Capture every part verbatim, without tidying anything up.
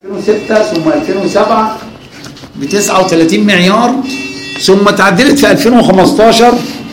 ألفين وستة ثم ألفين وسبعة ب تسعة وثلاثين معيار، ثم تعدلت في ألفين وخمستاشر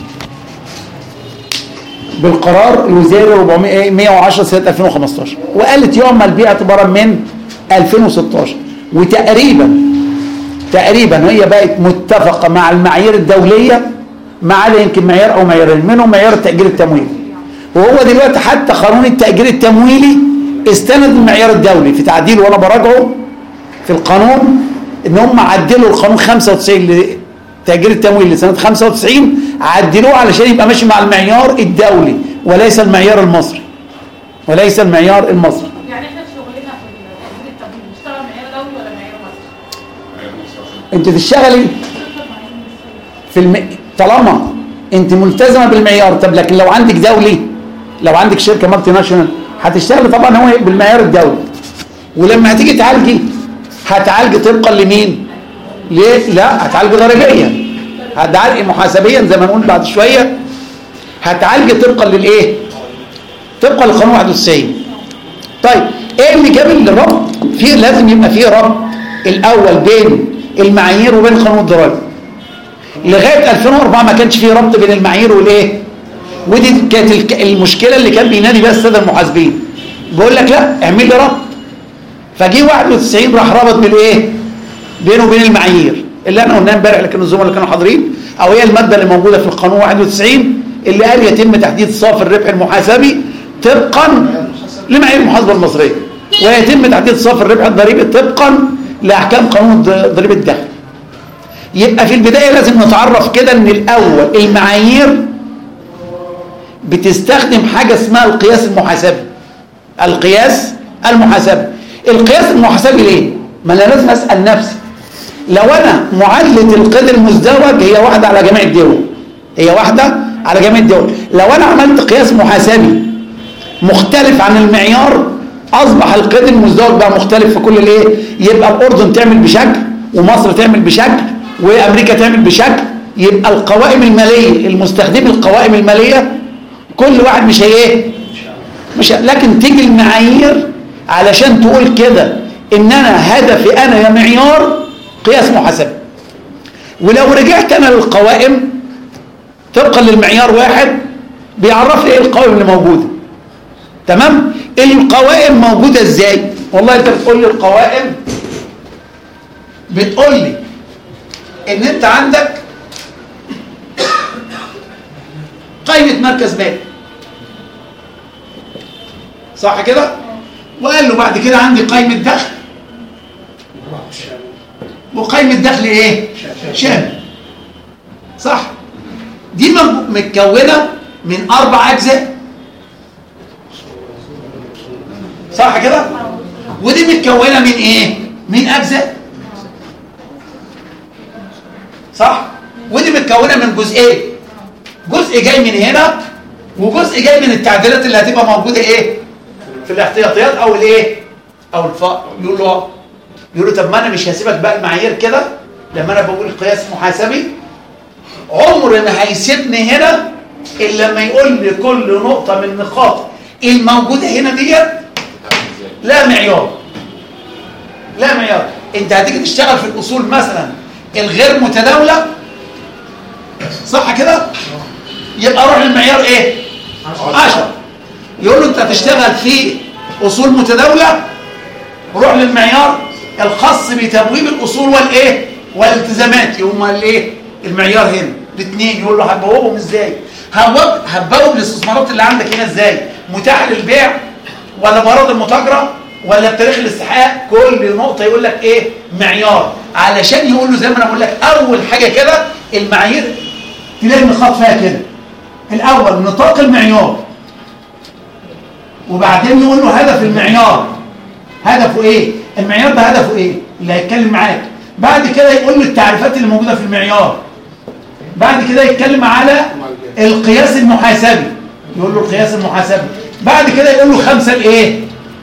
بالقرار الوزاري أربعمائة وعشرة سنة ألفين وخمستاشر، وقالت يعمل بيه اعتبارا من ألفين وستاشر، وتقريبا تقريبا هي بقت متفقه مع المعايير الدوليه ما عدا يمكن معيار او معيارين منهم معيار التأجير التمويلي. وهو دلوقتي حتى قانون التأجير التمويلي استند المعيار الدولي في تعديل، وانا براجعه في القانون ان هم عدلوا القانون خمسة وتسعين للتأجير التمويلي لسنه خمسة وتسعين، عدلوه علشان يبقى ماشي مع المعيار الدولي وليس المعيار المصري وليس المعيار المصري. يعني احنا في شغلنا في التأجير التمويلي بنشتغل معيار دولي ولا معيار مصري؟ انت تشتغلي في الم... طالما انت ملتزمه بالمعيار. طب لكن لو عندك دولي، لو عندك شركه مالتي ناشونال هتشتغلي طبعا هو بالمعيار الدولي، ولما هتيجي تعالجي هتعالجي طبقا لمين؟ ليه؟ لا هتعالجي ضريبيا، هتعالجي محاسبيا زي ما نقول بعد شويه، هتعالجي طبقا للايه؟ طبقا لقانون واحد وتسعين. طيب ايه اللي جاب الربط؟ في لازم يبقى فيه ربط الاول بين المعايير وبين قانون الضرائب. لغايه ألفين وأربعة ما كانش فيه ربط بين المعايير والايه؟ ودي كانت المشكله اللي كان بينادي بها الساده المحاسبين، بيقول لك لا اعمل لي ربط. فجي واحد وتسعين راح ربط بالايه؟ بينه وبين المعايير اللي احنا قلناها امبارح لكن الزملاء اللي كانوا حاضرين، او هي الماده اللي موجوده في القانون واحد وتسعين اللي قال يتم تحديد صافي الربح المحاسبي طبقا لمعايير المحاسبه المصريه، ويتم تحديد صافي الربح الضريبي طبقا لاحكام قانون ضريبه الدخل. يبقى في البدايه لازم نتعرف كده ان الاول المعايير بتستخدم حاجه اسمها القياس المحاسبي. القياس المحاسبي القياس المحاسبي ليه؟ ما انا لازم اسال نفسي، لو انا معادله القيد المزدوج هي واحده على جميع الدول، هي واحده على جميع الدول، لو انا عملت قياس محاسبي مختلف عن المعيار اصبح القيد المزدوج بقى مختلف في كل الايه؟ يبقى الاردن تعمل بشكل ومصر تعمل بشكل وامريكا تعمل بشكل، يبقى القوائم الماليه المستخدمين القوائم الماليه كل واحد مش هي ايه؟ مش ه... لكن تيجي المعايير علشان تقول كده ان انا هدفي انا يا معيار قياس محاسبي. ولو رجعت انا للقوائم طبقا للمعيار واحد بيعرف لي ايه القوائم اللي موجوده. تمام؟ القوائم موجوده ازاي؟ والله انت بتقول لي القوائم، بتقول لي ان انت عندك قائمه مركز مالي، صح كده؟ وقال له بعد كده عندي قائمه دخل وقائمه دخل ايه؟ شامل، صح؟ دي متكونه من اربع اجزاء، صح كده؟ ودي متكونه من ايه؟ من اجزاء، صح؟ ودي متكونه من جزئين، جزء جاي من هنا وجزء جاي من التعديلات اللي هتبقى موجوده ايه؟ في الاحتياطيات او الايه؟ او الفقر. يقول له يقول له طب ما انا مش هسيبك بقى المعايير كده، لما انا بقول قياس محاسبي عمر ما هيسيبني هنا الا لما يقول لي كل نقطه من النقاط الموجوده هنا ديت لا معيار، لا معيار. انت هتيجي تشتغل في الاصول مثلا الغير متداوله، صح كده؟ يبقى روح للمعيار ايه؟ عشرة. يقول له انت هتشتغل في اصول متداوله روح للمعيار الخاص بتبويب الاصول والايه؟ والالتزامات. يقوم الايه؟ المعيار هنا الاثنين. يقول له هتبوبهم ازاي؟ هبوب هتبوب الاستثمارات اللي عندك هنا ازاي؟ متاح للبيع ولا براضي المتاجره ولا بتاريخ الاستحقاق؟ كل نقطه يقول لك ايه؟ معيار، علشان يقول له زي ما انا بقول لك اول حاجه كده المعايير تلاقي النقاط فيها كده. الاول نطاق المعيار، وبعدين يقول له هدف المعيار هدفه ايه؟ المعيار ده هدفه ايه؟ اللي هيتكلم معاك. بعد كده يقول له التعريفات اللي موجوده في المعيار. بعد كده يتكلم على القياس المحاسبي، يقول له القياس المحاسبي. بعد كده يقول له خمسه الايه؟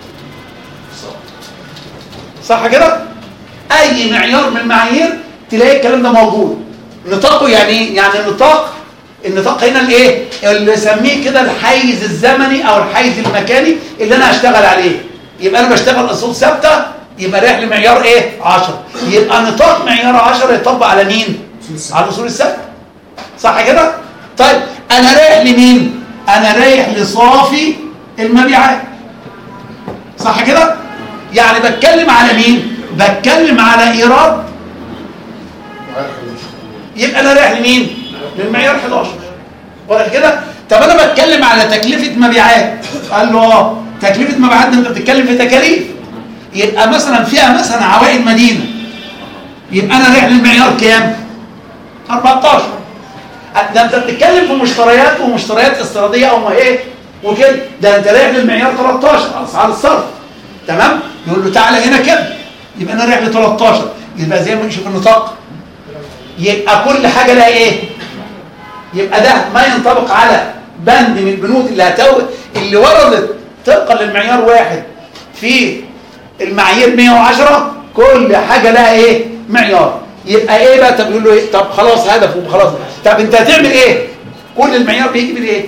صح كده؟ اي معيار من المعايير تلاقي الكلام ده موجود. نطاقه يعني ايه؟ يعني النطاق النطاق هنا الايه؟ اللي نسميه كده الحيز الزمني او الحيز المكاني اللي انا هشتغل عليه. يبقى انا بشتغل اصول ثابته يبقى رايح لمعيار ايه عشرة. يبقى نطاق معيار عشرة يطبق على مين؟ على الاصول الثابته، صح كده؟ طيب انا رايح لمين؟ انا رايح لصافي المبيعات، صح كده؟ يعني بتكلم على مين؟ بتكلم على ايراد، يبقى انا رايح لمين؟ للمعيار حداشر، واضح كده؟ طب انا بتكلم على تكلفه مبيعات، قال له اه تكلفه مبيعات انت بتتكلم في تكاليف، يبقى مثلا فيها مثلا عوائد مدينه، يبقى انا رايح للمعيار كام؟ أربعتاشر. ده انت بتتكلم في مشتريات ومشتريات استيراديه او ما ايه وكده، ده انت رايح للمعيار تلتاشر اسعار الصرف، تمام؟ يقول له تعالى هنا كده، يبقى انا رايح ل تلتاشر، يبقى زي ما نشوف النطاق، يبقى كل حاجه لها ايه؟ يبقى ده ما ينطبق على بند من البنود اللي هتو اللي وردت طبقا للمعيار واحد في المعايير مية وعشرة، كل حاجه لها ايه؟ معيار. يبقى ايه بقى؟ طب يقول له ايه؟ طب خلاص هدفه خلاص، طب انت هتعمل ايه؟ كل المعيار بيجي بالايه؟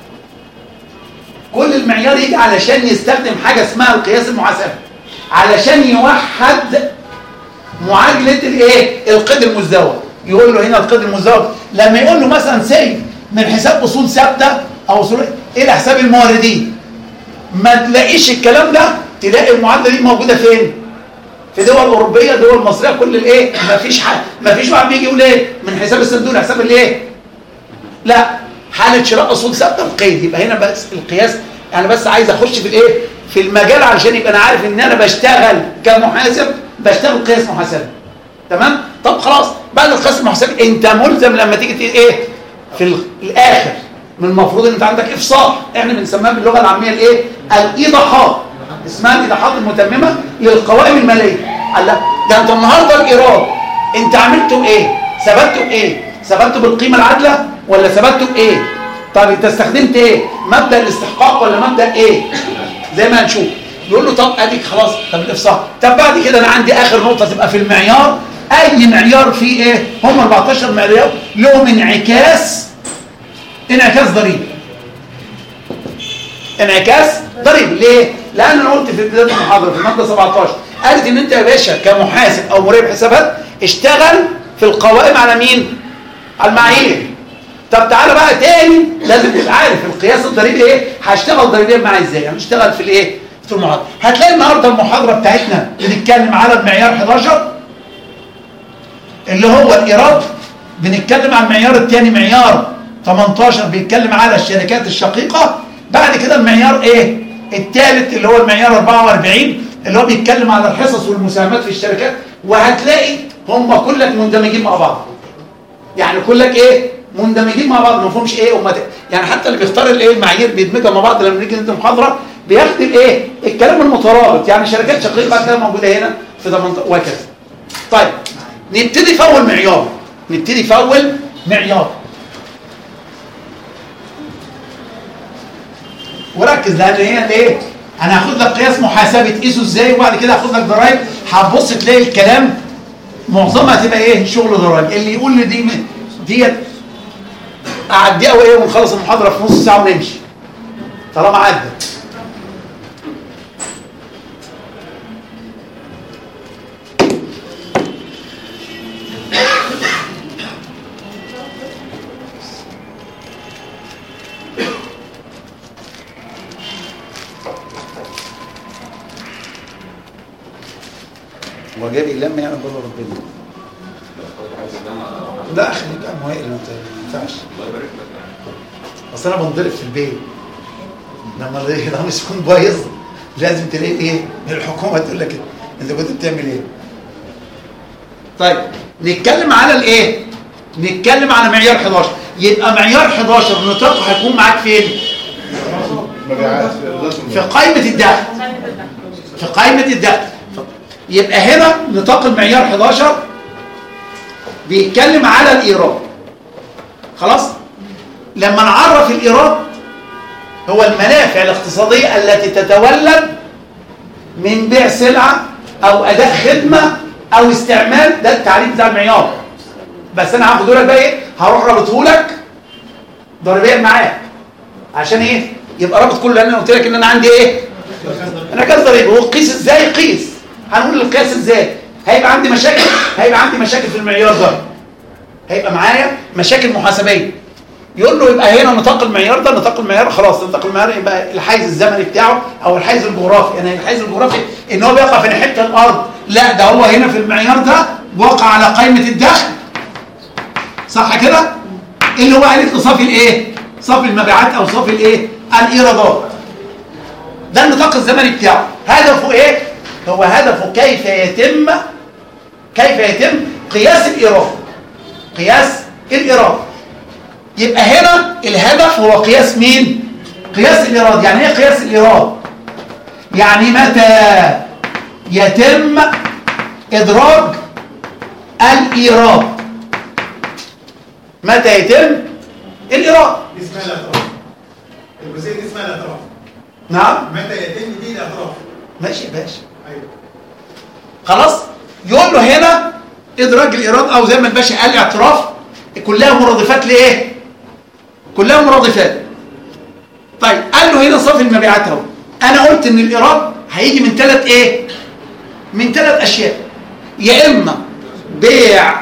كل المعيار يجي علشان يستخدم حاجه اسمها القياس المحاسبي، علشان يوحد معادله الايه؟ القيد المزدوج. يقول له هنا القيد المزدوج لما يقول له مثلا سي من حساب اصول ثابته او اصول الى حساب الموردين، ما تلاقيش الكلام ده، تلاقي المعادله دي موجوده فين؟ في دول اوروبيه، دول مصريه، كل الايه؟ ما فيش حد، ما فيش واحد بيجي يقول ايه؟ من حساب الصندوق لحساب الايه؟ لا، حاله شراء اصول ثابته القيد. يبقى هنا بس القياس، انا بس عايز اخش في الايه؟ في المجال علشان يبقى انا عارف ان انا بشتغل كمحاسب، بشتغل قياس محاسبي، تمام؟ طب خلاص بعد القياس المحاسبي انت ملزم لما تيجي ايه؟ في الاخر من المفروض ان انت عندك افصاح، احنا بنسميها باللغه العاميه الايه؟ الايضاحات، اسمها الايضاحات المتممه للقوائم الماليه. قال لا ده انت النهارده الايراد انت عملته بايه؟ ثبته بايه؟ ثبته بالقيمه العادله ولا ثبته بايه؟ طب انت استخدمت ايه؟ مبدا الاستحقاق ولا مبدا ايه؟ زي ما هنشوف. يقول له طب اديك خلاص، طب الافصاح، طب بعد كده انا عندي اخر نقطه تبقى في المعيار. اي معيار فيه ايه؟ هم أربعتاشر معيار لهم انعكاس انعكاس ضريبي. انعكاس ضريبي ليه؟ لان انا قلت في بدايه المحاضره في الماده سبعتاشر قالت ان انت يا باشا كمحاسب او مراقب حسابات اشتغل في القوائم على مين؟ على المعايير. طب تعالى بقى تاني لازم تبقى عارف القياس الضريبي ايه؟ هشتغل ضريبيا معاه ازاي؟ هنشتغل في الايه؟ في المحاضره. هتلاقي النهارده المحاضره بتاعتنا بنتكلم على المعيار حداشر اللي هو الايراد، بنتكلم عن المعيار الثاني معيار تمنتاشر بيتكلم على الشركات الشقيقه، بعد كده المعيار ايه؟ الثالث اللي هو المعيار أربعة وأربعين اللي هو بيتكلم على الحصص والمساهمات في الشركات، وهتلاقي هم كلك مندمجين مع بعض. يعني كلك ايه؟ مندمجين مع بعض، ما فيهمش ايه وما يعني حتى اللي بيختار الايه المعايير بيدمجها مع بعض. لما نيجي ندي محاضره بياخد الايه؟ الكلام المترابط، يعني شركات شقيقه بعد كده موجوده هنا في تمنتاشر وهكذا. طيب نبتدي في اول معيار، نبتدي في اول معيار وركز، لان هي الايه؟ انا هاخد لك قياس محاسبي تقيسه ازاي، وبعد كده هاخد لك ضرايب. هتبص تلاقي الكلام معظمها هتبقى ايه؟ شغل ضرايب. اللي يقول لي دي ديت اعديها وايه ونخلص المحاضره في نص ساعه ونمشي طالما عدت. هو جاب اقلام يعني بره ربنا. لا خليك يا موائل، ما ينفعش. اصل انا بنضرب في البيت لما القميص يكون بايظ لازم تلاقي ايه؟ الحكومه تقول لك انت كنت بتعمل ايه؟ طيب نتكلم على الايه؟ نتكلم على معيار حداشر. يبقى معيار حداشر نطاقه هيكون معاك فين؟ في قائمه الدخل. في قائمه الدخل. يبقى هنا نطاق المعيار حداشر بيتكلم على الايراد. خلاص؟ لما نعرف الايراد هو المنافع الاقتصاديه التي تتولد من بيع سلعه او اداء خدمه او استعمال، ده التعريف بتاع المعيار. بس انا هاخده لك بقى ايه؟ هروح رابطه لك ضريبيا معاك عشان ايه؟ يبقى رابط كله، لان انا قلت لك ان انا عندي ايه؟ انا كذا ضريبه. وقيس ازاي؟ قيس هنقول القياس ازاي؟ هيبقى عندي مشاكل هيبقى عندي مشاكل في المعيار ده، هيبقى معايا مشاكل محاسبيه. يقول له يبقى هنا نطاق المعيار ده نطاق المعيار خلاص، نطاق المعيار يبقى الحيز الزمني بتاعه او الحيز الجغرافي. يعني الحيز الجغرافي ان هو بيقع في ناحيه الارض، لا ده هو هنا في المعيار ده وقع على قائمه الدخل، صح كده؟ اللي هو قالت له صافي الايه؟ صافي المبيعات او صافي الايه؟ الايرادات. ده النطاق الزمني بتاعه. هدفه ايه؟ هو هدفه كيف يتم كيف يتم قياس الايراد، قياس الايراد. يبقى هنا الهدف هو قياس مين؟ قياس الايراد. يعني ايه قياس الايراد؟ يعني متى يتم ادراج الايراد، متى يتم الايراد. دي اسمها الاعتراف، الجزئيه دي اسمها الاعتراف. نعم متى يتم دي الاعتراف. ماشي يا باشا. ايوه خلاص. يقول له هنا ادراج الايراد او زي ما الباشا قال اعتراف، كلها مرادفات لايه؟ كلها مرادفات. طيب قال له هنا صافي المبيعات اهو. انا قلت ان الايراد هيجي من ثلاث ايه؟ من ثلاث اشياء، يا اما بيع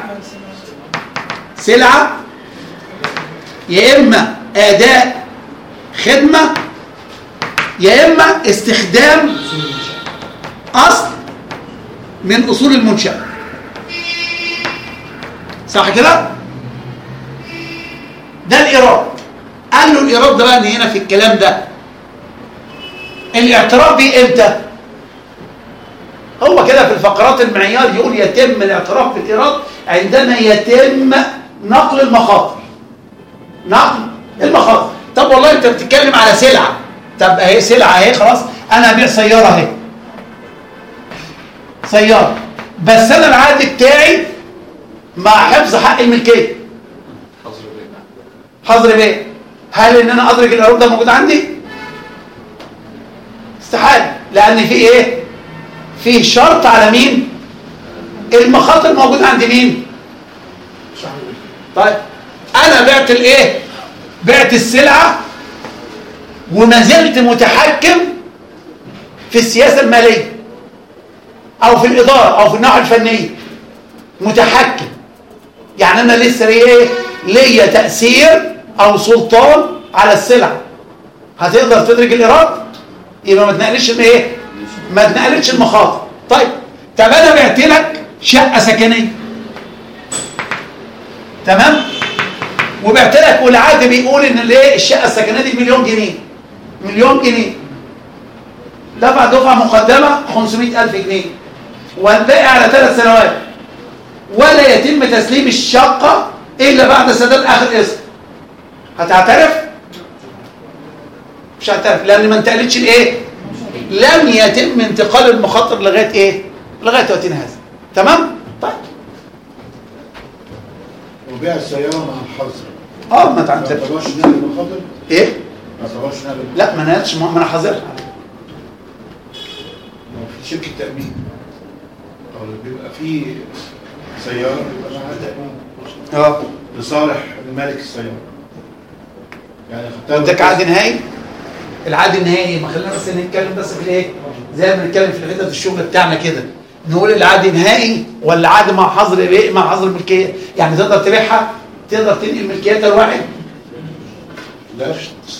سلعه، يا اما اداء خدمه، يا اما استخدام اصل من اصول المنشأة. صح كده؟ ده الايراد. قال له الايراد ده بقى ان هنا في الكلام ده الاعتراف بيه امتى؟ هو كده في الفقرات المعيار يقول يتم الاعتراف بالايراد عندما يتم نقل المخاطر. نقل المخاطر. طب والله انت بتتكلم على سلعه، طب اهي سلعه اهي خلاص، انا هبيع سياره اهي، سياره، بس انا العقد بتاعي مع حفظ حق الملكيه، حظر بيع. هل ان انا ادرك الايراد ده موجود عندي؟ استحاله، لان في ايه؟ في شرط على مين؟ المخاطر موجود عند مين؟ طيب انا بعت الايه؟ بعت السلعه وما زلت متحكم في السياسه الماليه او في الاداره او في الناحيه الفنيه، متحكم. يعني انا لسه ليا ايه؟ ليا تاثير او سلطان على السلعه. هتقدر تدرك الايراد؟ يبقى ما تنقلش الايه؟ ما تنقلش المخاطر. طيب طب انا بعت لك شقه سكنيه، تمام؟ وبعت لك والعقد بيقول ان الايه؟ الشقه السكنيه دي مليون جنيه، مليون جنيه، دفع دفعه مقدمه خمسمائة ألف جنيه، والباقي على ثلاث سنوات، ولا يتم تسليم الشقه الا بعد سداد اخر قسط. هتعترف؟ مش هتعترف، لان ما انتقلتش الايه؟ لم يتم انتقال المخاطر لغايه ايه؟ لغايه وقتنا هذا. تمام؟ طيب وبيع السياره مع الحظر اه ما ما تعترف. تعتبرش نقل المخاطر؟ ايه؟ ما تعتبرش نقل المخاطر؟ لا ما نقلتش، ما انا حاضرها. في شركه تامين او بيبقى في سياره بيبقى معاها تامين اه لصالح المالك السياره. يعني خدتها اداك عقد نهائي. العقد النهائي، ما خلينا بس نتكلم بس في الايه؟ زي ما بنتكلم في حته الشغل بتاعنا كده، نقول العقد نهائي ولا عقد مع حظر بيع مع حظر ملكيه؟ يعني تقدر تبيعها، تقدر تنقل ملكيتها لواحد؟ لا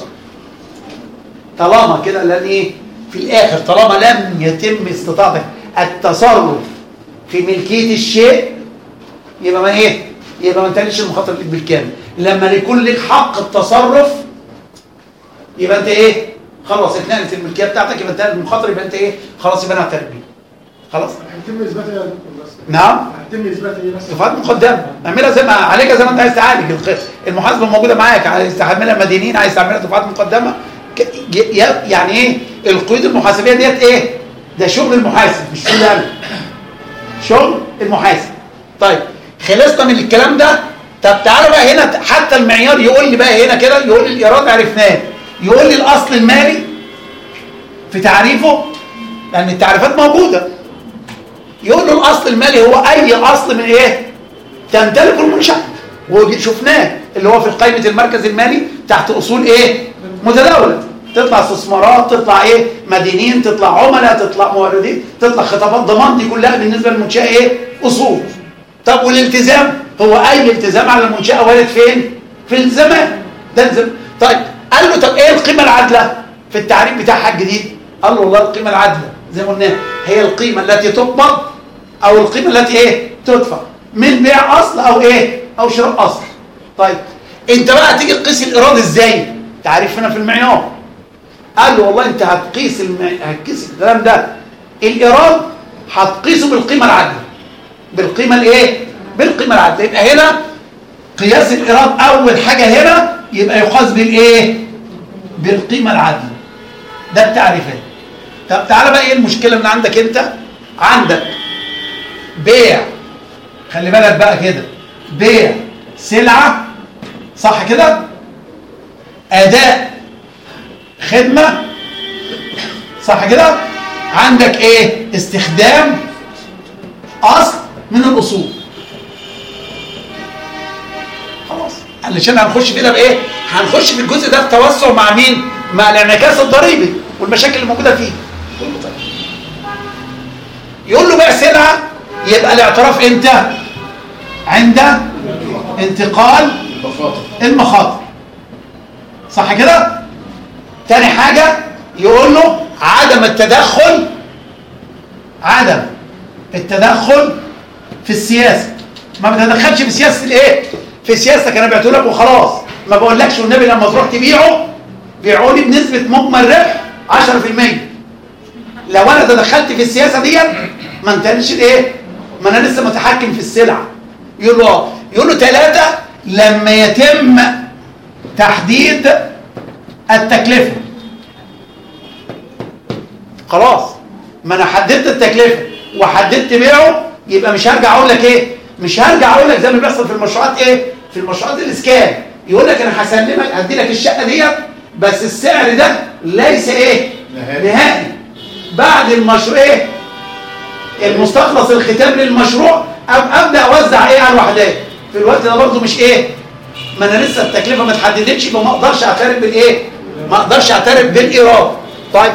طالما كده، لان ايه؟ في الاخر طالما لم يتم استطاعتك التصرف في ملكيه الشيء، يبقى ما ايه؟ يبقى ما انتقلش المخاطر ليك بالكامل. لما يكون لك حق التصرف يبقى انت ايه؟ خلاص اتنقلت الملكيه بتاعتك، يبقى انتقلت المخاطر، يبقى انت ايه؟ خلاص يبقى انا اعترف بيه. خلاص؟ هيتم اثباتها يا دكتور بس. نعم؟ هيتم اثباتها ايه بس؟ صفات مقدمه، اعملها زي ما عليك، زي ما انت عايز تعالج. المحاسبه موجوده معاك، عايز تعملها مدينين، عايز تعملها صفات مقدمه. يعني ايه؟ القيود المحاسبيه ديت ايه؟ ده شغل المحاسب مش شغل انا. شغل المحاسب. طيب خلصنا من الكلام ده. طب تعالوا بقى هنا، حتى المعيار يقول لي بقى هنا كده، يقول لي الايراد عرفناه، يقول لي الاصل المالي في تعريفه، لان التعريفات موجوده. يقول له الاصل المالي هو اي اصل من ايه؟ تمتلكه المنشأة، وشفناه اللي هو في قائمه المركز المالي تحت اصول ايه؟ متداوله. تطلع استثمارات، تطلع ايه مدينين، تطلع عملاء، تطلع موردين، تطلع خطابات ضمان، دي كلها بالنسبه للمنشاه ايه اصول. طب والالتزام هو اي التزام على المنشاه وارد فين في الزمان ده الزم... طيب قال له طب ايه القيمه العادله في التعريف بتاعها الجديد؟ قال له والله القيمه العادله زي ما قلنا هي القيمه التي تقبض او القيمه التي ايه تدفع من بيع اصل او ايه او شراء اصل. طيب انت بقى تيجي تقيس الايراد ازاي؟ تعريف هنا في المعيار. قال له والله انت هتقيس الم... هتقيس الكلام ده الايراد هتقيسه بالقيمه العادله. بالقيمه الايه؟ بالقيمه العادله. يبقى هنا قياس الايراد اول حاجه هنا يبقى يقاس بالايه؟ بالقيمه العادله. ده التعريفات. طب تعالى بقى ايه المشكله من عندك انت؟ عندك بيع، خلي بالك بقى كده، بيع سلعه صح كده؟ اداء خدمه صح كده؟ عندك ايه؟ استخدام اصل من الاصول. خلاص علشان هنخش كده بايه؟ هنخش في الجزء ده بتوسع مع مين؟ مع الانعكاس الضريبي والمشاكل اللي موجوده فيه. يقول له بيع سلعه يبقى الاعتراف امتى؟ عند انتقال المخاطر صح كده؟ تاني حاجه يقول له عدم التدخل عدم التدخل في السياسه. ما بتدخلش في سياسه الايه؟ في سياستك. انا بعته لك وخلاص، ما بقولكش والنبي لما تروح تبيعه بيعوا لي بنسبه مجمل ربح عشرة في المية. لو انا تدخلت في السياسه دي ما انتنيش الايه؟ ما انا لسه متحكم في السلعه. يقول له اه يقول له ثلاثه لما يتم تحديد التكلفه. خلاص ما انا حددت التكلفه وحددت بيعه، يبقى مش هرجع اقول لك ايه؟ مش هرجع اقول لك زي ما بيحصل في المشروعات ايه؟ في المشروعات الاسكان يقول لك انا هسلمك هدي لك الشقه ديت بس السعر ده ليس ايه؟ نهائي, نهائي. بعد المشروع ايه؟ المستخلص الختام للمشروع ابدا اوزع ايه على الوحدات. في الوقت ده برضه مش ايه؟ ما انا لسه التكلفه ما اتحددتش يبقى ما اقدرش اعترف بالايه؟ ما اقدرش اعترف بالايراد. طيب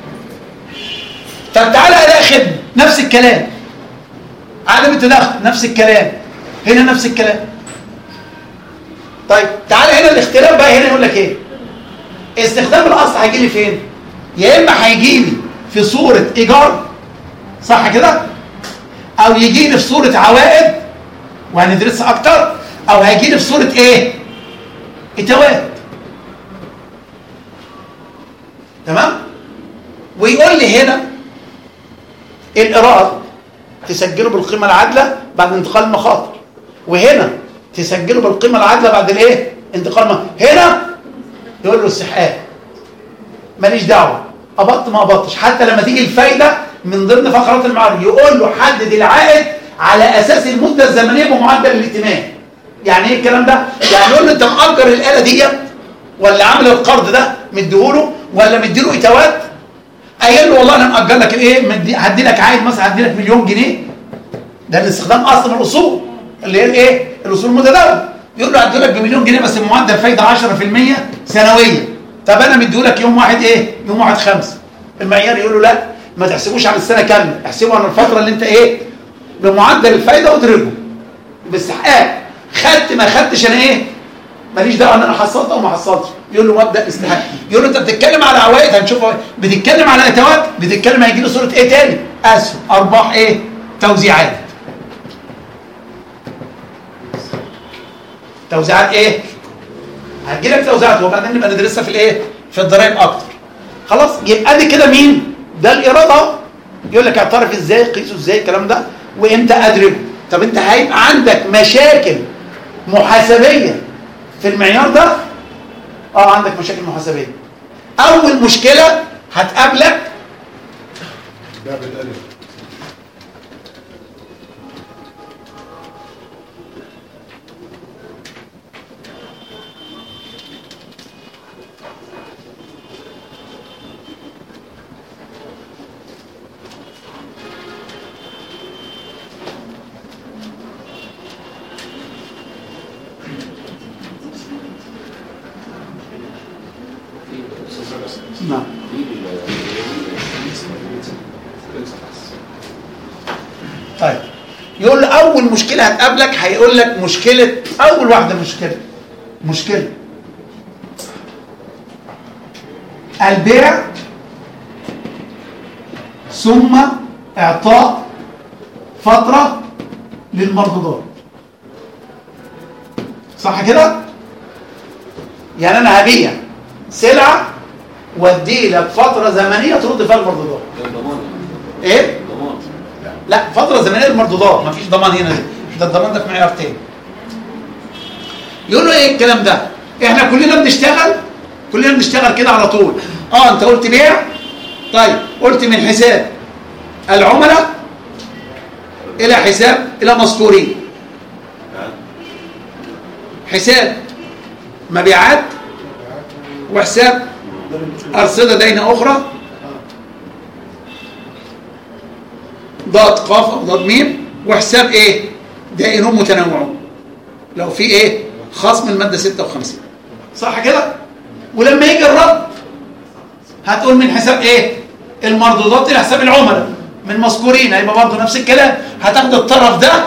طب تعالى اداء خدمه نفس الكلام. عدم التدخل نفس الكلام. هنا نفس الكلام. طيب تعالى هنا الاختلاف بقى هنا يقول لك ايه؟ استخدام الاصل هيجي لي فين؟ يا اما هيجي لي في صوره ايجار صح كده؟ او يجي لي في صوره عوائد وهندرسها اكتر، او هيجي لي في صوره ايه؟ اتوات. تمام؟ ويقول لي هنا الايراد تسجله بالقيمه العادله بعد انتقال المخاطر، وهنا تسجله بالقيمه العادله بعد الايه؟ انتقال المخاطر. هنا يقول له استحقاق ماليش دعوه، قبضت ما قبضتش. حتى لما تيجي الفايده من ضمن فقرات المعارض يقول له حدد العائد على اساس المده الزمنيه بمعدل الائتمان. يعني ايه الكلام ده؟ يعني يقول له انت مأجر الاله ديت ولا عامل القرض ده مديهوله ولا مديله اتوات؟ قايل له والله انا مأجر لك ايه؟ هدي لك عائد مثلا هدي لك مليون جنيه. ده الاستخدام اصلا من الاصول اللي هي الايه؟ الاصول المتداوله. يقول له هدي لك بمليون جنيه بس بمعدل فايده عشرة في المية سنويا. طب انا مديه لك يوم واحد ايه؟ يوم واحد خمسة. المعيار يقول له لا ما تحسبوش عن السنه كامله، احسبه عن الفتره اللي انت ايه؟ بمعدل الفايده واضربه باستحقاق. خدت ما خدتش انا ايه؟ ماليش دعوه ان انا حصلت او ما حصلتش. يقول له مبدا استحقاق. يقول له انت بتتكلم على عوائد هنشوف، بتتكلم على اتوات بتتكلم هيجي له صوره ايه تاني؟ اسهم، ارباح ايه؟ توزيعات. توزيعات ايه؟ هتجي لك توزيعات وبعدين نبقى ندرسها في الايه؟ في الضرائب اكتر. خلاص يبقى دي كده مين؟ ده الايراد اهو. يقول لك اعترف ازاي؟ قيسه ازاي الكلام ده؟ وامتى ادربه؟ طب انت هيبقى عندك مشاكل محاسبيه في المعيار ده؟ اه عندك مشاكل محاسبيه. اول مشكله هتقابلك ده بالالف. نعم. طيب يقول له اول مشكله هتقابلك، هيقول لك مشكله اول واحده، مشكله مشكله البيع ثم اعطاء فتره للمردودات. صح كده؟ يعني انا هبيع سلعه وادي لك فتره زمنيه ترد فيها المردودات. ايه؟ لا، فتره زمنيه للمردودات، مفيش ضمان هنا. ده الضمان ده في معيار تاني. يقول له ايه الكلام ده؟ احنا كلنا بنشتغل كلنا بنشتغل كده على طول. اه انت قلت بيع، طيب قلت من حساب العملاء الى حساب الى مذكورين، حساب مبيعات وحساب أرصدة دين أخرى ضاد قاف أو ضاد ميم، وحساب إيه؟ دائنون متنوعون لو في إيه؟ خصم المادة ستة وخمسين. صح كده؟ ولما يجي الرد هتقول من حساب إيه؟ المردودات إلى حساب العملاء من مذكورين، هيبقى برضه نفس الكلام. هتاخد الطرف ده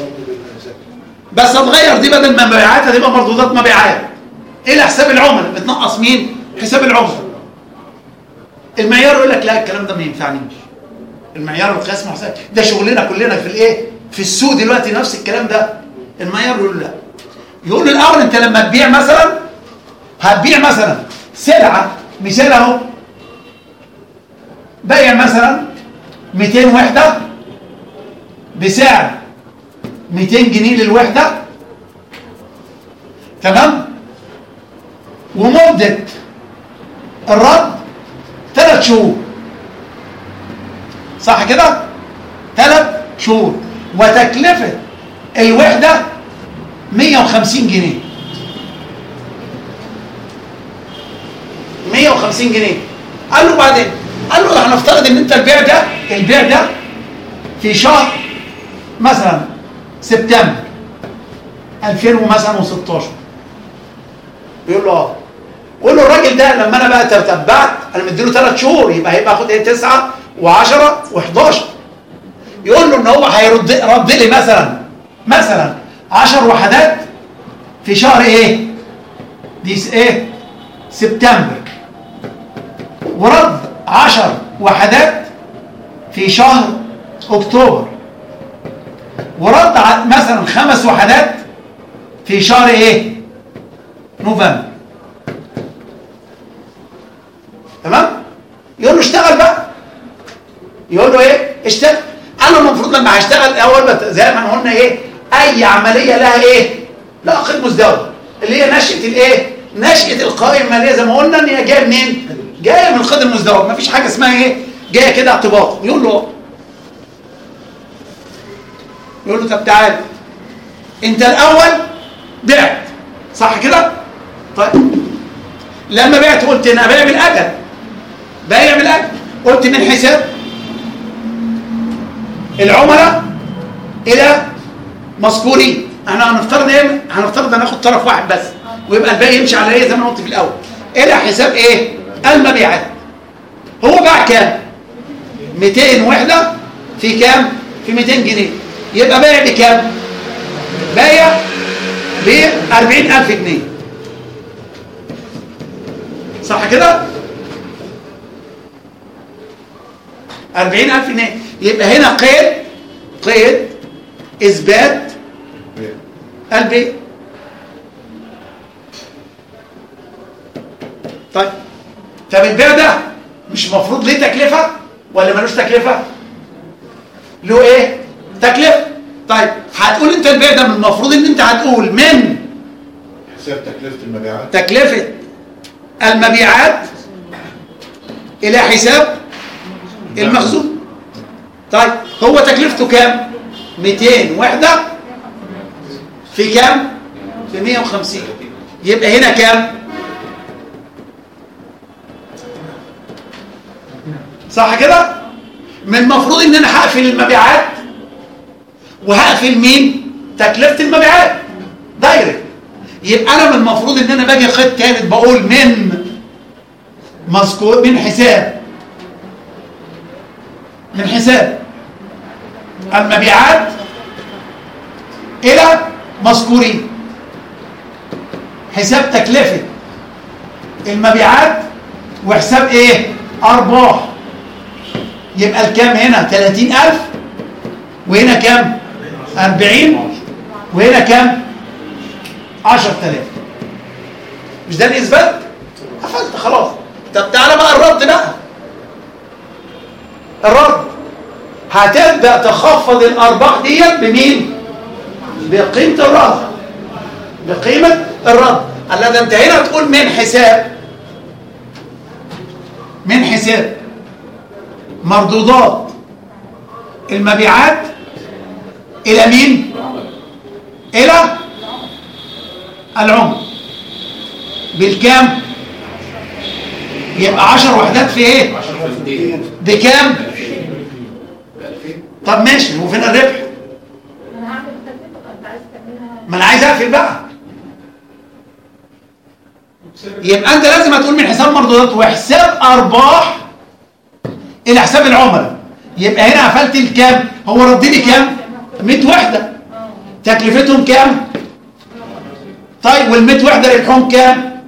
بس هتغير دي، بدل ما مبيعات هتبقى مردودات مبيعات الى حساب العملاء، بتنقص مين؟ حساب العملاء. المعيار يقول لك لا الكلام ده ما ينفعنيش، المعيار القياس محساب ده شغلنا كلنا في الايه؟ في السوق دلوقتي نفس الكلام ده. المعيار يقول لا، يقول له الاول انت لما تبيع مثلا هتبيع مثلا سلعه، مثال اهو بايع مثلا مئتين وحده بسعر مئتين جنيه للوحده، تمام؟ ومده الرد ثلاث شهور. صح كده؟ ثلاث شهور. وتكلفه الوحده مئة وخمسين جنيه. مئة وخمسين جنيه. قال له بعدين، قال له هنفترض ان انت البيع ده البيع ده في شهر مثلا سبتمبر ألفين وستاشر. بيقول له اه. قول له الراجل ده لما انا بقى تتبعت انا مديله ثلاث شهور، يبقى هيبقى ياخد ايه؟ تسعة وعشرة وحداشر. يقول له ان هو هيرد رد لي مثلا مثلا عشر وحدات في شهر ايه؟ دي ايه؟ سبتمبر. ورد عشر وحدات في شهر اكتوبر. ورد مثلا خمس وحدات في شهر ايه؟ نوفمبر. تمام؟ يقول له اشتغل بقى. يقول له ايه؟ اشتغل. قال له المفروض لما هشتغل اول زي ما قلنا ايه؟ اي عمليه لها ايه؟ لها قيد مزدوج، اللي هي نشأة الايه؟ نشأة القوائم الماليه زي ما قلنا ان هي جايه منين؟ جايه من القيد المزدوج، مفيش حاجه اسمها ايه؟ جايه كده اعتباط. يقول له يقول له طب تعالى انت الاول بعت، صح كده؟ طيب لما بعت قلت انا بايع بالاجل، بايع بالاجل، قلت من حساب العملاء الى مذكورين. احنا هنفترض ايه؟ هنفترض هناخد طرف واحد بس ويبقى الباقي يمشي على ايه زي ما قلت في الاول، الى حساب ايه؟ المبيعات. هو باع كام؟ مئتين وحده في كام؟ في مئتين جنيه. يبقى بايع بكام؟ بايع ب أربعين ألف جنيه. صح كده؟ أربعين ألف جنيه. يبقى هنا قيد قيد إثبات البيع. طيب طب البيع ده مش مفروض ليه تكلفة ولا ملوش تكلفة؟ له ايه؟ تكلفة. طيب هتقول انت البيع ده من المفروض ان انت هتقول من حساب تكلفة المبيعات تكلفة المبيعات الى حساب المخزون. طيب هو تكلفته كام؟ مئتين وحدة في كام؟ في مئة وخمسين. يبقى هنا كام؟ صح كده؟ من المفروض ان انا هقفل المبيعات وهقفل مين؟ تكلفة المبيعات دايركت. يبقى انا من المفروض ان انا باجي خط ثالث بقول من مذكور من حساب من حساب المبيعات الى مذكورين. حساب تكلفة المبيعات وحساب ايه؟ ارباح. يبقى الكام هنا؟ ثلاثين ألف، وهنا كام؟ أربعين، وهنا كام؟ عشرة آلاف. مش ده الإثبات؟ قفلت خلاص. طب تعالى بقى الرد بقى. الرد هتبدأ تخفض الأرباح دي بمين؟ بقيمة الرد. بقيمة الرد. الله ده انت هنا تقول من حساب من حساب مردودات المبيعات إلى مين؟ إلى العمر. بالكام؟ يبقى عشر وحدات في ايه؟ بكام؟ طب ماشي، وفين الربح؟ انا هعمل التكلفه، انت عايز تعملها. ما انا عايز اقفل بقى. يبقى انت لازم هتقول من حساب مردودات وحساب ارباح الى حساب العملاء. يبقى هنا قفلت الكام؟ هو رد لي كام؟ مية وحده. تكلفتهم كام؟ طيب وال مية وحده ربحهم كام؟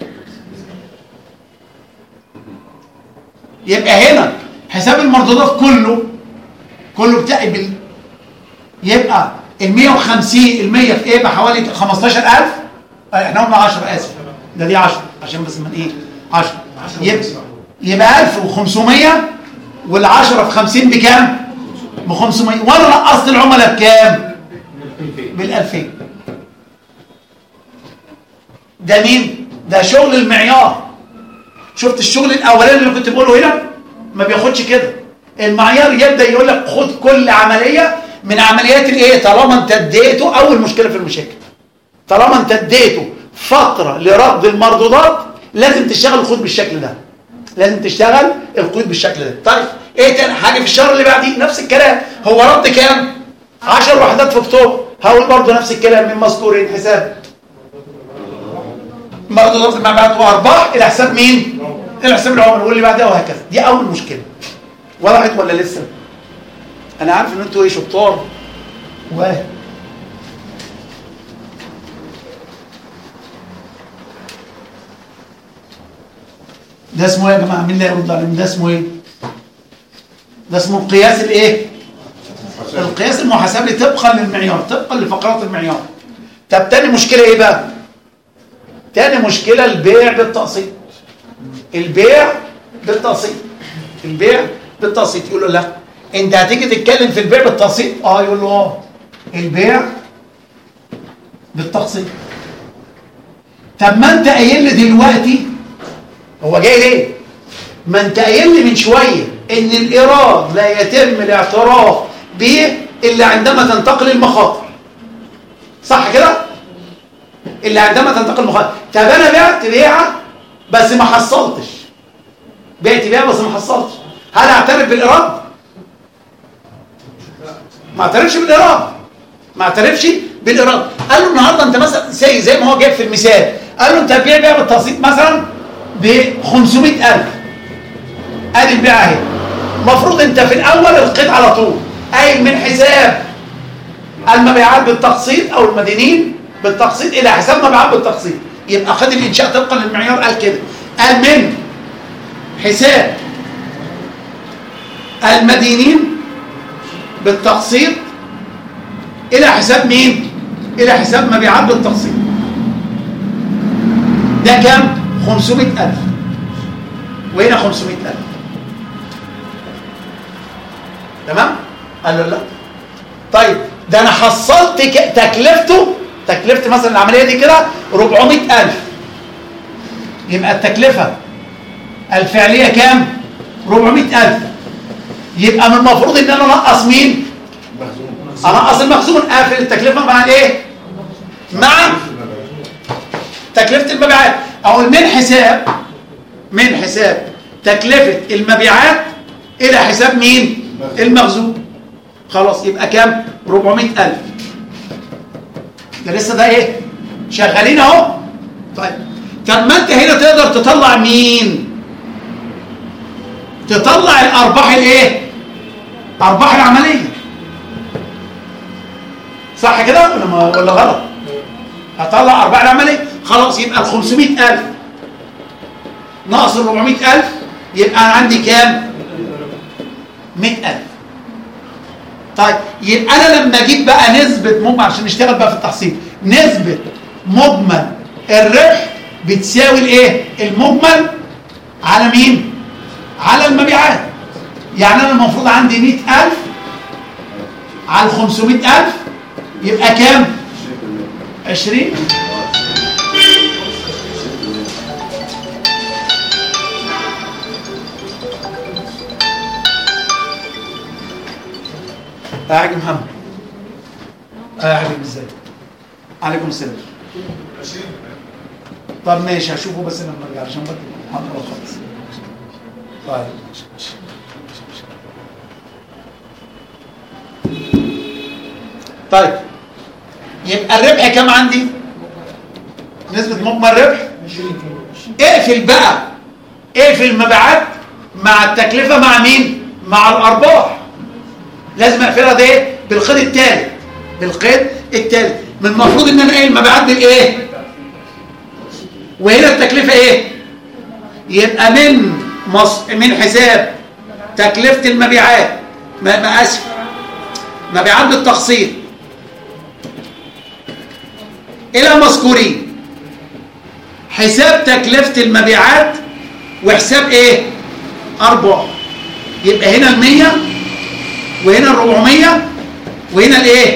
يبقى هنا حساب المردودات كله كله بتاعي بال... يبقى ال مية وخمسين ال مية في ايه؟ بحوالي خمستاشر ألف. احنا قلنا عشرة، اسف، ده دي عشرة عشان بس من ايه؟ عشرة. يبقى يبقى ألف وخمسمية، وال10 في خمسين بكام؟ ب خمسمية. وانا نقصت العملاء بكام؟ بال ألفين. ده مين؟ ده شغل المعيار. شفت الشغل الاولاني اللي كنت بقوله هنا؟ ما بياخدش كده. المعيار يبدا يقول لك خد كل عمليه من عمليات الايه؟ طالما انت اديته اول مشكله في المشاكل. طالما انت اديته فتره لرد المردودات لازم تشتغل الخطوط بالشكل ده. لازم تشتغل الخطوط بالشكل ده. طيب ايه تاني حاجه في الشهر اللي بعديه؟ نفس الكلام. هو رد كام؟ عشر وحدات في اكتوبر. هقول برضه نفس الكلام من مذكورين حساب مردودات المبيعات وارباح الى حساب مين؟ الى حساب العملاء واللي بعدها وهكذا. دي اول مشكله. وضحت ولا لسه؟ انا عارف ان انتوا ايه شطار. و ده اسمه ايه يا جماعه؟ مين اللي هيرد عليهم؟ ده اسمه ايه؟ ده اسمه القياس الايه؟ القياس المحاسبي طبقا للمعيار، طبقا لفقرات المعيار. طب تاني مشكله ايه بقى؟ تاني مشكله البيع بالتقسيط. البيع بالتقسيط. البيع بالتقسيط. يقول له لا انت هتيجي تتكلم في البيع بالتقسيط؟ اه يقول له اه البيع بالتقسيط. طب ما انت قايل لي دلوقتي، هو جاي ليه؟ ما انت قايل لي من شويه ان الايراد لا يتم الاعتراف به الا عندما تنتقل المخاطر. صح كده؟ الا عندما تنتقل المخاطر. طب انا بعت بيعه بس ما حصلتش. بعت بيعه بس ما حصلتش. هل اعترف بالايراد؟ ما اعترفش بالايراد. ما اعترفش بالايراد. قال له النهارده انت مثلا زي زي ما هو جايب في المثال، قال له انت هتبيع بيعه بالتقسيط مثلا ب خمسمية ألف. ادي البيعه اهي. المفروض انت في الاول القيد على طول قايل من حساب المبيعات بالتقسيط او المدينين بالتقسيط الى حساب مبيعات بالتقسيط. يبقى خد الانشاء طبقا للمعيار. قال كده، قال من حساب المدينين بالتقسيط الى حساب مين؟ الى حساب مبيعات بالتقسيط. ده كام؟ خمسمية ألف، وهنا خمسمية ألف. تمام؟ قال له لا. طيب ده انا حصلت تكلفته، تكلفة مثلا العملية دي كده أربعمية ألف. يبقى التكلفة الفعلية كام؟ أربعمية ألف. يبقى من المفروض ان انا انقص مين؟ انقص المخزون. اقفل التكلفة مع الايه؟ مع تكلفة المبيعات. اقول من حساب من حساب تكلفة المبيعات الى حساب مين؟ المخزون. خلاص يبقى كام؟ أربعمية ألف. ده لسه ده ايه؟ شغالين اهو. طيب طب ما انت هنا تقدر تطلع مين؟ تطلع الارباح الايه؟ ارباح العمليه. صح كده ولا ما ولا غلط؟ هطلع ارباح العمليه. خلاص يبقى ال خمسمائة ألف ناقص ال أربعمائة ألف يبقى انا عندي كام؟ مائة ألف. طيب يبقى انا لما اجيب بقى نسبه مجمل عشان نشتغل بقى في التحصيل، نسبه مجمل الربح بتساوي الايه؟ المجمل على مين؟ على المبيعات. يعني انا المفروض عندي مائة ألف على خمسمائة ألف يبقى كام؟ عشرين. قاعد محمد. قاعد ازاي؟ عليكم السلام. طب ماشي هشوفه بس لما ارجع عشان بدي محاضره خالص. طيب طيب يبقى الربح كام عندي؟ نسبة مجمل ربح اقفل بقى، اقفل المبيعات مع التكلفة مع مين؟ مع الأرباح. لازم اقفلها ده ايه؟ بالقيد التالت. بالقيد التالت. من المفروض ان انا ايه المبيعات بالايه؟ وهنا التكلفة ايه؟ يبقى من مص... من حساب تكلفة المبيعات ما ما اسف مبيعات بالتقسيط الى مذكورين حساب تكلفة المبيعات وحساب ايه؟ ارباح. يبقى هنا المية وهنا الربعمية وهنا الايه؟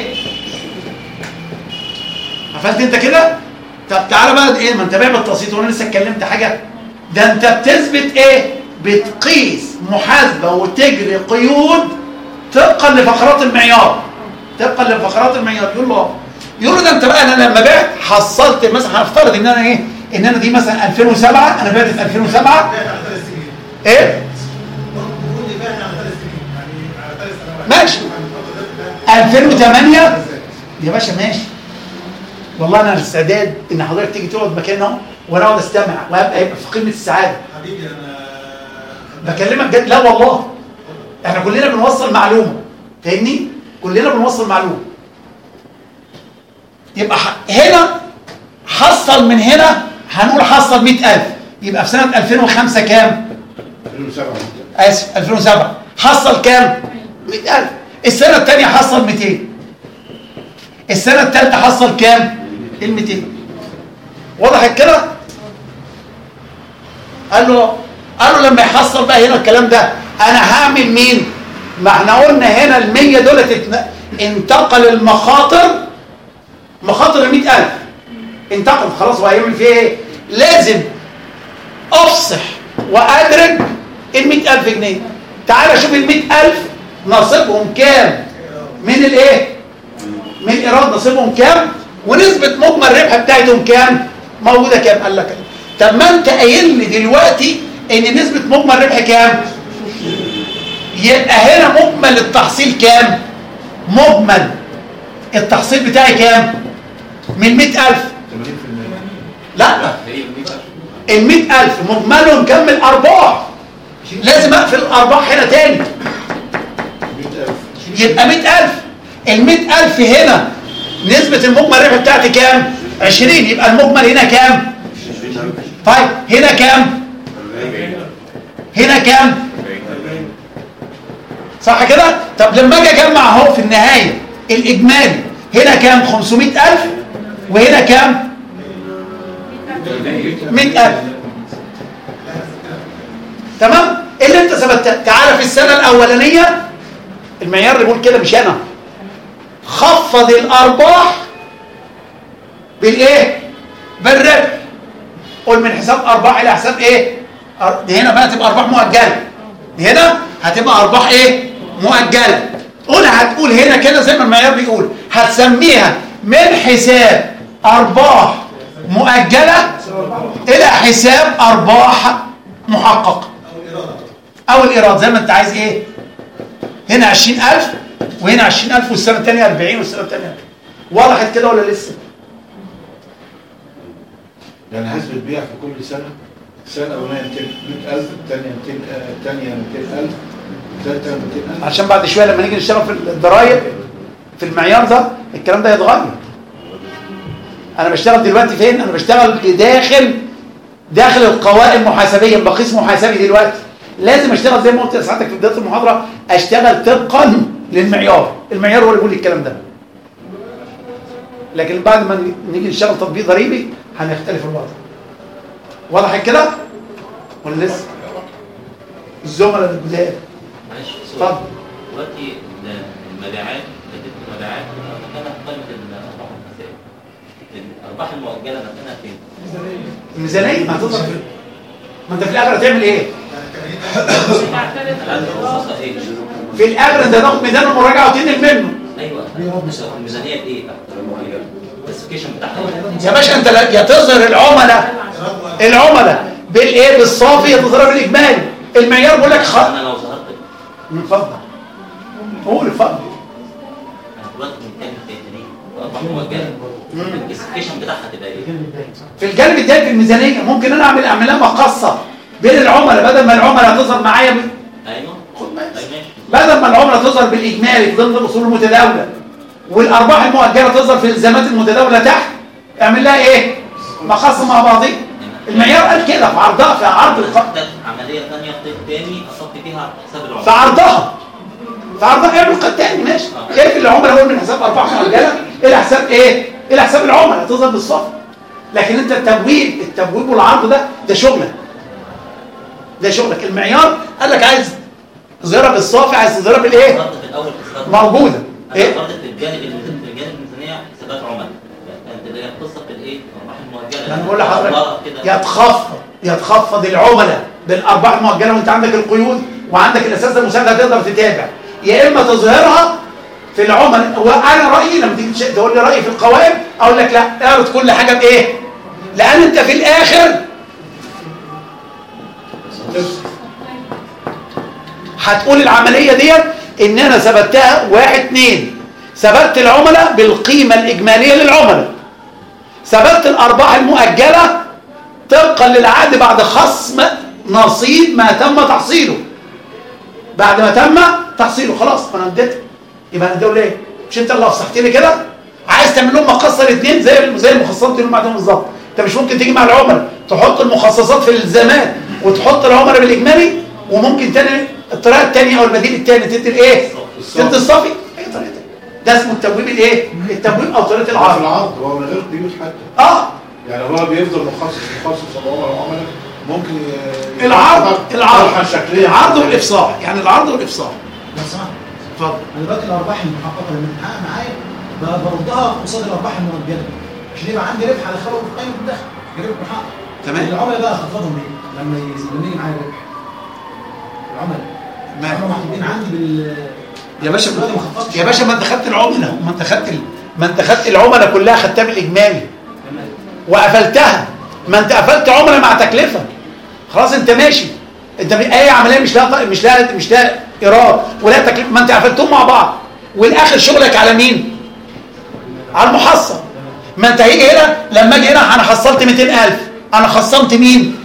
قفلت انت كده؟ طب تعالى بقى ايه؟ ما انت بقى بالتقسيط وانا لسه اتكلمت حاجة. ده انت بتثبت ايه؟ بتقيس محاسبة وتجري قيود طبقا لفقرات المعيار. طبقا لفقرات المعيار. يقول له يقول له ده انت بقى انا لما بعت حصلت مثلا هنفترض ان انا ايه؟ ان انا دي مثلا ألفين وسبعة انا بعت في ألفين وسبعة ايه؟ ماشي. ألفين وثمانية يا باشا ماشي. والله انا الاستعداد ان حضرتك تيجي تقعد مكاني اهو وانا اقعد استمع وابقى يبقى في قمه السعاده. حبيبي انا بكلمك جد. لا والله احنا كلنا بنوصل معلومه. فاهمني؟ كلنا بنوصل معلومه. يبقى هنا حصل من هنا هنقول حصل مائة ألف. يبقى في سنه ألفين وخمسة كام؟ ألفين وسبعة. اسف ألفين وسبعة حصل كام؟ مائة ألف. السنه الثانيه حصل مئتين. السنه الثالثه حصل كام؟ ال مئتين. وضحت كده؟ قال له قال له لما يحصل بقى هنا الكلام ده انا هعمل مين؟ ما احنا قلنا هنا ال مية دولت انتقل المخاطر مخاطر ال مئة ألف انتقل خلاص. وهيعمل فيها ايه؟ لازم افصح وادرج ال مئة ألف جنيه. تعال شوف ال مئة ألف نصيبهم كام من الايه؟ من الايراد نصيبهم كام؟ ونسبة مجمل الربح بتاعتهم كام؟ موجودة كام؟ قال لك طب ما انت قايل لي دلوقتي ان نسبة مجمل الربح كام؟ يبقى هنا مجمل التحصيل كام؟ مجمل التحصيل بتاعي كام؟ من مئة ألف. لا ال مئة ألف مجملهم كام من الارباح؟ لازم اقفل الارباح هنا تاني. يبقى مئة ألف. ال مئة ألف هنا نسبة المجمل الربح بتاعتي كام؟ عشرين. يبقى المجمل هنا كام؟ طيب هنا كام؟ هنا كام؟ صح كده؟ طب لما اجي اجمع اهو في النهاية الاجمالي هنا كام؟ خمسمائة ألف وهنا كام؟ مئة ألف. تمام؟ اللي انت ثبتت. تعالى في السنة الأولانية المعيار اللي بيقول كده مش انا خفض الارباح بالايه؟ بالربح. قول من حساب ارباح الى حساب ايه؟ دي هنا بقى تبقى ارباح مؤجله. دي هنا هتبقى ارباح ايه؟ مؤجله. قول هتقول هنا كده زي ما المعيار بيقول هتسميها من حساب ارباح مؤجله الى حساب ارباح محققه او الايراد زي ما انت عايز. ايه هنا عشرين ألف وهنا عشرين ألف والسنه الثانيه أربعين والسنه الثانيه. وضحت كده ولا لسه؟ يعني حسب البيع في كل سنة السنه الاولانيه مئة ألف، الثانيه مئتين، الثانيه مئتين ألف، الثالثه مئتين ألف. عشان بعد شويه لما نيجي نشتغل في الضرايب في المعيار ده الكلام ده يتغير. انا بشتغل دلوقتي فين؟ انا بشتغل في داخل داخل القوائم المحاسبيه، بقيس محاسبي دلوقتي. لازم اشتغل زي ما قلت لسعادتك في بدايه المحاضره، اشتغل طبقا للمعيار. المعيار هو اللي يقول لي الكلام ده. لكن بعد ما نيجي نشتغل تطبيق ضريبي هنختلف الوضع. واضح كده ولا لسه؟ الزملاء الجداد معلش اتفضل. دلوقتي المبيعات نتيجه المبيعات مكانها قائمه الارباح والخسائر. الارباح المؤجله مكانها فين؟ الميزانيه ما هتظهر فين؟ ما انت في الاخر هتعمل ايه؟ الخصائص ايه؟ في الاخر انت هتاخد ميزان المراجعه وتنقل منه. ايوه الميزانيه بايه؟ الكلاسيفيكيشن بتاعها يا باشا انت لا- يا تظهر العملاء العملاء بالايه؟ بالصافي، يا تظهرها بالاجمالي. المعيار بيقول لك خ... انا لو ظهرت اتفضل قول اتفضل. انا دلوقتي بنتكلم في ايه؟ ارباح مؤجله الكلاسيفيكيشن بتاعها تبقى ايه؟ في الجانب الثاني في الميزانيه ممكن انا اعمل اعملها مقصه بين العملاء، بدل ما العملاء تظهر معايا ب... ايوه خد بالك. أيوة. بدل ما العملاء تظهر بالاجمالي في ضمن الاصول المتداوله والارباح المؤجله تظهر في الالزامات المتداوله تحت، اعمل لها ايه؟ مقصه مع بعضيها. المعيار قال كده في عرضها، في عرض الق... عمليه ثانيه خطيط ثاني اصفي فيها على حساب العملاء في عرضها في عرضها اعمل قد تاني ماشي. كيف العملاء هو من حساب ارباح مؤجله الى حساب ايه؟ الى حساب العملاء تظهر بالصف. لكن انت التبويب التبويب والعرض ده ده شغلك ده شغلك. المعيار قال لك عايز تظهرها بالصافي، عايز تظهرها بالايه؟ فرضت في الاول حساب موجوده ايه؟ ايه؟ فرضت في الجانب الميزانيه في الجانب الميزانيه حسابات عملاء. انت اللي هي القصه في الايه؟ الارباح المؤجله. انا بقول لحضرتك يتخفض يتخفض العملاء بالارباح المؤجله وانت عندك القيود وعندك الاساس المساعده هتقدر تتابع. يا اما تظهرها في العملاء. وانا رايي لما تيجي تقول لي رايي في القوائم اقول لك لا، اعرض كل حاجه بايه؟ لان انت في الاخر هتقول العمليه ديت ان انا ثبتها واحد اتنين، ثبت العملاء بالقيمه الاجماليه للعملاء، ثبت الارباح المؤجله طبقا للعقد بعد خصم نصيب ما تم تحصيله. بعد ما تم تحصيله خلاص انا اديتك. يبقى انا اديله ليه؟ مش انت اللي افصحت لي كده؟ عايز تعمل لهم مقصه الاثنين زي زي المخصصات اللي هم عندهم بالظبط. انت مش ممكن تيجي مع العملاء تحط المخصصات في الالزامات وتحط العملاء بالاجمالي، وممكن تاني الطريقه الثانيه او البديل الثاني تدي الايه؟ تدي الصافي. اي طريقه ده اسمه التبويب الايه؟ التبويب او طريقه العرض. العرض هو من غير قيود حتى. اه يعني هو بيفضل مخصص مخصص العملاء العملاء ممكن ي- العرض العرض طرحة شكلية. العرض والافصاح، يعني العرض والافصاح. لو سمحت اتفضل. انا دلوقتي الارباح المحققه اللي بتحقق معايا ب- بردها قصاد الارباح المؤجله عشان يبقى عندي ربح على خبر في قائمه الدخل، ربح محقق. تمام. العملاء بقى اخفضهم ايه؟ لما يز- لما يجي معايا ربح العملاء ما- هم محطوطين عندي بال يا باشا دلوقتي ما خفضتش. يا باشا ما انت خدت العملاء، ما انت خدت ال... ما انت خدت العملاء كلها خدتها بالاجمالي وقفلتها. ما انت قفلت عملاء مع تكلفه خلاص انت ماشي. انت اي عمليه مش لها مش لها مش لها ايراد ولا تكلفه، ما انت قفلتهم مع بعض والاخر شغلك على مين؟ على المحصل. ما انت هيجي هنا لما اجي هنا انا حصلت مئتين ألف، انا خصمت مين؟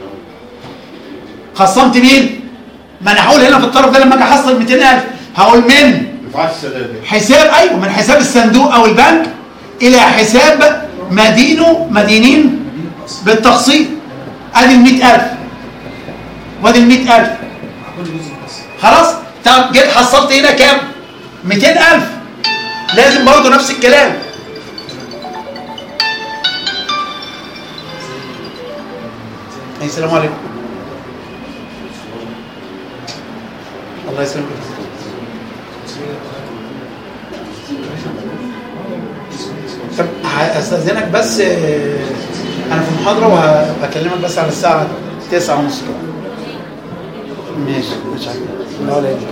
خصمت مين؟ ما انا هقول هنا في الطرف ده لما اجي احصل مئتين ألف هقول من دفعات السداد. حساب ايوه من حساب الصندوق او البنك الى حساب مدينه مدينين بالتقسيط. ادي ال مئة ألف وادي ال مئة ألف كل جزء بس. خلاص. طب جيت حصلت هنا كام؟ مئتين ألف. لازم برضه نفس الكلام. السلام عليكم. الله يسلمك. طب هستأذنك بس آه، انا في محاضرة وهكلمك بس على الساعة تسعة ونص كده. ماشي مش عارف. لا ولا يهمك.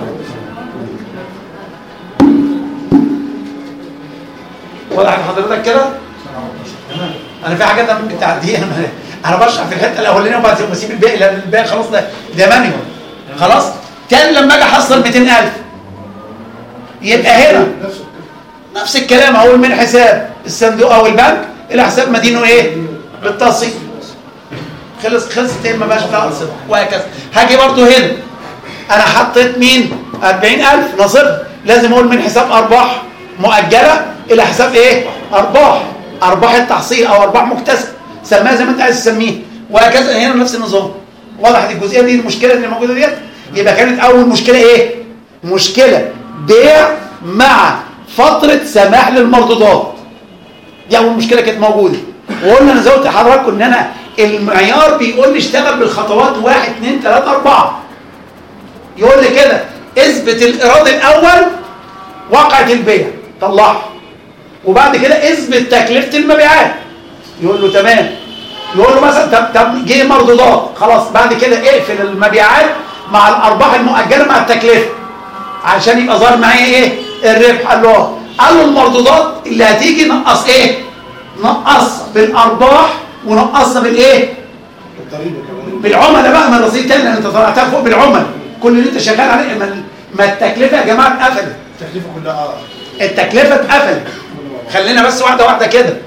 واضح لحضرتك كده؟ انا في حاجات انا ممكن تعديها. انا بشرح في الحته الاولانيه وبعد كده بسيب الباقي لان الباقي خلاص ده ده مانيوال خلاص. تاني لما اجي احصل مئتين ألف يبقى هنا نفس الكلام. هقول من حساب الصندوق او البنك الى حساب مدينه ايه؟ بالتقسيط. خلص خلصت ايه ما بقاش بتاع ارصده وهكذا. هاجي برضو هنا انا حطيت مين أربعين ألف نصب، لازم اقول من حساب ارباح مؤجله الى حساب ايه ارباح ارباح التحصيل او ارباح مكتسبه، سميها زي ما انت عايز تسميها وهكذا. هنا نفس النظام. وضحت الجزئيه دي المشكله اللي موجوده ديت؟ يبقى كانت اول مشكله ايه؟ مشكله بيع مع فتره سماح للمردودات، دي اول مشكله كانت موجوده. وقلنا انا زودت لحضراتكم ان انا المعيار بيقول لي اشتغل بالخطوات واحد اثنين ثلاثة أربعة، يقول لي كده اثبت الايراد الاول وقعة البيع طلعها، وبعد كده اثبت تكلفة المبيعات، يقول له تمام. يقول له مثلا طب طب جه مردودات، خلاص بعد كده اقفل المبيعات مع الارباح المؤجله مع التكلفه عشان يبقى ظاهر معايا ايه الربح. قال له قال له المردودات اللي هتيجي نقص ايه؟ نقصها بالارباح ونقصها بالايه؟ الضريبه كمان بالعملاء بقى، ما الرصيد تاني انت طلعتها فوق بالعملاء، كل اللي انت شغال عليه. ما, ما التكلفه يا جماعه اتقفلت، التكلفه كلها اه التكلفه اتقفلت. خلينا بس واحده واحده كده.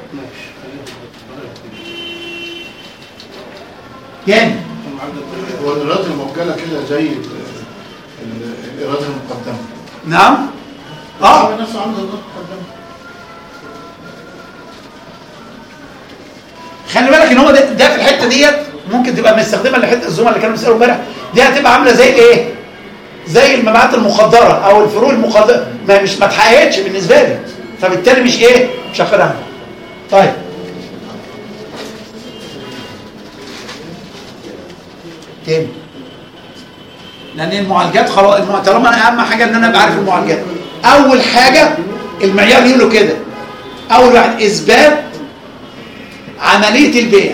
تاني هو الايرادات الموكله كده زي ال- ال- الايرادات المقدمه. نعم اه هو نفسه عامل ايرادات مقدمه. خلي بالك ان هو ده, ده في الحته ديت ممكن تبقى مستخدمه لحته الزملاء اللي كانوا بيسالوا امبارح، دي هتبقى عامله زي ايه؟ زي المبيعات المخدره او الفروق المخدره، ما مش ما اتحققتش بالنسبه لي، فبالتالي مش ايه؟ مش هاخدها. طيب تاني، لان المعالجات خلاص الم- طالما انا اهم حاجه ان انا ابقى عارف المعالجات. اول حاجه المعيار يقول كده، اول واحد اثبات عمليه البيع،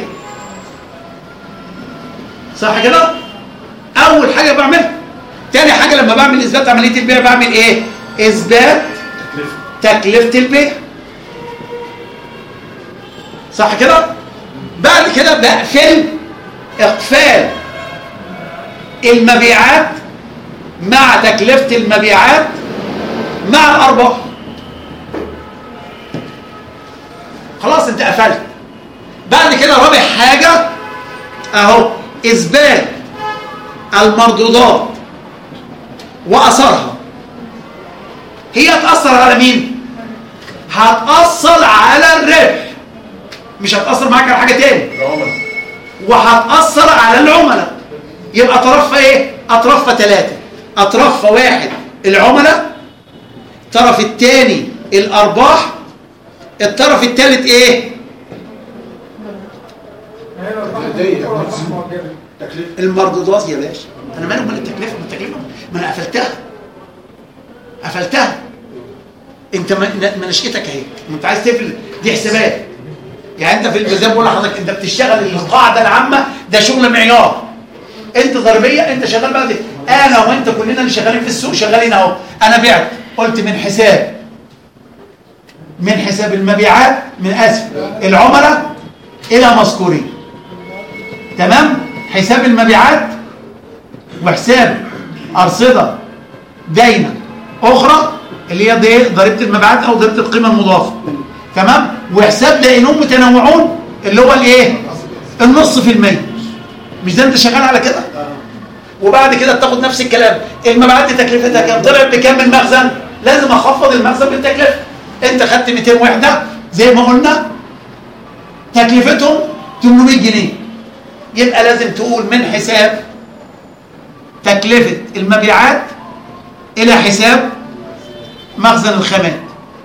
صح كده؟ اول حاجه بعملها. تاني حاجه لما بعمل اثبات عمليه البيع بعمل ايه؟ اثبات تكلفه البيع، صح كده؟ بعد كده بقفل اقفال المبيعات مع تكلفة المبيعات مع الأرباح. خلاص انت قفلت. بعد كده رابع حاجة اهو اثبات المردودات واثرها. هي هتأثر على مين؟ هتأثر على الربح، مش هتأثر معاك على حاجة تاني، العملاء وهتأثر على العملاء. يبقى اطرافها ايه؟ اطرافها ثلاثة. اطرافها واحد العملاء، الطرف الثاني الارباح، الطرف الثالث ايه؟ تكلفه المردودات يا باشا. انا مالي ومال التكلفه؟ ما التكلفه ما انا قفلتها قفلتها انت ما نشئتك اهي، انت عايز تقفل دي حسابات. يعني انت في زي ما بقول لحضرتك انت بتشتغل القاعده العامه، ده شغل معيار. انت ضريبيه، انت شغال بقى دي. انا وانت كلنا اللي شغالين في السوق شغالين اهو. انا بعت، قلت من حساب من حساب المبيعات من اسف العملاء الى مذكورين، تمام؟ حساب المبيعات وحساب ارصده داينه اخرى اللي هي دي ضريبه المبيعات او ضريبه القيمه المضافه، تمام؟ وحساب دائنون متنوعون اللي هو الايه؟ النص في المية. مش ده انت شغال على كده؟ وبعد كده بتاخد نفس الكلام، المبيعات دي تكلفتها كام؟ طلعت بكام المخزن؟ لازم اخفض المخزن بالتكلفه. انت خدت مئتين وحده زي ما قلنا تكلفتهم ثمانمائة جنيه، يبقى لازم تقول من حساب تكلفه المبيعات الى حساب مخزن الخامات،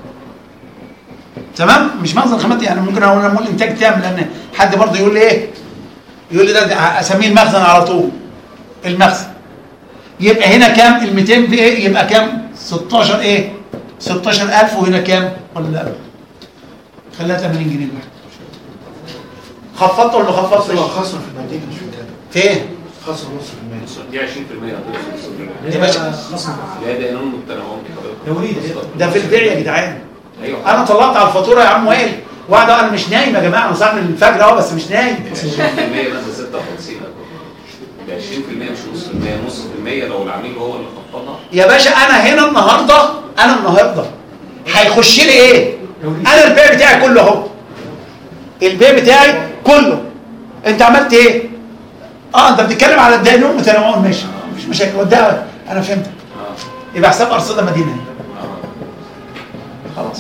تمام؟ مش مخزن الخامات، يعني ممكن اقول اقول انتاج تام، لان حد برضه يقول لي ايه؟ يقول لي ده اسميه المخزن على طول المخزن. يبقى هنا كام؟ ال مئتين في ايه؟ يبقى كام؟ ستاشر ايه؟ ستاشر ألف. وهنا كام؟ ولا لا خليها ثمانين جنيه الواحد. خفضت ولا خفضت؟ هو خصم في النتيجه مش في الكلام. في ايه؟ خصم نص في المية. دي عشرين في المية يا باشا خصم لا ده قانون متنوعون توريد. ده في البيع يا جدعان. ايوه انا طلعت على الفاتوره يا عم وائل واحد، انا مش نايم يا جماعه، انا صاحي من الفجر اهو بس مش نايم. عشرين في المية ده ستة وخمسين ده عشرين في المية مش نص في المية. نص في المية لو العميل هو اللي خفضها. يا باشا انا هنا النهارده انا النهارده هيخش لي ايه؟ انا البيع بتاعي كله اهو، البيع بتاعي كله. انت عملت ايه؟ اه انت بتتكلم على الدائنون متنوعون، ماشي مش مشاكل، وده انا فهمتك. يبقى حساب ارصده مدينه خلاص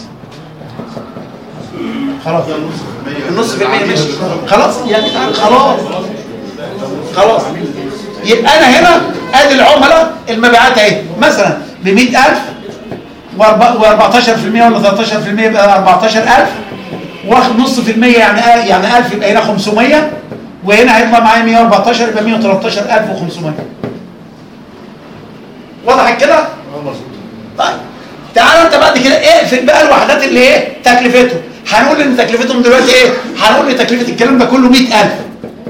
خلاص النص في المية ماشي خلاص يا جدعان خلاص خلاص. يبقى انا هنا ادي العملاء المبيعات اهي مثلا ب مئة ألف و14% ولا ثلاثة عشر بالمية يبقى أربعتاشر ألف، واخد نص في المية يعني يعني ألف يبقى هنا خمسمية، وهنا هيطلع معايا مئة وأربعتاشر يبقى مئة وتلتاشر ألف وخمسمية. وضحت كده؟ طيب تعالى انت بعد كده اقفل بقى الوحدات اللي ايه تكلفتهم. هنقول ان تكلفتهم دلوقتي ايه؟ هنقول ان تكلفه الكلام ده كله مئة ألف.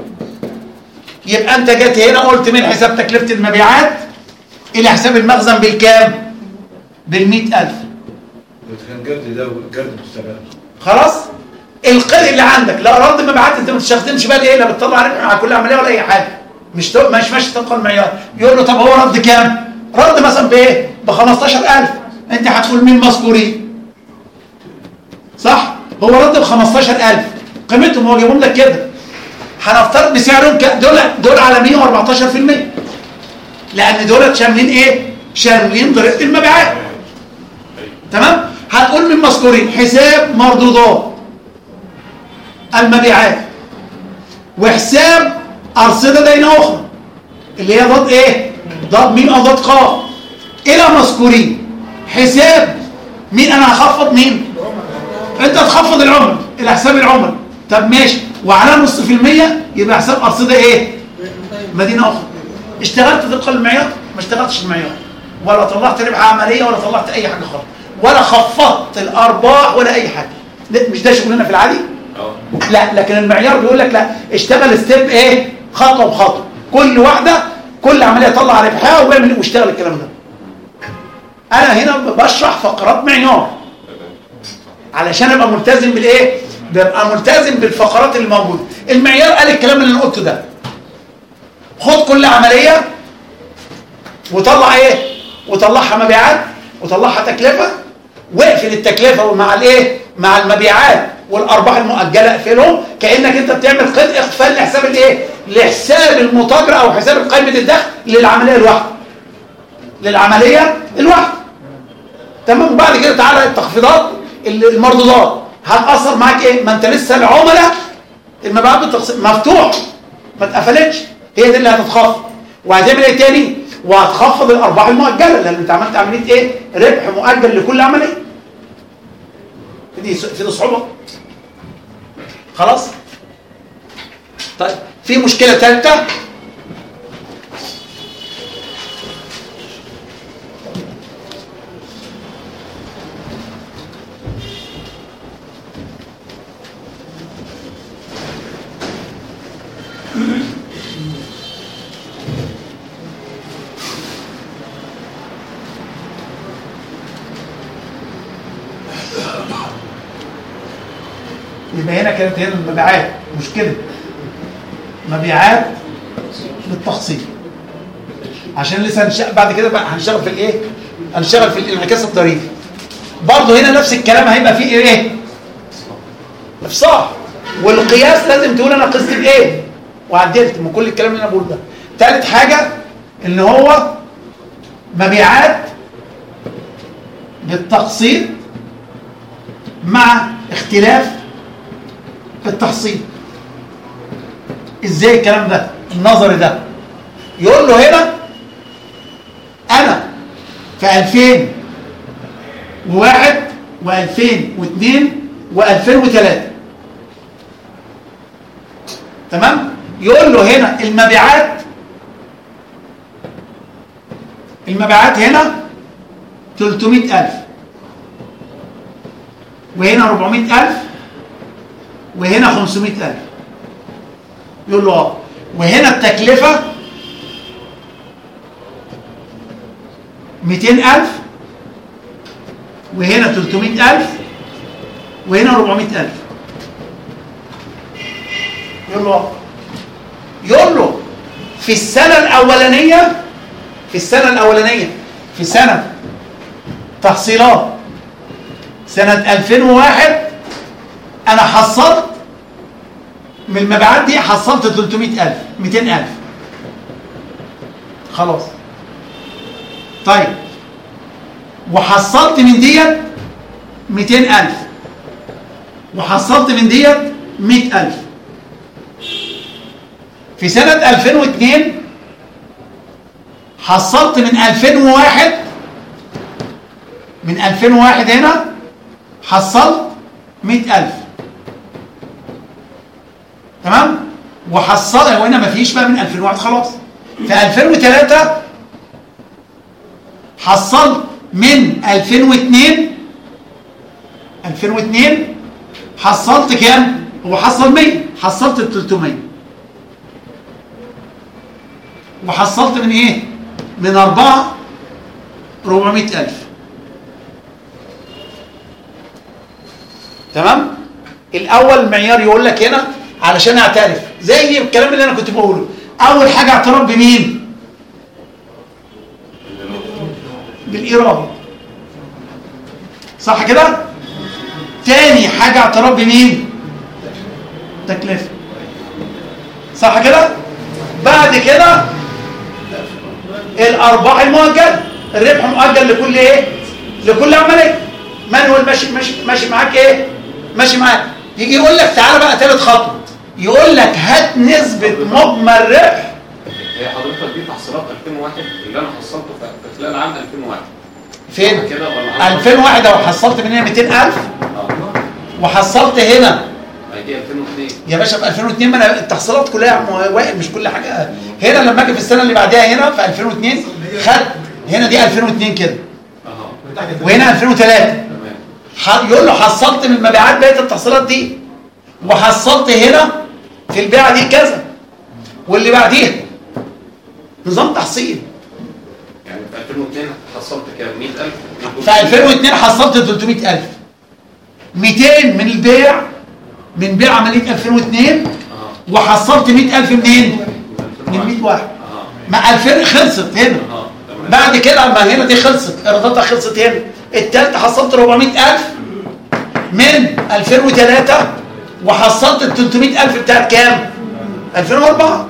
يبقى انت جيت هنا قلت من حساب تكلفه المبيعات الى حساب المخزن بالكام؟ بالمئة ألف. كان جرد ده جرد مستمر. خلاص؟ القيد اللي عندك لا رد مبيعات انت ما بتستخدمش بقى ايه، لا بتطلع ربح مع كل عمليه ولا اي حاجه، مش مش ماشي طبقا المعيار. يقول له طب هو رد كام؟ رد مثلا بايه؟ ب خمستاشر ألف. انت هتقول مين مذكورين؟ صح؟ هو رد ب خمستاشر ألف، قيمتهم هو جايبهم لك كده. هنفترض بسعرهم دول دول على مئة وأربعتاشر بالمية. لان دول شاملين ايه؟ شاملين ضريبه المبيعات. تمام؟ هتقول من مذكورين حساب مردودات المبيعات وحساب ارصده دينه اخرى اللي هي ضاد ايه؟ ضاد ميم او ضاد قاف الى مذكورين حساب مين. انا هخفض مين؟ انت هتخفض العمر الى حساب العمر. طب ماشي، وعلى نص في المية يبقى حساب ارصده ايه؟ مدينه اخرى. اشتغلت طبقا للمعيار؟ ما اشتغلتش المعيار، ولا طلعت ربح عمليه ولا طلعت اي حاجه خالص، ولا خفضت الارباح ولا اي حاجه. مش ده شغلنا في العادي؟ لا، لكن المعيار بيقول لك لا، اشتغل ستيب ايه؟ خطوه بخطوه، كل واحده كل عمليه طلع ربحها واعمل واشتغل الكلام ده. انا هنا بشرح فقرات معيار علشان ابقى ملتزم بالايه؟ ببقى ملتزم بالفقرات اللي موجوده. المعيار قال الكلام اللي انا قلته ده، خد كل عمليه وطلع ايه؟ وطلعها مبيعات وطلعها تكلفه، واقفل التكلفه مع الايه؟ مع المبيعات والارباح المؤجله اقفلهم، كانك انت بتعمل قيد اقفال لحساب الايه؟ لحساب المتاجره او حساب قائمه الدخل للعمليه الواحده. للعمليه الواحده. تمام؟ وبعد كده تعالى التخفيضات المردودات هتاثر معاك ايه؟ ما انت لسه العملاء المبيعات بالتقسيم مفتوح ما اتقفلتش، هي دي اللي هتتخفض. وهتعمل ايه تاني؟ وهتخفض الارباح المؤجله لان انت عملت عمليه ايه؟ ربح مؤجل لكل عمليه. دي في دي صعوبه. خلاص؟ طيب في مشكله ثالثه. يبقى هنا كانت هنا المبيعات مشكلة مبيعات بالتخصيص، عشان لسه هنشتغل بعد كده بقى هنشتغل في الايه؟ هنشتغل في الانعكاس الضريبي. برضه هنا نفس الكلام هيبقى فيه ايه؟ افصاح. والقياس لازم تقول انا قست بايه؟ وعدلت من كل الكلام اللي انا بقوله ده. ثالث حاجة ان هو مبيعات بالتقسيط مع اختلاف التحصيل. ازاي الكلام ده النظري ده؟ يقول له هنا انا في ألفين وواحد وألفين واثنين وألفين وثلاثة، تمام؟ يقول له هنا المبيعات المبيعات هنا ثلاثمئة ألف، وهنا أربعمئة ألف، وهنا خمسمئة ألف. يقول له اه، وهنا التكلفة مئتين ألف، وهنا ثلاثمئة ألف، وهنا أربعمئة ألف. يقول له اه، يقول له في السنة الأولانية في السنة الأولانية في سنة تحصيلات سنة ألفين وواحد أنا حصلت من المبيعات دي حصلت ثلاثمئة ألف مئتين ألف. خلاص. طيب وحصلت من ديت مئتين ألف وحصلت من ديت مئة ألف. في سنة ألفين واثنين حصلت من ألفين وواحد من ألفين وواحد هنا حصلت مئة ألف. تمام؟ وحصلت وهنا مفيش بقى من ألفين وواحد خلاص. في ألفين وثلاثة حصلت من ألفين واثنين ألفين واثنين حصلت كام؟ هو حصل مية، حصلت ال ثلاثمية. وحصلت من ايه؟ من أربعة أربعمئة ألف. تمام؟ الأول المعيار يقول لك هنا علشان اعترف زي الكلام اللي انا كنت بقوله. أول حاجة اعتراف بمين؟ بالإيراد. صح كده؟ تاني حاجة اعتراف بمين؟ تكلفة. صح كده؟ بعد كده الأرباح المؤجلة، الربح مؤجل لكل ايه؟ لكل عملية. مانوال ماشي ماشي ماشي معاك ايه؟ ماشي معاك. يجي يقول لك تعالى بقى ثالث خطوة، يقول لك هات نسبة مجمل ربح. هي حضرتك دي تحصيلات ألفين وواحد اللي انا حصلته في خلال عام ألفين وواحد. فين؟ كده ولا ألفين وواحد اهو حصلت من هنا مئتين ألف وحصلت هنا دي ألفين واثنين يا باشا. في ألفين واثنين ما انا التحصيلات كلها واقف مش كل حاجه. هنا لما اجي في السنه اللي بعدها هنا في ألفين واثنين خد هنا دي ألفين واثنين كده اها وهنا ألفين وثلاثة. تمام. يقول له حصلت من المبيعات بقيه التحصيلات دي وحصلت هنا في البيعه دي كذا واللي بعديها نظام تحصيل. يعني في ألفين واثنين حصلت كام؟ مئة ألف. في ألفين واثنين حصلت ثلاثمئة ألف. مئتين من البيع من بيع عمليه ألفين واثنين اه وحصلت مئة ألف منين؟ من مئة واحد. اه ما ألفين خلصت هنا. اه تمام. بعد كده اما هنا دي خلصت ايراداتها خلصت هنا. الثالثه حصلت أربعمئة ألف من ألفين وثلاثة وحصلت ال ثلاثمئة ألف بتاعت كام؟ ألفين وأربعة.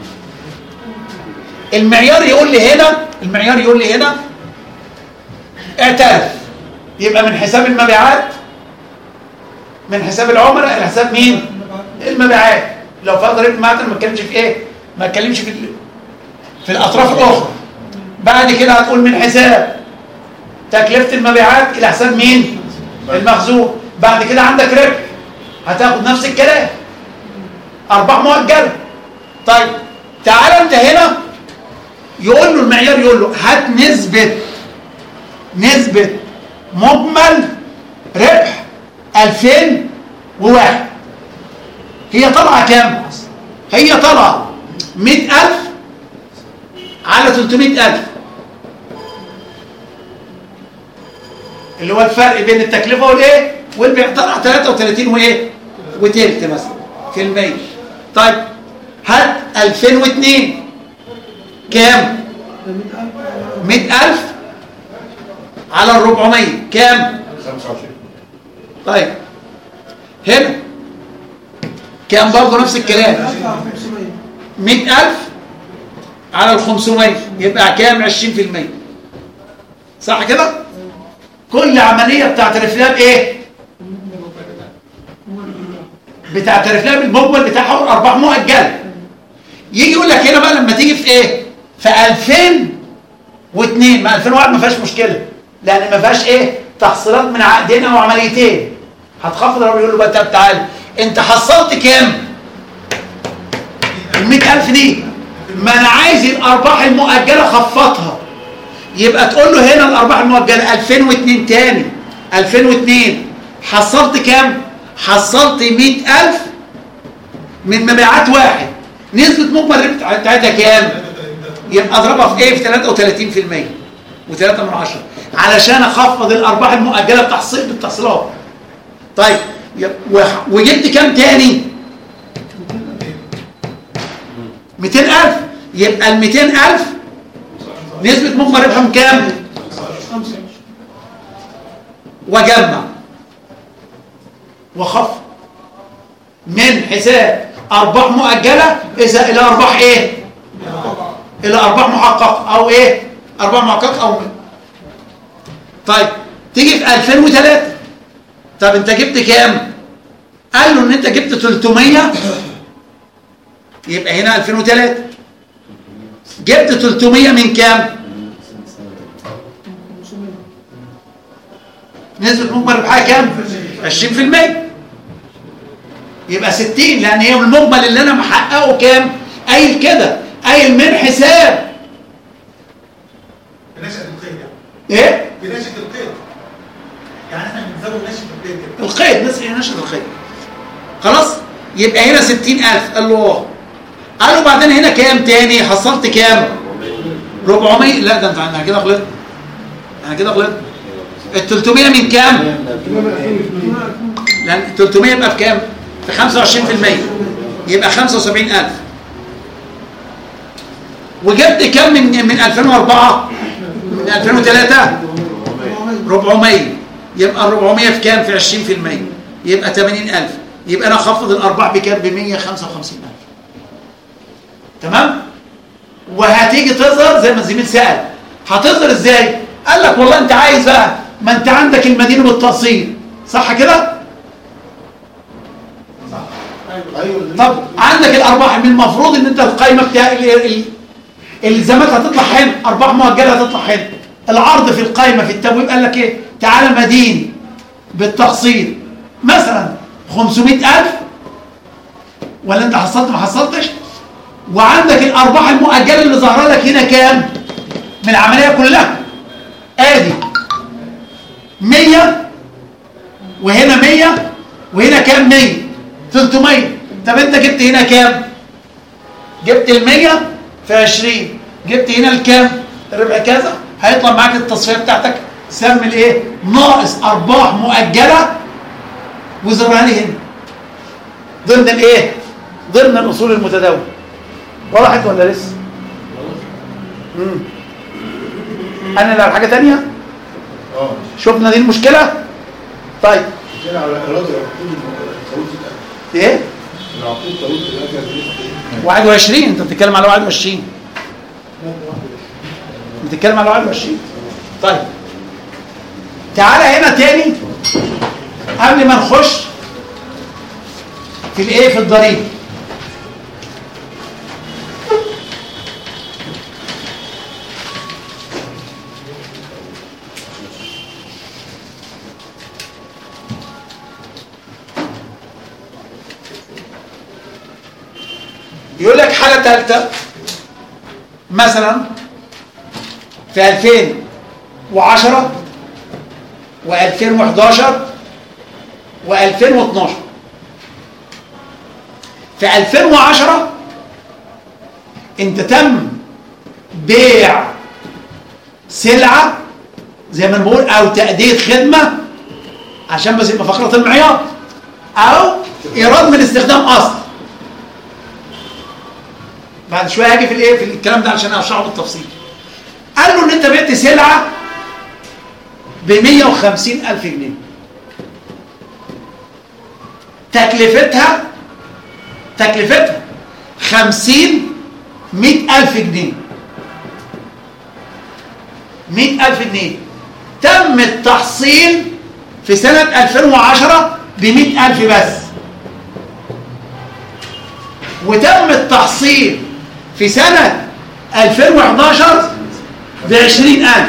المعيار يقول لي هنا المعيار يقول لي هنا اعترف. يبقى من حساب المبيعات من حساب العملاء الى حساب مين؟ المبيعات. لو في ضريبه معدن ما اتكلمش في ايه؟ ما اتكلمش في في الاطراف الاخرى. بعد كده هتقول من حساب تكلفه المبيعات الى حساب مين؟ المخزون. بعد كده عندك ربح هتاخد نفس الكلام ارباح مؤجله. طيب تعال انت هنا يقول له المعيار يقول له هات نسبه نسبه مجمل ربح ألفين وواحد. هي طالعه كام؟ هي طالعه مئة ألف على ثلاثمئة ألف اللي هو الفرق بين التكلفه والايه والبيع. طلع ثلاثة وثلاثين وايه وتلت مثلا في المية. طيب هات ألفين واثنين كام؟ مئة ألف على الربعمية كام؟ خمسة وعشرين. طيب هنا كام؟ برضه نفس الكلام مئة ألف على الخمسمية يبقى كام؟ عشرين في المية. صح كده؟ كل عملية بتعترف لها بإيه؟ بتعترف لها بالمجمل بتاعها والأرباح مؤجلة. يجي يقول لك هنا بقى لما تيجي في إيه؟ في ألفين واثنين. ما ألفين وواحد ما فيهاش مشكلة لأن ما فيهاش إيه؟ تحصيلات من عقدين أو عمليتين. هتخفض الرقم يقول له بقى طب تعالى أنت حصلت كام؟ ال مئة ألف دي ما أنا عايز الأرباح المؤجلة خفضها. يبقى تقول له هنا الأرباح المؤجلة ألفين واثنين تاني. ألفين واثنين حصلت كام؟ حصلت مئة ألف من مبيعات واحد. نسبة مجمل الربح بتاعتها كام؟ يبقى اضربها في ايه؟ في ثلاثة وثلاثين في المية وثلاثة من عشرة علشان اخفض الارباح المؤجله بتحصيل بالتحصيلات. طيب وجبت كام تاني؟ مئتين ألف. يبقى ال مئتين ألف نسبة مجمل ربحهم كام؟ وجمع وخفض من حساب ارباح مؤجله اذا الى ارباح ايه؟ الى ارباح محققه او ايه ارباح محققه او طيب تيجي في ألفين وثلاثة طب انت جبت كام؟ قال له ان انت جبت ثلاثمية يبقى هنا ألفين وثلاثة جبت ثلاثمية من كام؟ نسبة مجمل ربحها كام؟ عشرين في المية يبقى ستين لان هي المجمل اللي انا محققه كام؟ قايل كده قايل من حساب بنشأة القيد يعني ايه؟ بنشأة القيد يعني احنا بنزود نشأة القيد يعني. القيد نسبة نشأة القيد خلاص يبقى هنا ستين ألف قال له اه قالوا بعدين هنا كام تاني حصلت كام أربعمية لا ده انت انا كده غلطت انا كده غلطت ال ثلاثمية من كام لان ثلاثمية يبقى في كام في خمسة وعشرين في المية يبقى خمسة وسبعين ألف وجبت كام من من ألفين وأربعة من ألفين وثلاثة أربعمية يبقى أربعمية في كام في عشرين في المية يبقى ثمانين ألف يبقى انا اخفض الارباح بكام ب مية وخمسة وخمسين ألف تمام وهتيجي تظهر زي ما الزميل سأل هتظهر ازاي قال لك والله انت عايز بقى ما انت عندك المدينه بالتقسيط صح كده ايوه طب عندك الارباح من المفروض ان انت القائمه بتاع الالتزامات هتطلع هنا ارباح مؤجله هتطلع هنا العرض في القائمه في التبويب قال لك ايه تعالى مدين بالتقسيط مثلا خمسمية ألف ولا انت حصلت ما حصلتش وعندك الارباح المؤجله اللي ظاهره لك هنا كام من العمليه كلها ادي مية وهنا مية وهنا كام مية ثلاثمية طب انت جبت هنا كام جبت المية في عشرين جبت هنا الكام الربع كذا هيطلع معاك التصفيه بتاعتك سمي الايه ناقص ارباح مؤجله وزرها لي هنا ضمن الايه ضمن الاصول المتداوله وضحت ولا لسه امم انا لو حاجه ثانيه اه شفنا دي المشكله طيب كده على الاراضي العقود الطاووس ايه العقود الطاووس الاخر واحد وعشرين انت بتتكلم على واحد وعشرين بتتكلم على واحد وعشرين طيب تعالى هنا تاني قبل ما نخش في الايه في الضريبه يقول لك حاله ثالثه مثلا في ألفين وعشرة وألفين وحداشر وألفين واثناشر في ألفين وعشرة انت تم بيع سلعة زي ما نقول او تأدية خدمة عشان بس يبقى فقرة المعيار او ايراد من استخدام اصل بعد شوية هاجي في الايه في الكلام ده عشان اشرحه بالتفصيل قال له ان انت بعت سلعة ب مية وخمسين ألف جنيه تكلفتها تكلفتها خمسين مئة ألف جنيه مئة ألف جنيه تم التحصيل في سنة ألفين وعشرة ب مئة ألف بس وتم التحصيل في سنة ألفين وحداشر ب عشرين ألف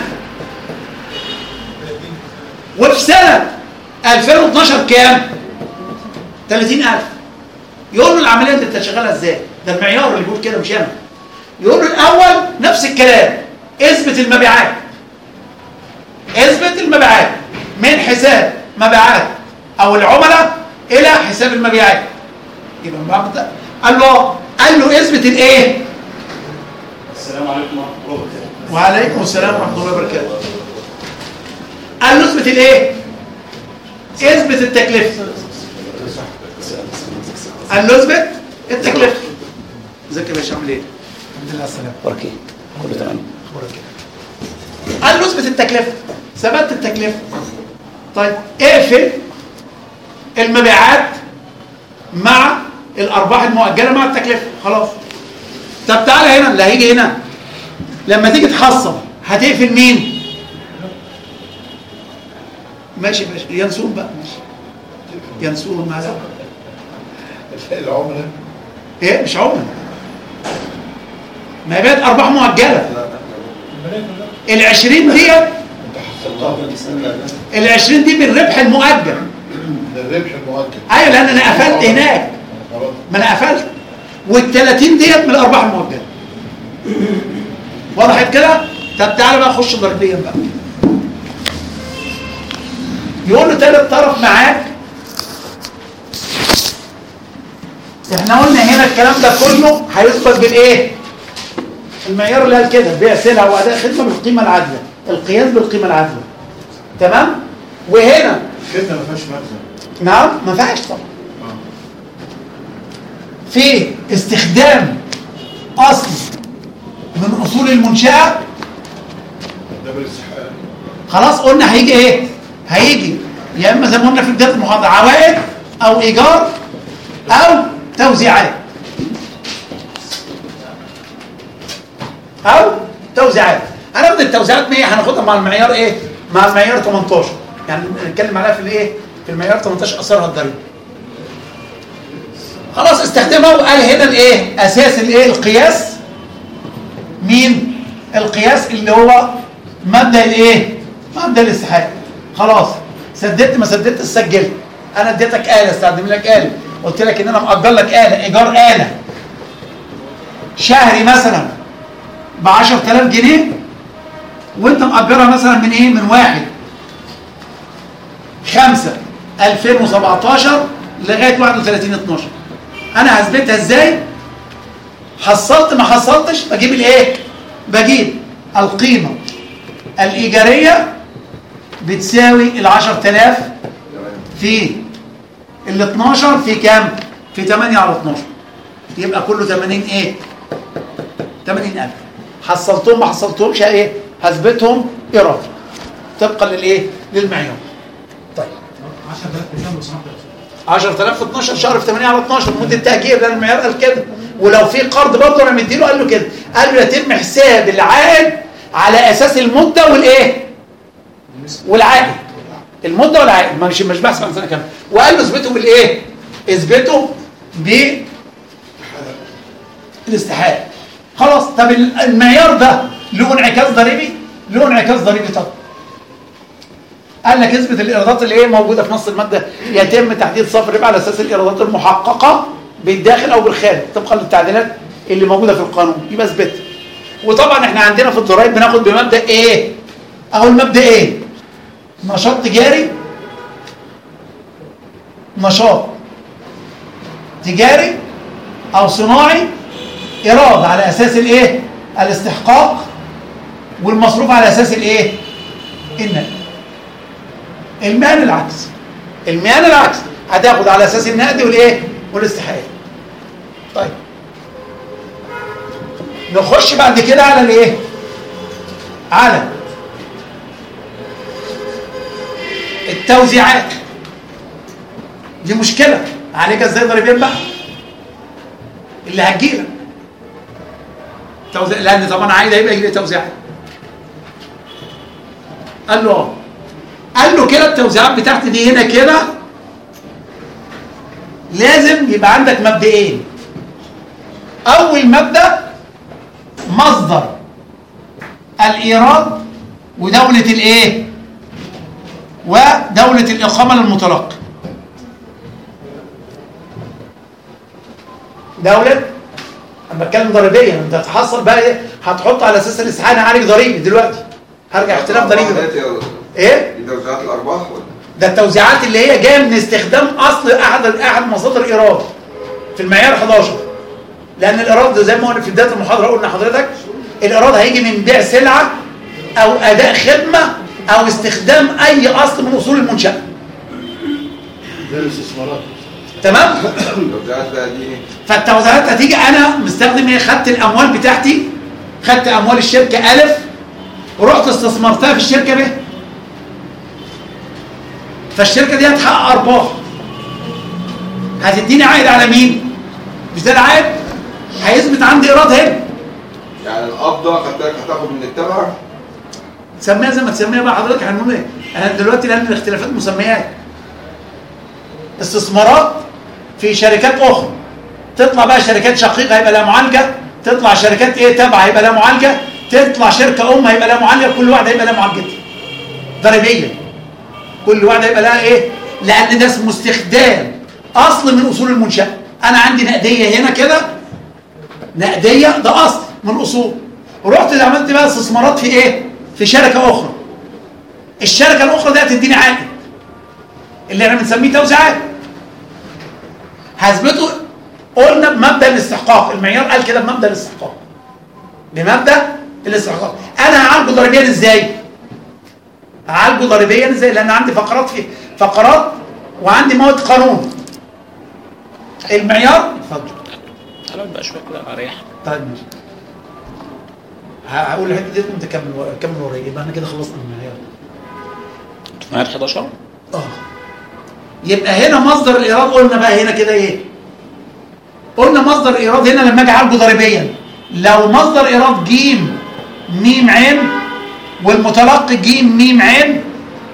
وفي سنة ألفين واثناشر كام؟ ثلاثين ألف يقول له العملية دي انت شغالها ازاي؟ ده المعيار اللي بيقول كده مش انا يقول له الأول نفس الكلام اثبت المبيعات اثبت المبيعات من حساب مبيعات أو العملاء إلى حساب المبيعات يبقى بعد قال له قال له اثبت الايه؟ السلام عليكم ورحمه الله وبركاته. وعليكم السلام ورحمة الله وبركاته. قال له اثبت الايه؟ اثبت التكلفة. قال له اثبت التكلفة. ازيك يا باشا عامل ايه؟ الحمد لله السلام اخبارك ايه؟ كله تمام. اخبارك ايه؟ قال له اثبت التكلفة. ثبت التكلفة. طيب اقفل المبيعات مع الارباح المؤجلة مع التكلفة خلاص. طب تعالى هنا اللي هيجي هنا لما تيجي تحصل هتقفل مين؟ ماشي ماشي ينسون بقى ماشي ينسون معايا العملة ايه مش عمر ما بقت ارباح مؤجله ال20 ديت انت حصلتها ال20 دي بالربح المؤجل ده الربح المؤجل. ايوه لان انا قفلت هناك ما انا قفلت وال30 ديت من الارباح المؤجله وضحت كده. طب تعالى بقى خش ضريبيا بقى. يقول له تالت طرف معاك احنا قلنا هنا الكلام ده كله هيثبت بالايه؟ المعيار اللي قال كده بيع سلعه واداء خدمه بالقيمه العادله، القياس بالقيمه العادله. تمام؟ وهنا كده ما فيهاش مخزن. نعم ما فيهاش طبعا. في استخدام اصل من اصول المنشاه ده بالاستحقاق. خلاص قلنا هيجي ايه؟ هيجي يا اما زي ما قلنا في بدايه المحاضره عوائد او ايجار او توزيعات او توزيعات. هناخد التوزيعات مية هناخدها مع المعيار ايه؟ مع المعيار تمنتاشر، يعني نتكلم عليها في الايه؟ في المعيار تمنتاشر اثرها الضريبي. خلاص استخدمها وقال هنا الايه؟ اساس الايه؟ القياس. مين؟ القياس اللي هو مبدا الايه؟ مبدا الاستحقاق. خلاص سددت ما سددت سجلت. انا اديتك آلة استخدم لك آلة، قلت لك ان انا مأجر لك آلة ايجار آلة شهري مثلا ب عشرة آلاف جنيه وانت مأجرها مثلا من ايه؟ من واحد خمسة ألفين وسبعتاشر لغايه واحد وثلاثين اتناشر. انا هثبتها ازاي؟ حصلت ما حصلتش بجيب الايه؟ بجيب القيمه الايجاريه بتساوي ال عشرة آلاف في ال اتناشر في كام؟ في تمانية على اتناشر، يبقى كله تمانين ايه؟ تمانين ألف. حصلتهم ما حصلتهمش ايه؟ هثبتهم ايراد طبقا للايه؟ للمعيار. طيب عشرة آلاف بكام لو سمحت؟ عشرة آلاف في اتناشر شهر في تمانية على اتناشر مده تاجير، لان المعيار قال كده. ولو في قرض برضه انا مديله قال له كده، قال له يتم حساب العائد على اساس المده والايه؟ والعائد. المده والعائد مش مش بحث عن سنه كامله. وقال له اثبته بالايه؟ اثبته بالاستحقاق. خلاص. طب المعيار ده له انعكاس ضريبي؟ له انعكاس ضريبي طبعا. قال لك اثبت الايرادات اللي هي موجوده في نص الماده يتم تحديد صافي الربح على اساس الايرادات المحققه بالداخل او بالخارج طبقا للتعديلات اللي موجوده في القانون. يبقى اثبتها. وطبعا احنا عندنا في الضرائب بناخد بمبدا ايه؟ اول مبدا ايه؟ نشاط تجاري، نشاط تجاري او صناعي، ايراد على اساس الايه؟ الاستحقاق، والمصروف على اساس الايه؟ النقد. المهن العكس. المهن العكس هتاخد على اساس النقد والايه؟ والاستحقاق. طيب نخش بعد كده على الايه؟ على التوزيعات. دي مشكله عليك ازاي ضريبين بقى اللي هتجيلك توزيع، لان طبعا عايز هيبقى يجي توزيعات. قال له اه قال له كده التوزيعات بتاعتي دي هنا كده لازم يبقى عندك مبدئين. اول مبدا مصدر الايراد ودوله الايه؟ ودوله الاقامه للمتلقي. دوله انا بتكلم ضريبيا، انت هتحصل بقى ايه؟ هتحط على اساس الاستحقاق عليك ضريبي دلوقتي. هرجع اختلاف ضريبي ايه؟ دي توزيعات الارباح ولا؟ ده التوزيعات اللي هي جايه من استخدام اصل احد احد مصادر ايراد في المعيار حداشر. لان الايراد زي ما قلنا في بدايه المحاضره قلنا حضرتك الايراد هيجي من بيع سلعه او اداء خدمه او استخدام اي اصل من اصول المنشاه. ده الاستثمارات. تمام؟ التوزيعات بقى دي ايه؟ فالتوزيعات هتيجي انا مستخدم ايه؟ خدت الاموال بتاعتي، خدت اموال الشركه الف ورحت استثمرتها في الشركه ب، فالشركه دي هتحقق ارباح، هتديني عائد على مين؟ مش ده العائد؟ هيثبت عندي ايراد هنا. يعني القبضه هتاخد هتاخد من التبع. سميها زي ما تسميها بقى حضرتك. هنقول ايه؟ انا دلوقتي لان الاختلافات مسميات. استثمارات في شركات اخرى، تطلع بقى شركات شقيقه هيبقى لها معالجه، تطلع شركات ايه تابعه هيبقى لها معالجه، تطلع شركه ام هيبقى لها معالجه، كل واحده هيبقى لها معالجتها ضريبيه. كل واحده هيبقى لها ايه؟ لان ده اسمه استخدام اصل من اصول المنشاه. انا عندي نقديه هنا كده، نقديه ده اصل من اصول، ورحت عملت بقى استثمارات في ايه؟ في شركه اخرى. الشركه الاخرى دي هتديني عائد اللي احنا بنسميه توزيعات. هثبته قلنا بمبدا الاستحقاق، المعيار قال كده بمبدا الاستحقاق. بمبدا الاستحقاق. انا هعالجه ضريبيا ازاي؟ هعالجه ضريبيا ازاي؟ لان عندي فقرات في فقرات وعندي مواد قانون. المعيار اتفضل. خلاص بقى شويه كده اريح. طيب ماشي. هقول الحته دي وانت كمل كمل ورايا، يبقى احنا كده خلصنا المعيار. معيار حداشر؟ اه. يبقى هنا مصدر الايراد قلنا بقى هنا كده ايه؟ قلنا مصدر الايراد هنا لما اجي اعالجه ضريبيا، لو مصدر ايراد ج م عين والمتلقي ج م عين،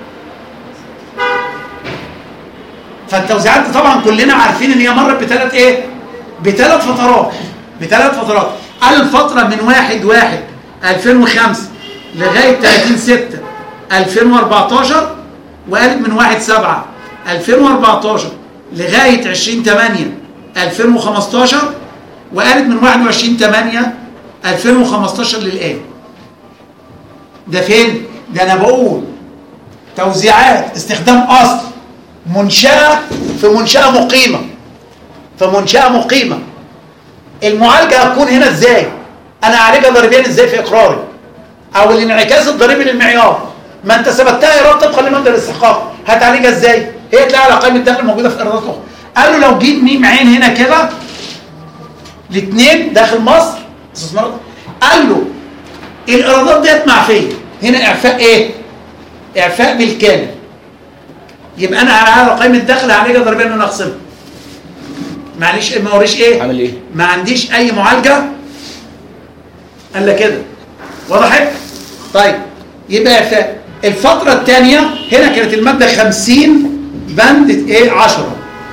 فالتوزيعات دي طبعا كلنا عارفين ان هي مرت بثلاث ايه؟ بثلاث فترات. بثلاث فترات. قال الفتره من واحد واحد ألفين وخمسة لغايه ثلاثين ستة ألفين وأربعتاشر، وقالت من واحد سبعة ألفين وأربعتاشر لغايه عشرين ثمانية ألفين وخمستاشر، وقالت من واحد وعشرين ثمانية ألفين وخمستاشر للآن. ده فين؟ ده انا بقول توزيعات استخدام اصل منشأة في منشأة مقيمة، في منشأة مقيمة. المعالجة هتكون هنا ازاي؟ انا اعالجها ضريبيا ازاي في اقراري؟ او الانعكاس الضريبي للمعيار. ما انت ثبتها ايراد طبقا لمبدا الاستحقاق، هتعالجها ازاي؟ هي تلاقي على قائمه الدخل موجوده في ايرادات اخرى. قال له لو جيت م عين هنا كده الاثنين داخل مصر استثمارات، قال له الايرادات ديت معفيه. هنا اعفاء ايه؟ اعفاء بالكامل. يبقى انا على قائمه الدخل هعالجها ضريبيا ان انا اخصمها. معلش ما وريش ايه؟ عامل ايه؟ ما عنديش اي معالجه. قال لك كده وضحت؟ طيب يبقى اعفاء. الفتره الثانيه هنا كانت الماده خمسين بند ايه؟ عشرة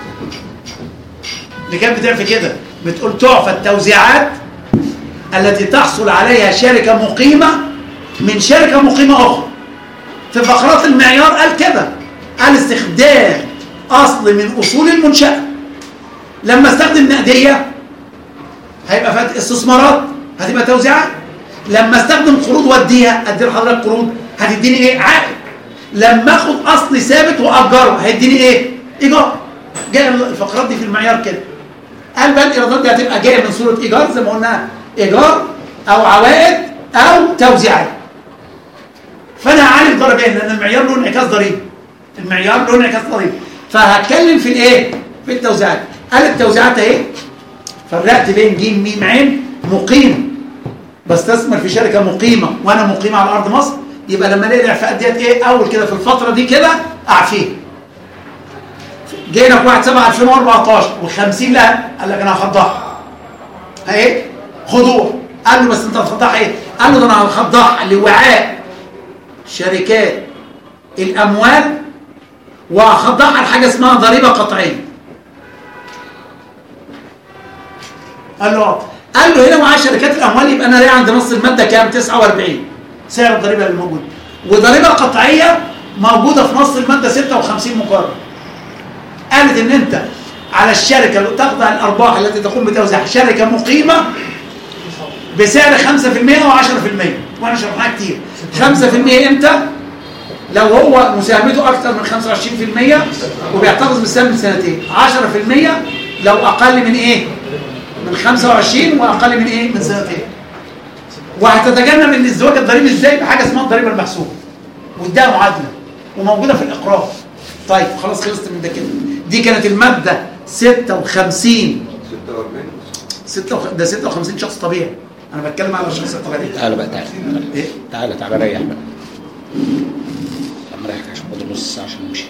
اللي كانت بتعفي كده، بتقول تعفى التوزيعات التي تحصل عليها شركه مقيمه من شركه مقيمه اخرى. في فقرات المعيار قال كده، قال استخدام اصل من اصول المنشاه. لما استخدم نقديه هيبقى فات استثمارات، هتبقى توزيعات. لما استخدم قروض وديها، ادي لحضرتك قروض، هتديني ايه؟ عائد. لما اخد اصل ثابت واجره هيديني ايه؟ ايجار. جايه الفقرات دي في المعيار كده. قال بقى الايرادات دي هتبقى جايه من صوره ايجار زي ما قلنا، ايجار او عوائد او توزيعات. فانا هعالج ضريبيا لان المعيار له انعكاس ضريبي. المعيار له انعكاس ضريبي. فهتكلم في الايه؟ في التوزيعات. قال التوزيعات اهي، فرقت بين ج م عين مقيم بستثمر في شركه مقيمه وانا مقيمه على ارض مصر، يبقى لما الاقي الاعفاءات ديت ايه؟ اول كده في الفتره دي كده اعفيه. جينا في واحد سبعة ألفين وأربعتاشر و50 لا، قال لك انا هخضعها. اهي خضوع. قال له بس انت هتخضعها ايه؟ قال له ده انا هخضعها لوعاء شركات الاموال، وهخضعها لحاجه اسمها ضريبه قطعيه. قال له قال له هنا معاه شركات الاموال، يبقى انا ليه عند نص الماده كام؟ تسعة وأربعين سعر الضريبه اللي موجود، وضريبه قطعيه موجوده في نص الماده ستة وخمسين مقرر. قالت ان انت على الشركه اللي تخضع الارباح التي تقوم بتوزيع شركه مقيمه بسعر خمسة في المية او عشرة في المية، وانا شرحناها كتير. خمسة في المية امتى؟ لو هو مساهمته اكثر من خمسة وعشرين في المية وبيحتفظ بالسهم من سنتين. عشرة في المية لو اقل من ايه؟ من خمسة وعشرين واقل من ايه؟ من سنتين. وهتتجنب الازدواج الضريبي ازاي؟ بحاجه اسمها الضريبه المحسوبه، وادها معادله وموجوده في الاقرار. طيب خلاص خلصت من ده كده. دي كانت الماده ستة وخمسين ستة وخمسين ده ستة وخمسين شخص طبيعي. انا بتكلم على الشخص الطبيعي. تعالى بقى تعالى ايه؟ تعالى تعالى ريح بقى. لما ريح عشان فاضل نص ساعه عشان نمشي.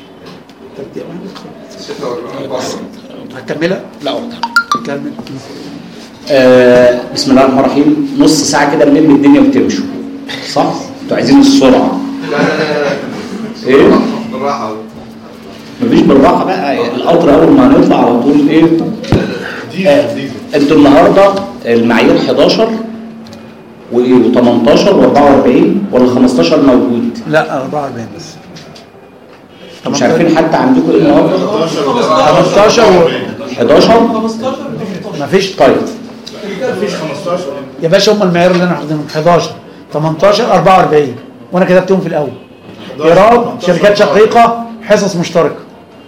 ستة وأربعين هتكملها؟ لا والله كمل. آه بسم الله الرحمن الرحيم. نص ساعه كده نلم الدنيا وتمشوا، صح؟ انتوا عايزين السرعه. لا لا لا لا ايه؟ بالراحه. مفيش بالراحه بقى، القطر اول ما هنطلع على طول ايه؟ آه انتوا النهارده المعايير حداشر وايه و18 و44 ولا خمستاشر موجود؟ لا أربعة وأربعين بس. مش عارفين حتى عندكم ايه النهارده؟ خمستاشر و حداشر مفيش. طيب مفيش خمستاشر يا باشا، هم المعايير اللي انا حاططهم حداشر تمنتاشر أربعة وأربعين وانا كتبتهم في الاول. ايراد شركات شقيقه حصص مشتركه.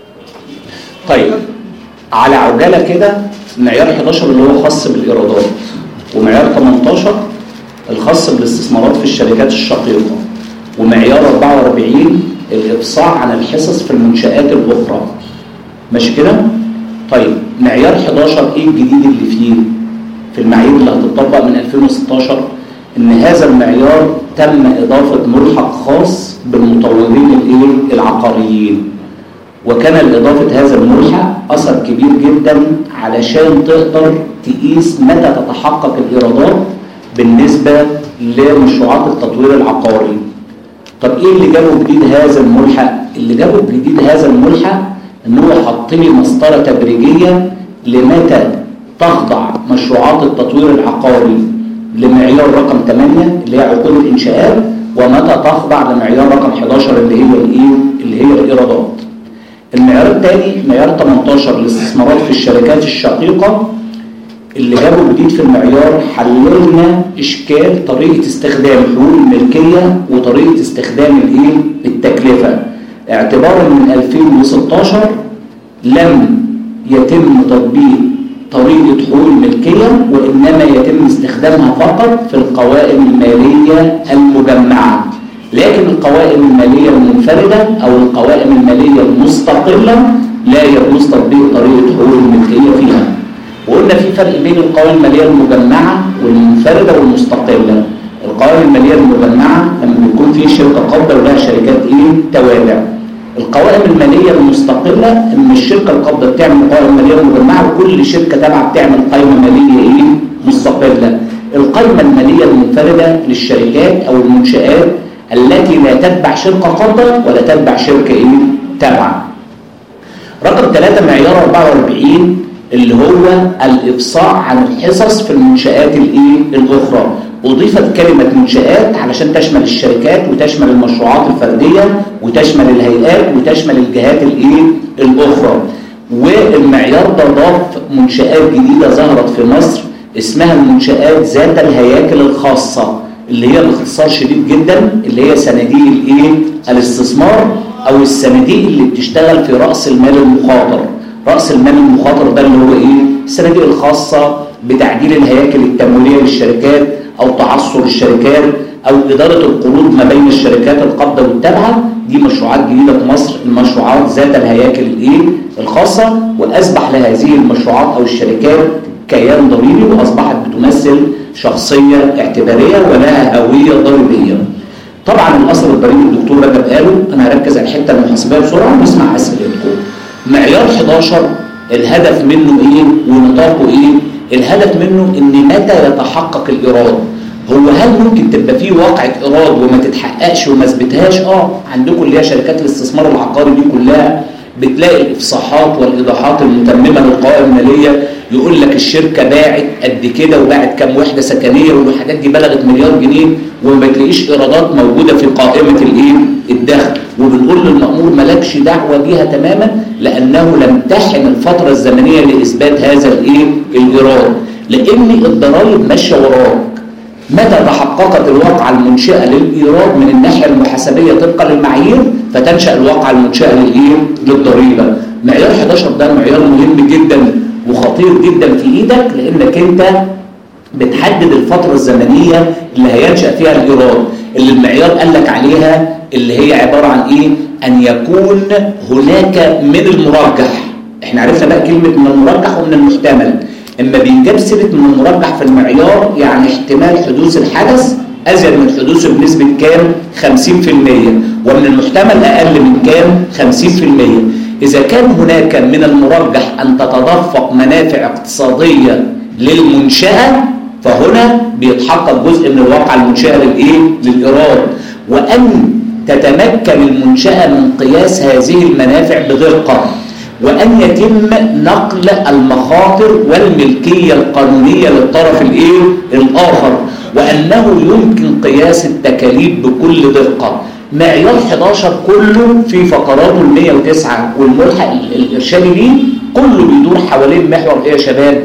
طيب على عجاله كده، معيار حداشر اللي هو خاص بالايرادات، ومعيار تمنتاشر الخاص بالاستثمارات في الشركات الشقيقه، ومعيار أربعة وأربعين الافصاح عن الحصص في المنشآت الاخرى. ماشي كده؟ طيب معيار حداشر ايه الجديد اللي فيه في المعايير اللي هتطبق من ألفين وستاشر؟ ان هذا المعيار تم اضافه ملحق خاص بالمطورين الايه العقاريين، وكان لاضافه هذا الملحق اثر كبير جدا علشان تقدر تقيس متى تتحقق الايرادات بالنسبه لمشروعات التطوير العقاري. طب ايه اللي جابه جديد هذا الملحق؟ اللي جابه جديد هذا الملحق ان هو حط لي مسطره تدريجيه لمتى تخضع مشروعات التطوير العقاري لمعيار رقم ثمانية اللي هي عقود الانشاءات، ومتى تخضع لمعيار رقم حداشر اللي هي الايه اللي هي الايرادات. المعيار الثاني معيار تمنتاشر الاستثمارات في الشركات الشقيقه، اللي جابه جديد في المعيار حللنا اشكال طريقه استخدام حقوق الملكيه وطريقه استخدام الايه التكلفه، اعتبارا من ألفين وستاشر لم يتم تطبيق طريقه حقوق الملكيه، وانما يتم استخدامها فقط في القوائم الماليه المجمعه، لكن القوائم الماليه المنفرده او القوائم الماليه المستقله لا يجوز تطبيق طريقه حقوق الملكيه فيها. وقلنا في فرق بين القوائم الماليه المجمعه والمنفرده والمستقله. القوائم الماليه المجمعه لما بيكون في شركه قابضه ولها شركات ايه توابع. القوائم الماليه المستقله ان الشركه القابضه بتعمل قوائم ماليه مجمعه وكل شركه تابعه بتعمل قائمه ماليه ايه مستقله. القائمه الماليه المنفرده للشركات او المنشآت التي لا تتبع شركه قابضه ولا تتبع شركه ايه تابعه. رقم ثلاثة معيار أربعة وأربعين اللي هو الإفصاح عن الحصص في المنشآت الايه الاخرى. اضيفت كلمه منشآت علشان تشمل الشركات وتشمل المشروعات الفرديه وتشمل الهيئات وتشمل الجهات الايه الاخرى. والمعيار ده ضاف منشآت جديده ظهرت في مصر اسمها المنشآت ذات الهياكل الخاصه، اللي هي باختصار شديد جدا اللي هي صناديق الايه الاستثمار او الصناديق اللي بتشتغل في راس المال المخاطر. راس المال المخاطر ده اللي هو ايه الصناديق الخاصه بتعديل الهياكل التمويليه للشركات او تعثر الشركات او اداره القروض ما بين الشركات القابضه والتابعه. دي مشروعات جديده في مصر، المشروعات ذات الهياكل الايه الخاصه، واصبح لهذه المشروعات او الشركات كيان ضريبي واصبحت بتمثل شخصيه اعتباريه ولها هويه ضريبيه. طبعا الاصل الضريبي الدكتور رجب قاله، انا هركز على الحته المحاسبيه بسرعه ونسمع اسئلتكم. معيار حداشر الهدف منه ايه ونطاقه ايه؟ الهدف منه ان متى يتحقق الايراد. هو هل ممكن تبقى فيه واقعة ايراد وما تتحققش وما اثبتهاش؟ اه عندكم اللي هي شركات الاستثمار العقاري دي كلها بتلاقي الافصاحات والايضاحات المتممه للقوائم الماليه، يقول لك الشركه باعت قد كده وباعت كام وحده سكنيه والحاجات دي بلغت مليار جنيه وما بتلاقيش ايرادات موجوده في قائمه الايه الدخل، وبنقول للمأمور مالكش دعوه بيها تماما لانه لم تحن الفتره الزمنيه لاثبات هذا الايه الايراد، لان الضرائب ماشيه وراك. متى تحققت الواقعه المنشئه للايراد من الناحيه المحاسبيه طبقا للمعايير فتنشا الواقعه المنشئه للايه للضريبه. معيار حداشر ده معيار مهم جدا وخطير جدا في ايدك، لانك انت بتحدد الفتره الزمنيه اللي هينشا فيها الايراد، اللي المعيار قال لك عليها اللي هي عباره عن ايه؟ ان يكون هناك من المرجح. احنا عرفنا بقى كلمه من المرجح ومن المحتمل. اما بينجاب سيره من المرجح في المعيار يعني احتمال حدوث الحدث ازيد من حدوثه بنسبه كام؟ خمسين في المية، ومن المحتمل اقل من كام؟ خمسين في المية. اذا كان هناك من المرجح ان تتدفق منافع اقتصاديه للمنشأة فهنا بيتحقق جزء من الواقع المنشأة للإيه؟ للإيراد. وأن تتمكن المنشأة من قياس هذه المنافع بدقة، وأن يتم نقل المخاطر والملكية القانونية للطرف الإيه؟ الآخر، وأنه يمكن قياس التكاليف بكل دقة. معيار حداشر كله في فقراته ال مئة وتسعة والملحق الإرشادي ليه كله بيدور حوالين محور إيه يا شباب؟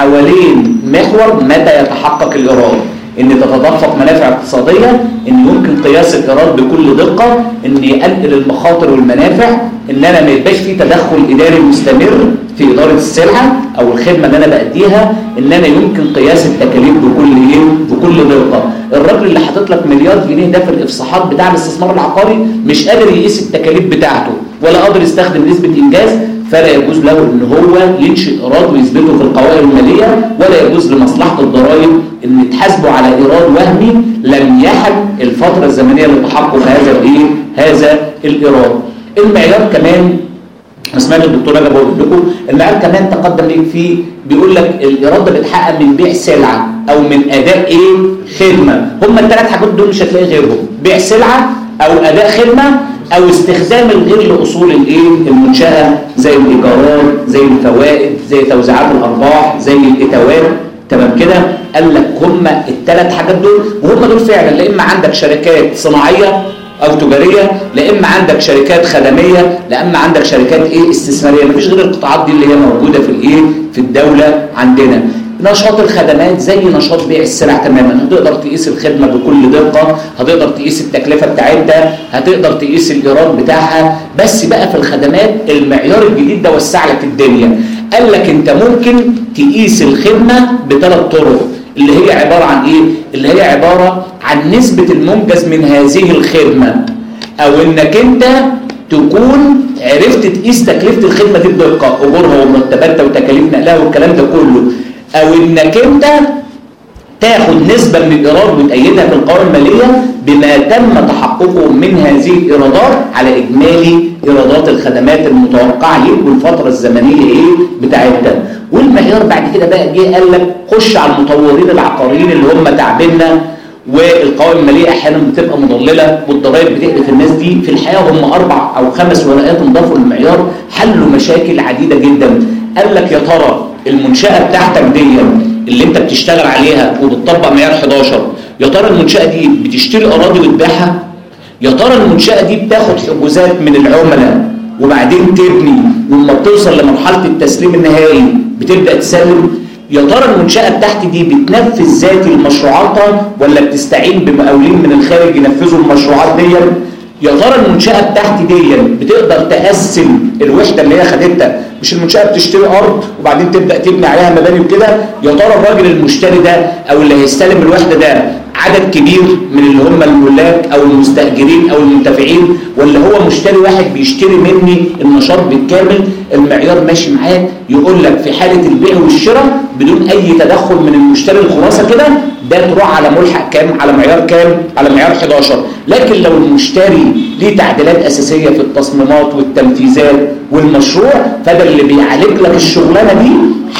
حوالين محور متى يتحقق الإيراد، ان تتدفق منافع اقتصاديه، ان يمكن قياس الايراد بكل دقه، ان يقلل المخاطر والمنافع، ان انا ما يبقاش في تدخل اداري مستمر في اداره السلعه او الخدمه اللي انا باديها، ان انا يمكن قياس التكاليف بكل ايه؟ بكل دقه. الراجل اللي حاطط لك مليار جنيه ده في الافصاحات بتاع الاستثمار العقاري مش قادر يقيس التكاليف بتاعته ولا قادر يستخدم نسبه انجاز، فلا يجوز له ان هو ينشئ ايراد ويثبته في القوائم الماليه، ولا يجوز لمصلحه الضرائب ان يتحاسبوا على ايراد وهمي لم يحل الفتره الزمنيه لتحقق هذا الايه؟ هذا الايراد. المعيار كمان سمعت الدكتور انا بقول لكم المعيار كمان تقدم ليك فيه بيقول لك الايراد ده بيتحقق من بيع سلعه او من اداء ايه؟ خدمه. هم الثلاث حاجات دول مش هتلاقي غيرهم، بيع سلعه او اداء خدمه او استخدام الغير لاصول الايه؟ المنشاه زي الايجارات، زي الفوائد، زي توزيعات الارباح، زي الاتاوات. تمام كده؟ قال لك هم الثلاث حاجات دول، وهم دول فعلا لا اما عندك شركات صناعيه او تجاريه، لا اما عندك شركات خدميه، لا اما عندك شركات ايه؟ استثماريه. مفيش غير القطاعات دي اللي هي موجوده في الايه؟ في الدوله عندنا. نشاط الخدمات زي نشاط بيع السلع تماما، هتقدر تقيس الخدمه بكل دقه، هتقدر تقيس التكلفه بتاعتها، هتقدر تقيس الايراد بتاعها. بس بقى في الخدمات المعيار الجديد ده وسع لك الدنيا، قال لك انت ممكن تقيس الخدمه بثلاث طرق، اللي هي عباره عن ايه؟ اللي هي عباره عن نسبه المنجز من هذه الخدمه، او انك انت تكون عرفت تقيس تكلفه الخدمه دي بدقه، اجورها ومرتباتها وتكاليف نقلها والكلام ده كله، او انك انت تاخد نسبه من الايراد وتأيدها في القوائم الماليه بما تم تحققه من هذه الايرادات على اجمالي ايرادات الخدمات المتوقعه ليك والفتره الزمنيه ايه بتاعتها. والمعيار بعد كده بقى جه قال لك خش على المطورين العقاريين اللي هم تعبنا، والقوائم الماليه احيانا بتبقى مضلله والضرائب بتقلق الناس دي. في الحقيقه هم اربع او خمس ورقات انضافوا للمعيار حلوا مشاكل عديده جدا. قال لك يا ترى المنشاه بتاعتك دي اللي انت بتشتغل عليها وبتطبق معيار حداشر، يا ترى المنشاه دي بتشتري اراضي وتبيعها؟ يا ترى المنشاه دي بتاخد حجوزات من العملاء وبعدين تبني ولما بتوصل لمرحله التسليم النهائي بتبدا تسلم؟ يا ترى المنشاه بتاعتي دي بتنفذ ذاتي لمشروعاتها ولا بتستعين بمقاولين من الخارج ينفذوا المشروعات دي؟ يا ترى المنشاه بتاعتي دي بتقدر تقسم الوحده اللي هي خدتها؟ مش المنشاه بتشتري ارض وبعدين تبدا تبني عليها مباني وكده. يا ترى الراجل المشتري ده او اللي هيستلم الوحده ده عدد كبير من اللي هم الملاك او المستاجرين او المنتفعين، ولا هو مشتري واحد بيشتري مني النشاط بالكامل؟ المعيار ماشي معاك يقول لك في حاله البيع والشراء بدون اي تدخل من المشتري الخلاصه كده ده تروح على ملحق كام؟ على معيار كام؟ على معيار حداشر. لكن لو المشتري ليه تعديلات اساسيه في التصميمات والتنفيذات والمشروع فده اللي بيعالج لك الشغلانه دي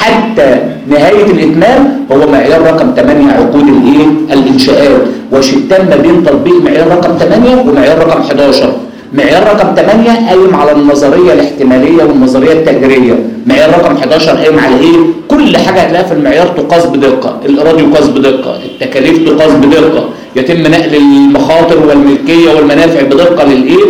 حتى نهايه الاتمام هو معيار رقم ثمانية عقود الايه؟ الانشاءات. وشتان ما بين تطبيق معيار رقم ثمانية ومعيار رقم حداشر. معيار رقم ثمانية قايم على النظريه الاحتماليه والنظريه التقديريه، معيار رقم حداشر قايم على ايه؟ كل حاجه هتلاقيها في المعيار تقاس بدقه، الايراد يقاس بدقه، التكاليف تقاس بدقه، يتم نقل المخاطر والملكيه والمنافع بدقه للايه؟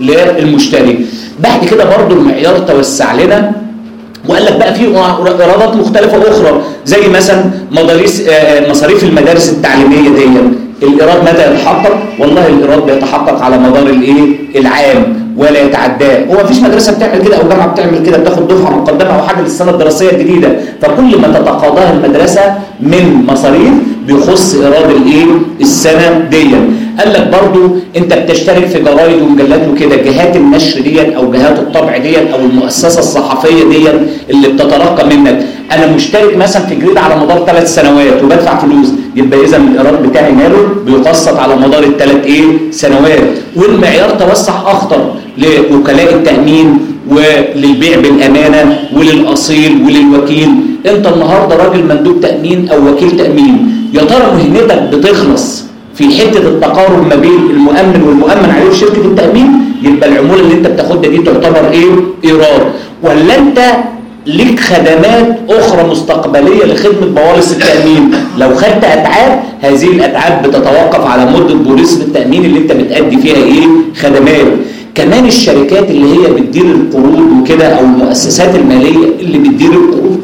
للمشتري. بعد كده برضو المعيار توسع لنا وقال لك بقى في ايرادات مختلفه اخرى زي مثلا مصاريف مصاريف المدارس التعليميه دي، الايراد متى يتحقق؟ والله الايراد بيتحقق على مدار الايه؟ العام ولا يتعداه. هو مفيش مدرسه بتعمل كده او جامعه بتعمل كده بتاخد دفعه مقدمه او حاجه للسنه الدراسيه الجديده، فكل ما تتقاضاها المدرسه من مصاريف بيخص ايراد الايه؟ السنه دي. قال لك برضو انت بتشترك في جرايد ومجلات وكده، جهات النشر دي او جهات الطبع دي او المؤسسه الصحفيه دي اللي بتتلقى منك، انا مشترك مثلا في جريده على مدار ثلاث سنوات وبدفع فلوس، يبقى اذا الايراد بتاعي ماله؟ بيقسط على مدار الثلاث ايه؟ سنوات. والمعيار توسع اخطر لوكلاء التامين وللبيع بالامانه وللاصيل وللوكيل. انت النهارده راجل مندوب تامين او وكيل تامين، يا ترى مهنتك بتخلص في حته التقارب ما بين المؤمن والمؤمن عليه في شركه التامين؟ يبقى العموله اللي انت بتاخدها دي تعتبر ايه؟ ايراد. ولا انت ليك خدمات اخرى مستقبليه لخدمه بوالص التامين؟ لو خدت اتعاب، هذه الاتعاب بتتوقف على مده بوليصه التامين اللي انت بتادي فيها ايه؟ خدمات. كمان الشركات اللي هي بتدير القروض وكده، او المؤسسات الماليه اللي بتدير القروض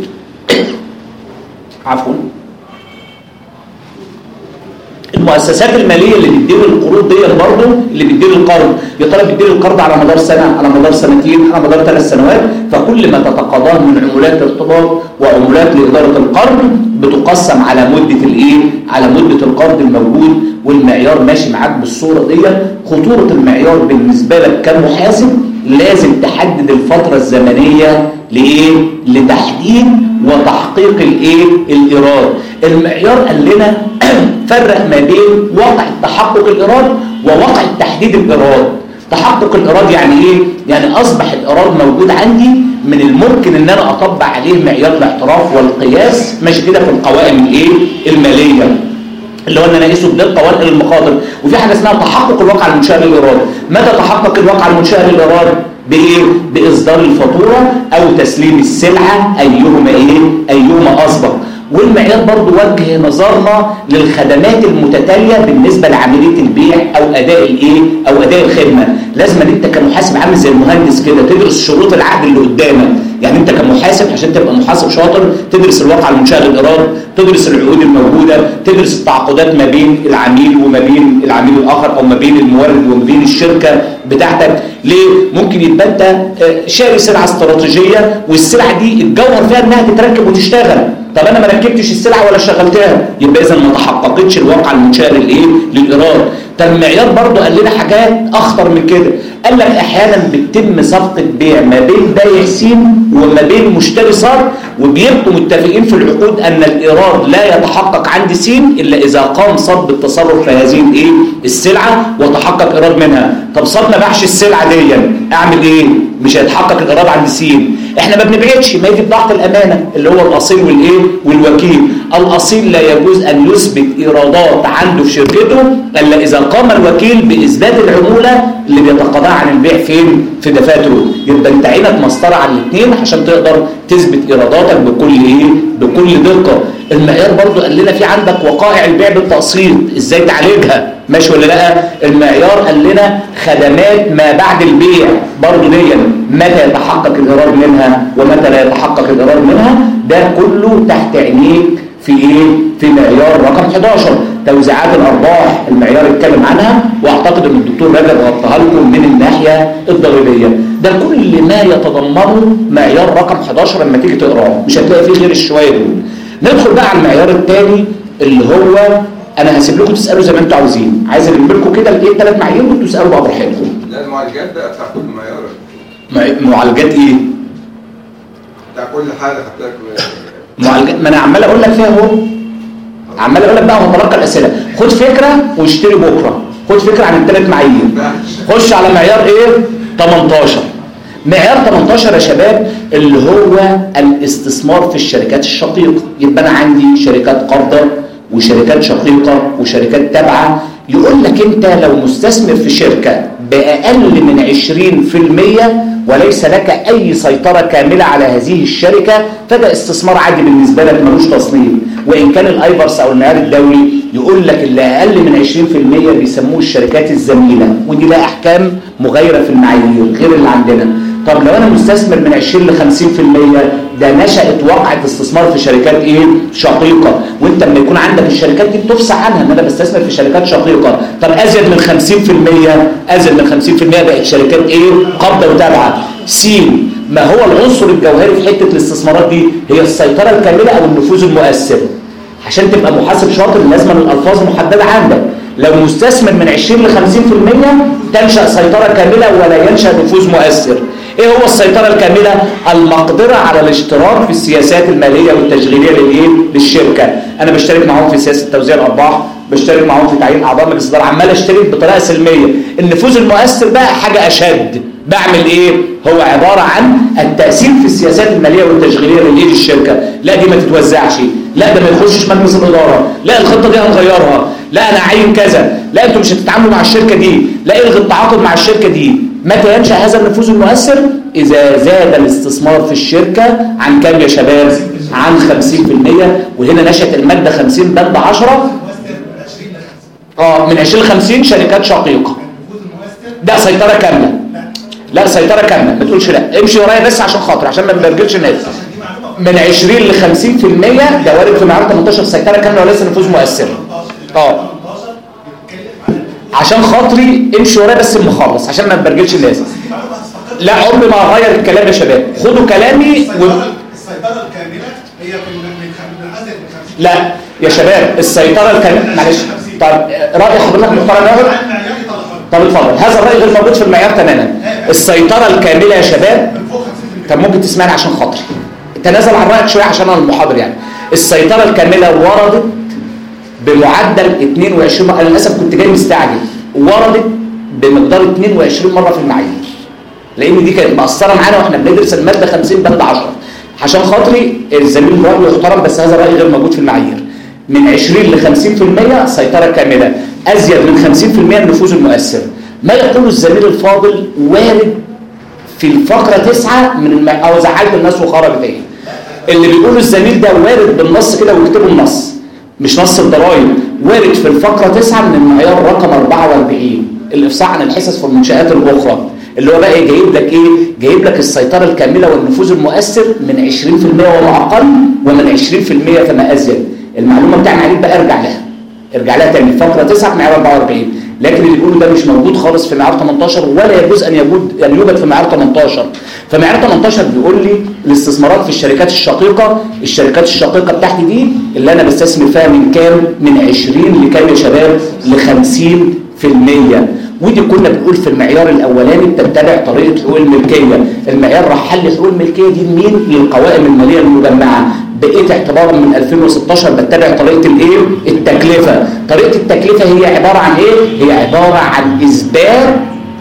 عفوا المؤسسات الماليه اللي بتدير القروض دي برضه، اللي بتدير القرض، يا ترى بتدير القرض على مدار سنه، على مدار سنتين، على مدار ثلاث سنوات؟ فكل ما تتقاضاه من عمولات ارتباط وعمولات لاداره القرض بتقسم على مده الايه؟ على مده القرض الموجود. والمعيار ماشي معاك بالصوره دي. خطوره المعيار بالنسبه لك كمحاسب، لازم تحدد الفتره الزمنيه لايه؟ لتحديد وتحقيق الايه؟ الايراد. المعيار قال لنا فرق ما بين وقع تحقق الايراد ووقع تحديد الايراد. تحقق الايراد يعني ايه؟ يعني اصبح الايراد موجود عندي، من الممكن ان انا اطبق عليه معيار الاعتراف والقياس، ماشي كده في القوائم الايه؟ الماليه، اللي هو ان انا اقيسه بدقه وانقل المخاطر. وفي حاجه اسمها تحقق الواقع المنشاه للايراد. متى تحقق الواقع المنشاه للايراد؟ بايه؟ باصدار الفاتوره او تسليم السلعه، ايهما ايه؟ ايهما اسبق. والمعيار برضو وجه نظرنا للخدمات المتتاليه بالنسبه لعمليه البيع او اداء الايه؟ او اداء الخدمه. لازم ان انت كمحاسب عامل زي المهندس كده تدرس شروط العقد اللي قدامك. يعني انت كمحاسب عشان تبقى محاسب شاطر تدرس الواقع المنشاه للايراد، تدرس العقود الموجوده، تدرس التعاقدات ما بين العميل وما بين العميل الاخر، او ما بين المورد وما بين الشركه بتاعتك. ليه؟ ممكن يبقى انت شاري سلعه استراتيجيه والسلعه دي الجوهر فيها انها تتركب وتشتغل، طب انا ما ركبتش السلعه ولا شغلتها، يبقى اذا ما تحققتش الواقع المنشاه للايه؟ للايراد. طب المعيار برضه قال لنا حاجات اخطر من كده. قال لك احيانا بتتم صفقه بيع ما بين بايع سين وما بين مشتري صاد، وبيبقوا متفقين في العقود ان الايراد لا يتحقق عند سين الا اذا قام صاد بالتصرف في هذه الايه؟ السلعه وتحقق ايراد منها. طب صاد ما باعش السلعه دي، اعمل ايه؟ مش هيتحقق الايراد عند سين. احنا ما بنبعدش، ما يجي بضاعه الامانه اللي هو الاصيل والايه؟ والوكيل. الاصيل لا يجوز ان يثبت ايرادات عنده في شركته الا اذا قام الوكيل باثبات العموله اللي بيتقاضاها عن البيع فين؟ في دفاتره. يبقى انت عينك مسطره على الاثنين عشان تقدر تثبت ايراداتك بكل ايه؟ بكل دقه. المعيار برضو قال لنا في عندك وقائع البيع بالتقسيط، ازاي تعالجها؟ ماشي ولا لا؟ المعيار قال لنا خدمات ما بعد البيع برضو دي متى يتحقق الايراد منها ومتى لا يتحقق الايراد منها. ده كله تحت عينيك في ايه؟ في معيار رقم احد عشر. توزيعات الارباح المعيار اتكلم عنها، واعتقد ان الدكتور رجب غطاها لكم من الناحيه الضريبيه. ده كل ما يتضمنه معيار رقم احد عشر لما تيجي تقراه، مش هتلاقي فيه غير الشويه دول. ندخل بقى على المعيار الثاني اللي هو انا هسيب لكم تسالوا زي ما انتوا عاوزين، عايز الم لكم كده الايه الثلاث معايير وانتوا تسالوا بقى براحتكم. لا المعالجات بقى بتاع كل معيار. معالجات ايه؟ بتاع كل حاله خدتها معالجات، ما انا عمال اقول لك فيها اهو، عمال اقول لك بقى وهتلقى الاسئله. خد فكره واشتري بكره، خد فكره عن الثلاث معايير. خش على معيار ايه؟ ثمانية عشر. معيار ثمانية عشر يا شباب اللي هو الاستثمار في الشركات الشقيقه. يبقى انا عندي شركات قابضه وشركات شقيقه وشركات تابعه. يقول لك انت لو مستثمر في شركه باقل من عشرين في المية وليس لك اي سيطره كامله على هذه الشركه، فده استثمار عادي بالنسبه لك ملوش تصنيف. وان كان الايبرس او المعيار الدولي يقول لك اللي اقل من عشرين في المية بيسموه الشركات الزميله، ودي لها احكام مغايره في المعايير غير اللي عندنا. طب لو انا مستثمر من عشرين ل خمسين في المية، ده نشأت وقعة استثمار في شركات ايه؟ شقيقة. وانت لما يكون عندك الشركات دي بتفصح عنها ان انا بستثمر في شركات شقيقة. طب ازيد من خمسين في المية، ازيد من خمسين في المية بقت شركات ايه؟ قابضة وتابعة. سين، ما هو العنصر الجوهري في حتة الاستثمارات دي؟ هي السيطرة الكاملة او النفوذ المؤثر. عشان تبقى محاسب شاطر لازم الالفاظ محددة عندك. لو مستثمر من عشرين ل خمسين في المية تنشأ سيطرة كاملة ولا ينشأ نفوذ مؤثر. ايه هو السيطرة الكاملة؟ المقدرة على الاشتراك في السياسات المالية والتشغيلية للايه؟ للشركة. انا بشترك معاهم في سياسة توزيع الارباح، بشترك معاهم في تعيين اعضاء مجلس الاداره، عمال اشترك بطريقه سلميه. النفوذ المؤثر بقى حاجه اشد، بعمل ايه؟ هو عباره عن التاثير في السياسات الماليه والتشغيليه للايه الشركه، لا دي ما تتوزعش، لا ده ما يخشش مجلس الاداره، لا الخطه دي هنغيرها، لا انا اعين كذا، لا انتوا مش هتتعاملوا مع الشركه دي، لا الغي التعاقد مع الشركه دي. متى ينشا هذا النفوذ المؤثر؟ اذا زاد الاستثمار في الشركه عن كام يا شباب؟ عن خمسين بالمئة. وهنا نشأت الماده خمسين بند عشرة اه من عشرين ل خمسين شركات شقيقه. ده سيطره كامله. لا سيطره كامله، ما تقولش لا، امشي ورايا بس عشان خاطر، عشان ما نبرجلش الناس. من عشرين ل خمسين بالمئة ده وارد في معيار تمنتاشر سيطره كامله وليس نفوذ مؤثر. اه عشان خاطري امشي ورايا بس المخلص عشان ما نبرجلش الناس. لا عمري ما هغير الكلام يا شباب، خدوا كلامي و... السيطره الكامله هي من عدد خمسين. لا يا شباب السيطره الكامله معلش. طب راي حضرتك محترم يا راجل؟ طب اتفضل. هذا الراي غير موجود في المعيار تماما. السيطره الكامله يا شباب، طب ممكن تسمعني عشان خاطري، تنازل عن رايك شويه عشان انا المحاضر يعني. السيطره الكامله وردت بمعدل اتنين وعشرين مره، انا للاسف كنت جاي مستعجل، وردت بمقدار اتنين وعشرين مره في المعايير، لان دي كانت مأثره معانا واحنا بندرس الماده خمسين بند عشرة. عشان خاطري الزميل راي يحترم، بس هذا الراي غير موجود في المعايير. من عشرين ل خمسين بالمئة سيطره كامله، ازيد من خمسين بالمئة النفوذ المؤثر. ما يقوله الزميل الفاضل وارد في الفقره تسعة من الم... او زعلت الناس وخرجت ايه اللي بيقوله الزميل ده وارد بالنص كده، ويكتبوا النص مش نص الضرايب، وارد في الفقره تسعة من المعيار رقم أربعة وأربعين الافصاح عن الحصص في المنشآت الاخرى، اللي هو بقى جايب لك ايه؟ جايب لك السيطره الكامله والنفوذ المؤثر من عشرين بالمئة وما اقل، ومن عشرين بالمئة فما ازيد. المعلومه بتاعنا عليك بقى ارجع لها ارجع لها تاني فقره تسعة معيار أربعة وأربعين. لكن اللي بيقولوا ده مش موجود خالص في معيار تمنتاشر، ولا يجوز ان يوجد ان يوجد في معيار تمنتاشر. فمعيار تمنتاشر بيقول لي الاستثمارات في الشركات الشقيقه، الشركات الشقيقه بتاعتي دي اللي انا بستثمر فيها من كام؟ من عشرين لكام يا شباب؟ ل خمسين بالمئة. ودي كنا بنقول في المعيار الاولاني بتتبع طريقه حقوق الملكيه. المعيار راح حل حقوق الملكيه دي لمين؟ للقوائم الماليه المجمعه. بقيت اعتبارا من ألفين وستاشر بتبع طريقه الايه؟ التكلفه. طريقه التكلفه هي عباره عن ايه؟ هي عباره عن اثبات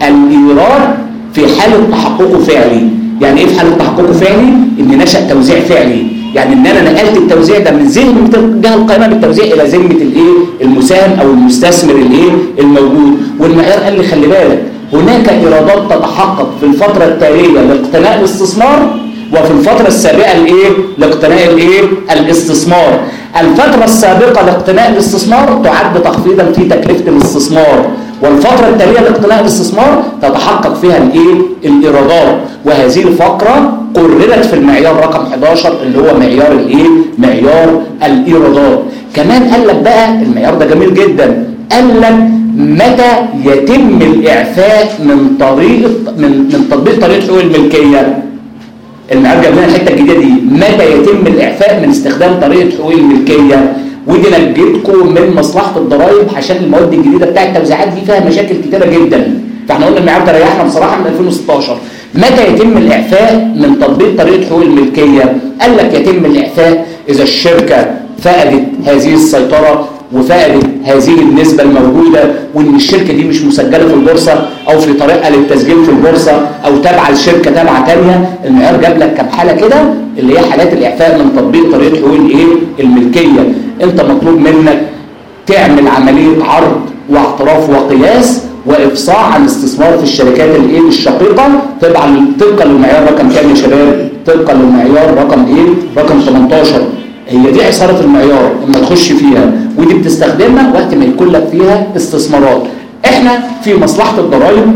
الايراد في حاله تحققه فعلي. يعني ايه في حاله تحققه فعلي؟ ان نشأ توزيع فعلي، يعني ان انا نقلت التوزيع ده من ذمه الجهه القائمه بالتوزيع الى ذمه الايه؟ المساهم او المستثمر الايه؟ الموجود. والمعيار قال لي خلي بالك هناك ايرادات تتحقق في الفتره التاليه لاقتناء الاستثمار، وفي الفترة السابقة الايه؟ لاقتناء الايه؟ الاستثمار. الفترة السابقة لاقتناء الاستثمار تعد تخفيضا في تكلفة الاستثمار، والفترة التالية لاقتناء الاستثمار تتحقق فيها الايه؟ الايرادات. وهذه الفقرة قررت في المعيار رقم حداشر اللي هو معيار الايه؟ معيار الايرادات. كمان قال لك بقى المعيار ده جميل جدا، قال لك متى يتم الاعفاء من طريقة من من تطبيق طريقة حقوق الملكية. المعيار جاب لنا الحته الجديده دي، متى يتم الاعفاء من استخدام طريقه حقوق الملكيه. ودي نجيتكم من مصلحه الضرائب عشان المواد الجديده بتاعه التوزيعات دي فيها مشاكل كتيره جدا، فاحنا قلنا المعيار ده ريحنا بصراحه من ألفين وستاشر. متى يتم الاعفاء من تطبيق طريقه حقوق الملكيه؟ قال لك يتم الاعفاء اذا الشركه فقدت هذه السيطره وفقدت هذه النسبة الموجودة، وان الشركة دي مش مسجلة في البورصة او في طريقها للتسجيل في البورصة او تابعة لشركة تابعة تانية. المعيار جاب لك كم حالة كده اللي هي حالات الاعفاء من تطبيق طريقة حقوق الايه؟ الملكية. انت مطلوب منك تعمل عملية عرض واعتراف وقياس وافصاح عن الاستثمار في الشركات الايه؟ الشقيقة طبعا طبقا للمعيار رقم كام يا شباب؟ طبقا للمعيار رقم ايه؟ رقم تمنتاشر. هي دي عصارة المعيار اما تخش فيها، ودي بتستخدمها وقت ما يكون لك فيها استثمارات. احنا في مصلحة الضرائب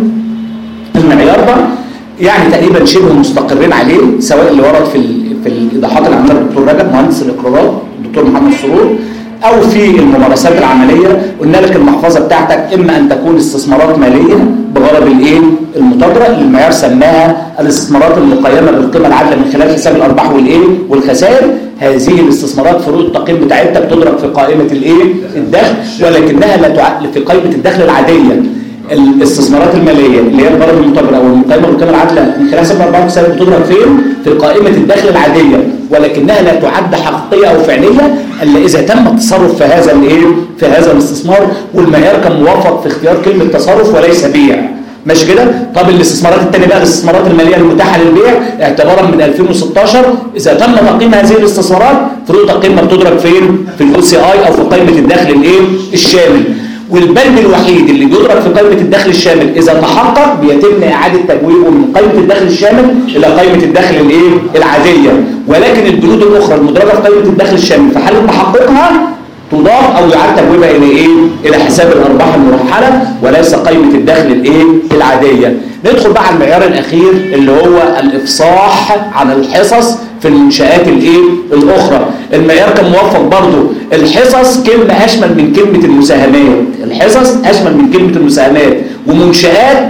المعيار ده يعني تقريبا شبه مستقرين عليه، سواء اللي ورد في في الايضاحات اللي عملها الدكتور رجب مهندس الاقرارات الدكتور محمد سرور، او في الممارسات العمليه. قلنا لك المحفظه بتاعتك اما ان تكون استثمارات ماليه بغرض الايه؟ المتاجره، اللي المعيار سماها الاستثمارات المقيمه بالقيمه العادله من خلال حساب الارباح والايه؟ والخسائر. هذه الاستثمارات فروق التقييم بتاعتها بتدرك في قائمه الايه؟ الدخل، ولكنها لا تعد في قائمه الدخل العاديه. الاستثمارات الماليه اللي هي الغرض المتاجره او المقيمه بالقيمه العادله من خلال حساب الارباح والخسائر بتدرك فين؟ في قائمه الدخل العاديه. ولكنها لا تعد حقيقيه او فعليه الا اذا تم التصرف في هذا الايه في هذا الاستثمار، والمعيار كان موفق في اختيار كلمه تصرف وليس بيع. ماشي كده؟ طب الاستثمارات الثانيه بقى الاستثمارات الماليه المتاحه للبيع اعتبارا من ألفين وستاشر، اذا تم تقييم هذه الاستثمارات فروق تقييم ما بتدرك فين؟ في الاو سي اي او في قائمه الدخل الايه؟ الشامل. والبند الوحيد اللي بيدرك في قائمه الدخل الشامل اذا تحقق بيتم اعاده تبويبه من قائمه الدخل الشامل الى قائمه الدخل الايه؟ العاديه، ولكن البنود الاخرى المدرجه في قائمه الدخل الشامل في حال تحققها تضاف او يعاد تبويبها الى ايه؟ الى حساب الارباح المرحله وليس قائمه الدخل الايه؟ العاديه. ندخل بقى على المعيار الاخير اللي هو الافصاح عن الحصص في المنشآت الايه؟ الاخرى. المعيار كان موفق برضه. الحصص كلمه اشمل من كلمه المساهمات، الحصص اشمل من كلمه المساهمات، ومنشآت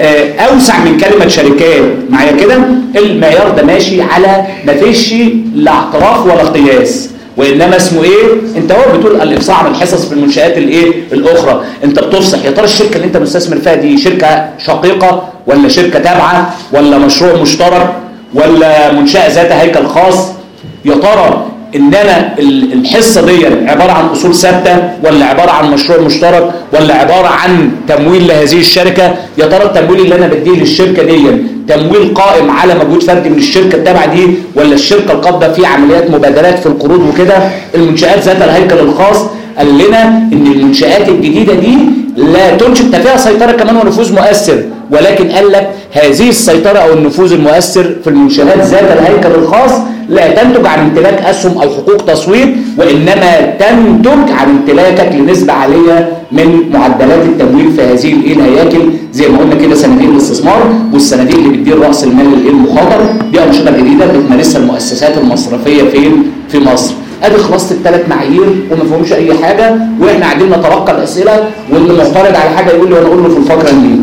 اوسع من كلمه شركات. معايا كده؟ المعيار ده ماشي على ما فيش لا اعتراف ولا قياس، وانما اسمه ايه؟ انت هو بتقول الافصاح عن الحصص في المنشآت الايه؟ الاخرى. انت بتفصح يا ترى الشركه اللي انت مستثمر فيها دي شركه شقيقه ولا شركه تابعه ولا مشروع مشترك ولا منشأة ذات هيكل خاص؟ يا ترى ان انا الحصه دي عباره عن اصول ثابته ولا عباره عن مشروع مشترك ولا عباره عن تمويل لهذه الشركه؟ يا ترى التمويل اللي انا بديه للشركه دي تمويل قائم على مجهود فردي من الشركه التابعه دي ولا الشركه القابضه في عمليات مبادلات في القروض وكده؟ المنشآت ذات الهيكل الخاص قال لنا ان المنشآت الجديده دي لا تنشئ فيها سيطره كمان ونفوذ مؤثر، ولكن قال لك هذه السيطره او النفوذ المؤثر في المنشآت ذات الهيكل الخاص لا تنتج عن امتلاك اسهم او حقوق تصويت، وانما تنتج عن امتلاكك لنسبه عاليه من معدلات التمويل في هذه الايه الهياكل، زي ما قلنا كده صناديق الاستثمار والصناديق اللي بتدير راس المال الايه المخاطر. دي انشطه جديده بتمارسها المؤسسات المصرفيه فين؟ في مصر. ادي خلاصه الثلاث معايير وما فيهمش اي حاجه، واحنا قاعدين نتلقى الاسئله واللي معترض على حاجه يقول لي وانا اقول له في الفقره دي،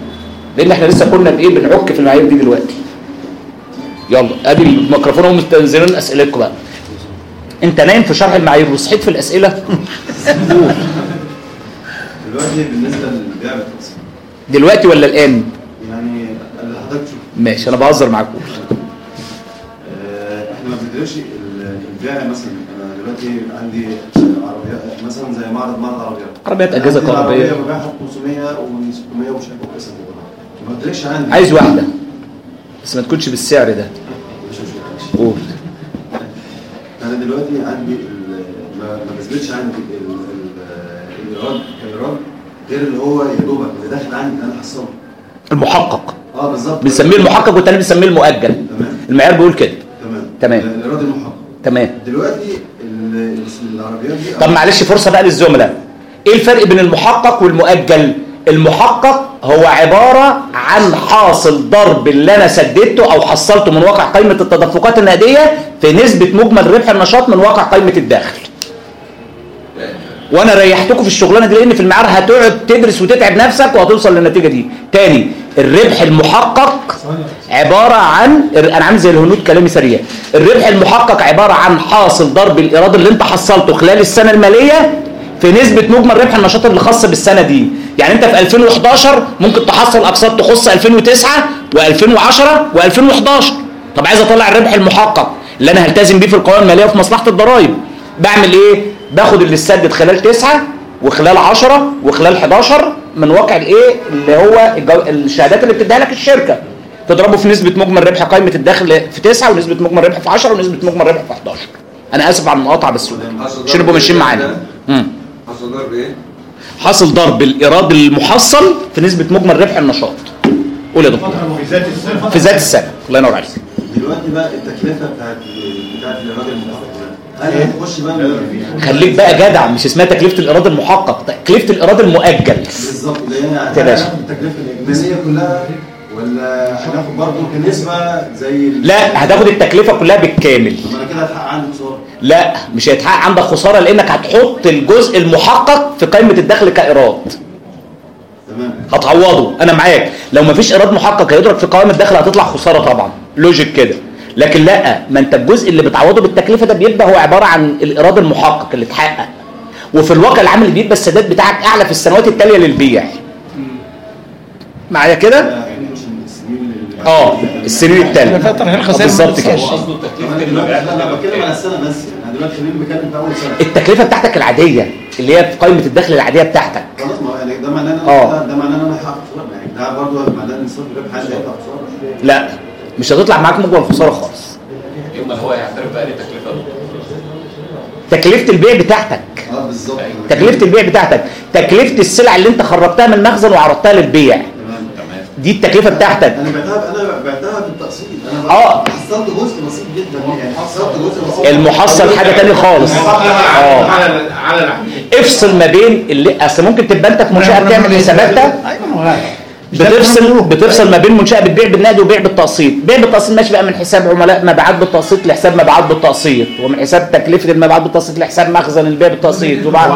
لان احنا لسه كنا بايه بنعك في المعايير دي دلوقتي. يلا ادي الميكروفون اهو مستنزلين اسئلتكم بقى. انت نايم في شرح المعايير وصحيت في الاسئله؟ دلوقتي بالنسبه للبيع بالتقسيط دلوقتي ولا الان؟ يعني اللي حضرتك تشوف. ماشي انا بهزر معاكم. آه احنا ما بندرسش البيع. مثلا انا دلوقتي عندي عربيات مثلا زي معرض معرض عربيات عربيات اجهزه كهربائيه عربيه ببيعها ب خمسمية و600 ومش عارف قصه ما بندرسش عندي. عايز واحده بس ما تكونش بالسعر ده. مش مشكله. قول. انا دلوقتي عندي ما ما بثبتش عندي الايراد كايراد غير اللي هو يا دوبك اللي داخل عندي انا حصله المحقق. اه بالظبط بنسميه المحقق والتاني بنسميه المؤجل. تمام. المعيار بيقول كده. تمام تمام. الايراد المحقق. تمام. دلوقتي العربيات دي طب معلش فرصه بقى للزملاء. ايه الفرق بين المحقق والمؤجل؟ المحقق هو عباره عن حاصل ضرب اللي انا سددته او حصلته من واقع قائمه التدفقات النقديه في نسبه مجمل ربح النشاط من واقع قائمه الدخل. وانا ريحتكم في الشغلانه دي لان في المعيار هتقعد تدرس وتتعب نفسك وهتوصل للنتيجه دي. تاني، الربح المحقق عباره عن، انا عامل زي الهنود كلامي سريع، الربح المحقق عباره عن حاصل ضرب الايراد اللي انت حصلته خلال السنه الماليه في نسبه مجمل ربح النشاط اللي خاص بالسنه دي. يعني انت في ألفين وحداشر ممكن تحصل اقساط تخص ألفين وتسعة وألفين وعشرة وألفين وحداشر. طب عايز اطلع الربح المحقق اللي انا هلتزم بيه في القوائم الماليه وفي مصلحه الضرائب، بعمل ايه؟ باخد اللي اتسدد خلال تسعة وخلال عشرة وخلال حداشر من واقع الايه اللي هو الشهادات اللي بتديها لك الشركه، تضربه في نسبه مجمل ربح قائمه الدخل في تسعة ونسبه مجمل ربح في عشرة ونسبه مجمل ربح في حداشر. انا اسف على المقاطعه بس عشان نبقوا ماشيين معانا. حصل ضرب ايه؟ حصل ضرب الايراد المحصل في نسبه مجمل ربح النشاط. قول يا دكتور. في ذات السنه. في ذات السنه. الله ينور عليك. دلوقتي بقى التكلفه بتاعت بتاعت الايراد المحقق انا هخش بقى من خليك بقى جدع، مش اسمها تكلفه الايراد المحقق، تكلفه الايراد المؤجل. بالظبط. اللي هي هناخد التكلفه الاجماليه كلها ولا هناخد برضه كنسبه زي لا، هتاخد التكلفه كلها بالكامل. طب انا كده هتحقق عندي خساره؟ لا، مش هيتحقق عندك خساره لانك هتحط الجزء المحقق في قائمه الدخل كايراد. تمام. هتعوضه. انا معاك، لو مفيش ايراد محقق هيدرك في قوائم الدخل هتطلع خساره طبعا، لوجيك كده. لكن لا، ما انت الجزء اللي بتعوضه بالتكلفه ده بيبقى هو عباره عن الايراد المحقق اللي اتحقق، وفي الواقع العام اللي بيبقى السداد بتاعك اعلى في السنوات التاليه للبيع. معايا كده؟ اه السنين الثالثه بالظبط كده. قصده تكلفه المبيعات. انا بتكلم على السنه بس، انا دلوقتي خليني بتكلم في اول سنه. التكلفه بتاعتك العاديه اللي هي في قائمه الدخل العاديه بتاعتك. خلاص، ما يعني ده معناه ان اه ده معناه ان انا هحقق خساره، يعني ده برضه معناه ان صفر الربح عندي هيطلع خساره. لا مش هتطلع معاك مجمل الخساره خالص. يوم هو يعترف بقى لي تكلفه تكلفه البيع بتاعتك. اه بالظبط. تكلفه البيع بتاعتك، تكلفه السلع اللي انت خرجتها من المخزن وعرضتها للبيع. تمام تمام. دي التكلفه بتاعتك. انا بعتها انا بعتها بالتقسيط. انا اه حصلت جزء بسيط جدا، يعني حصلت جزء بسيط. المحصل حاجه ثانيه خالص. اه على على العميل. افصل ما بين اللي اصل ممكن تبقى انت في منشاه بتعمل حساباتها، بتفصل بتفصل ما بين منشاه بتبيع بالنقد وبيع بالتقسيط. بيع بالتقسيط ماشي بقى من حساب عملاء مبيعات بالتقسيط لحساب مبيعات بالتقسيط، ومن حساب تكلفه المبيعات بالتقسيط لحساب مخزن البيع بالتقسيط. وبعد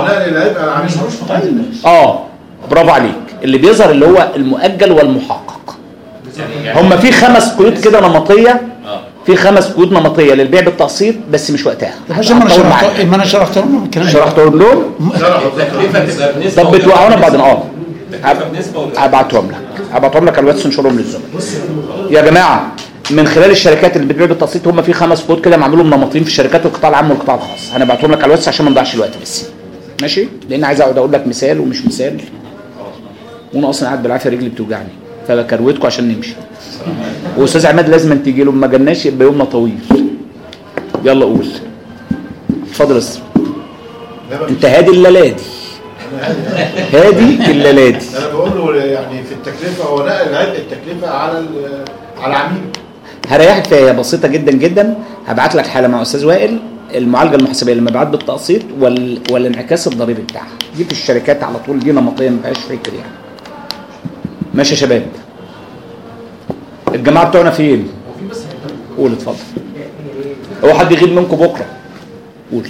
اه برافو عليك. اللي بيظهر اللي هو المؤجل والمحقق. هم في خمس قيود كده نمطيه، في خمس قيود نمطيه للبيع بالتقسيط بس مش وقتها. عشان ما انا شرحت ما انا شرحت لهم الكلام شرحت لهم. التكلفه تبقى بنسبه. طب بتوعونا بعدين اه هبعتهم لك هبعتهم لك على الواتس نشرهم للزملاء. يا جماعه من خلال الشركات اللي بتبيع بالتقسيط هم في خمس كود كده معمولهم نمطين في الشركات والقطاع العام والقطاع الخاص. هنبعتهم لك على الواتس عشان ما نضيعش الوقت بس ماشي، لان عايز اقعد اقول لك مثال ومش مثال وانا اصلا قاعد بالعافيه رجلي بتوجعني فبكروتكم عشان نمشي. واستاذ عماد لازم تيجي له، ما جالناش يبقى يومنا طويل. يلا قول. اتفضل اسر. انت هادي الليلادي هادي الليلادي. انا بقول له يعني في التكلفه هو نقل عبء التكلفه على على العميل. هريحك فيها بسيطه جدا جدا. هبعت لك حاله مع استاذ وائل المعالجه المحاسبيه للمبيعات بالتقسيط وال... والانعكاس الضريبي بتاعها. دي في الشركات على طول، دي نمطيه ما فيهاش فكر يعني. ماشي يا شباب. الجماعه بتوعنا فين؟ قول اتفضل. هو حد يغيب منكم بكره؟ قول.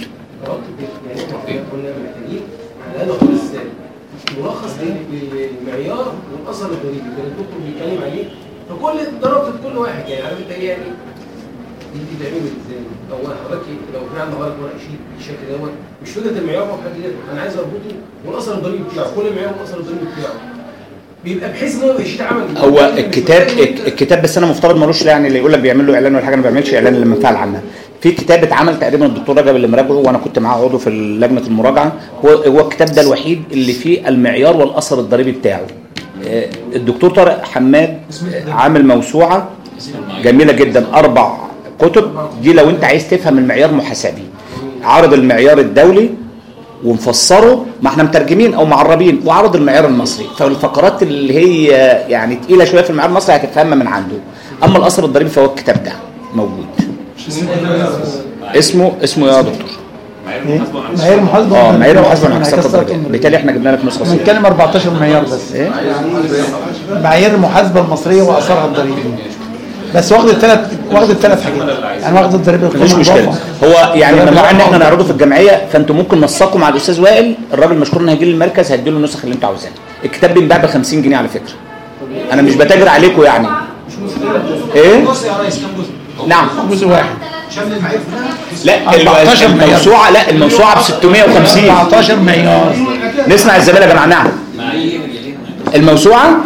ملخص المعيار والاثر الضريبي اللي الدكتور بيتكلم عليه، فكل ضربت كل واحد يعني عارف انت ايه يعني دي بتعمل ازاي؟ او حضرتك لو في عندك ورق ورق شيت بالشكل دوت مش فكره المعيار او حاجه كده، انا عايز اربطه والاثر الضريبي بتاعه، كل معيار والاثر الضريبي بتاعه بيبقى بحيث ان هو يبقى شيت عمل. هو الكتاب الكتاب بس انا مفترض ملوش يعني اللي يقول لك بيعمل له اعلان ولا حاجه. انا ما بعملش اعلان لما انفعل عنها. في كتاب اتعمل تقريبا الدكتور رجب اللي مراجعه وانا كنت معاه عضو في لجنه المراجعه، هو هو الكتاب ده الوحيد اللي فيه المعيار والاثر الضريبي بتاعه. الدكتور طارق حماد عامل موسوعه جميله جدا، اربع كتب. دي لو انت عايز تفهم المعيار محاسبي، عارض المعيار الدولي ومفسره، ما احنا مترجمين او معربين، وعرض المعيار المصري. فالفقرات اللي هي يعني تقيله شويه في المعيار المصري هتفهمها من عنده. اما الاثر الضريبي فهو الكتاب ده موجود. اسمه اسمه يا دكتور معايير محاسبه. اه معايير محاسبه وانعكاسات الضريبيه. بالتالي احنا جبنا لك نسخه. بنتكلم أربعتاشر معيار بس. ايه معايير المحاسبه المصريه واثارها الضريبي بس. واخد الثلاث واخد الثلاث حاجات يعني. واخد الضريبه مفيش مشكله. هو يعني ممنوع ان احنا نعرضه في الجمعيه، فانتم ممكن نسقوا مع الاستاذ وائل. الراجل مشكور هيجي لي المركز هيدي له النسخ اللي انتوا عاوزينها. الكتاب بينباع ب خمسين جنيه على فكره. انا مش بتاجر عليكم يعني. ايه نعم جزء واحد شامل المعايير لا الموسوعه لا الموسوعه ب ستمائة وخمسين. أربعتاشر معيار. نسمع الزميله يا جماعه. نعم الموسوعه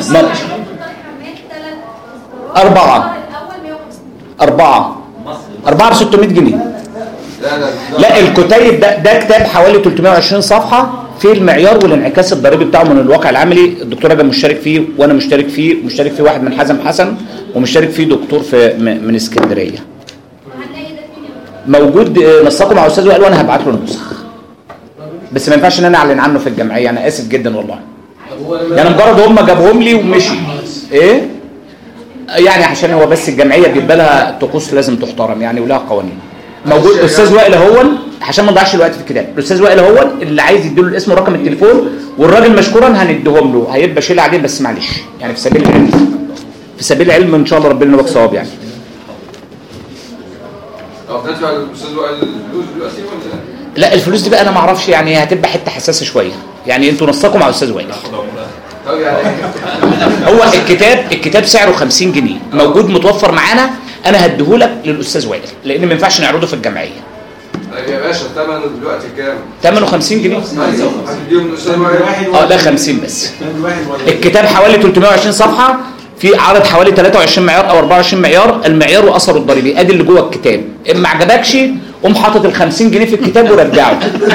أربعة أربعة أربعة ب ستمائة جنيه. لا الكتيب ده ده كتاب حوالي ثلاثمائة وعشرين صفحة في المعيار والانعكاس الضريبي بتاعه من الواقع العملي. الدكتور رجب مشترك فيه وانا مشترك فيه، مشترك فيه واحد من حزم حسن، ومشترك فيه دكتور في من اسكندريه. موجود نسقه مع استاذ وائل وانا هبعت له النسخ. بس ما ينفعش ان انا اعلن عنه في الجمعيه. انا اسف جدا والله. يعني مجرد هم جابهم لي ومشي. ايه يعني عشان هو بس الجمعيه بيبقى لها طقوس لازم تحترم يعني ولها قوانين. موجود استاذ وائل اهون عشان ما نضيعش الوقت في الكتاب. الاستاذ وائل اهون اللي عايز يديله الاسم ورقم التليفون، والراجل مشكورا هنديهم له. هيبقى شيل عليه بس معلش يعني في سبيل العلم، في سبيل العلم ان شاء الله ربنا يبارك صواب يعني. اه بتدفع الاستاذ وائل الفلوس دلوقتي ولا لا الفلوس دي بقى انا ما اعرفش يعني، هتبقى حته حساسه شويه يعني. انتوا نسقوا مع الاستاذ وائل. هو الكتاب الكتاب سعره خمسين جنيه موجود متوفر معانا. انا هديهولك للاستاذ وائل لان ما ينفعش نعرضه في الجمعيه. طيب يا باشا ثمنه دلوقتي كام؟ ثمنه خمسين جنيه. هتديهم للاستاذ وائل؟ اه لا خمسين بس. الكتاب حوالي ثلاثمائة وعشرين صفحه في عرض حوالي ثلاثة وعشرين معيار او أربعة وعشرين معيار، المعيار واثره الضريبي ادي اللي جوه الكتاب، ان ما عجبكش قوم حاطط ال خمسين جنيه في الكتاب ورجعه.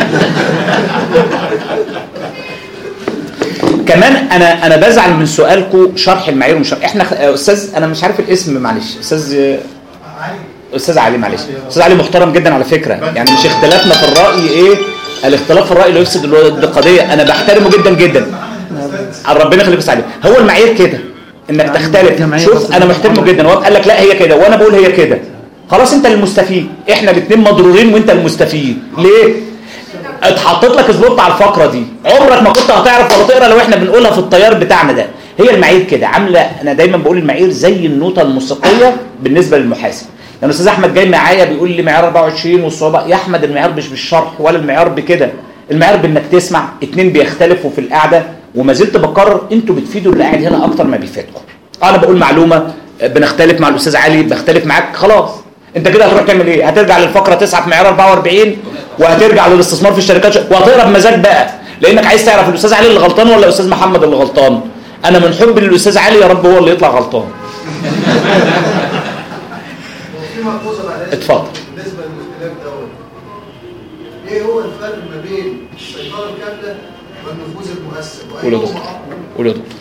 كمان انا انا بزعل من سؤالكم شرح المعايير ومش احنا استاذ انا مش عارف الاسم معلش استاذ استاذ علي معلش استاذ علي محترم جدا على فكره، يعني مش اختلافنا في الراي ايه الاختلاف في الراي اللي يفسد القضيه، انا بحترمه جدا جدا ربنا يخليك بس عليه. هو المعايير كده انك تختلف، شوف انا محترمه جدا، هو قال لك لا هي كده وانا بقول هي كده، خلاص انت المستفيد، احنا الاثنين مضرورين وانت المستفيد. ليه؟ اتحطت لك سبوت على الفقره دي، عمرك ما كنت هتعرف ولا تقرا لو احنا بنقولها في التيار بتاعنا ده. هي المعايير كده عامله، انا دايما بقول المعايير زي النوته الموسيقيه بالنسبه للمحاسب. يعني الاستاذ احمد جاي معايا بيقول لي معيار أربعة وعشرين والصعوبه، يا احمد المعيار مش بالشرح ولا المعيار بكده، المعيار بانك تسمع، اتنين بيختلفوا في القعده، وما زلت بكرر انتوا بتفيدوا اللي قاعد هنا اكتر ما بيفيدكم. انا بقول معلومه بنختلف مع الاستاذ علي، بختلف معاك، خلاص انت كده هتروح تعمل ايه؟ هترجع للفقره تسعة في معيار أربعة وأربعين وهترجع للاستثمار في الشركات وهتقرا بمزاج بقى، لانك عايز تعرف الاستاذ علي اللي غلطان ولا الاستاذ محمد اللي غلطان. انا من حب للاستاذ علي يا رب هو اللي يطلع غلطان. اتفضل. بالنسبه للاختلاف دوت، ايه هو الفرق ما بين السيطره الكامله والنفوذ المؤثر؟ قول يا دكتور قول يا دكتور.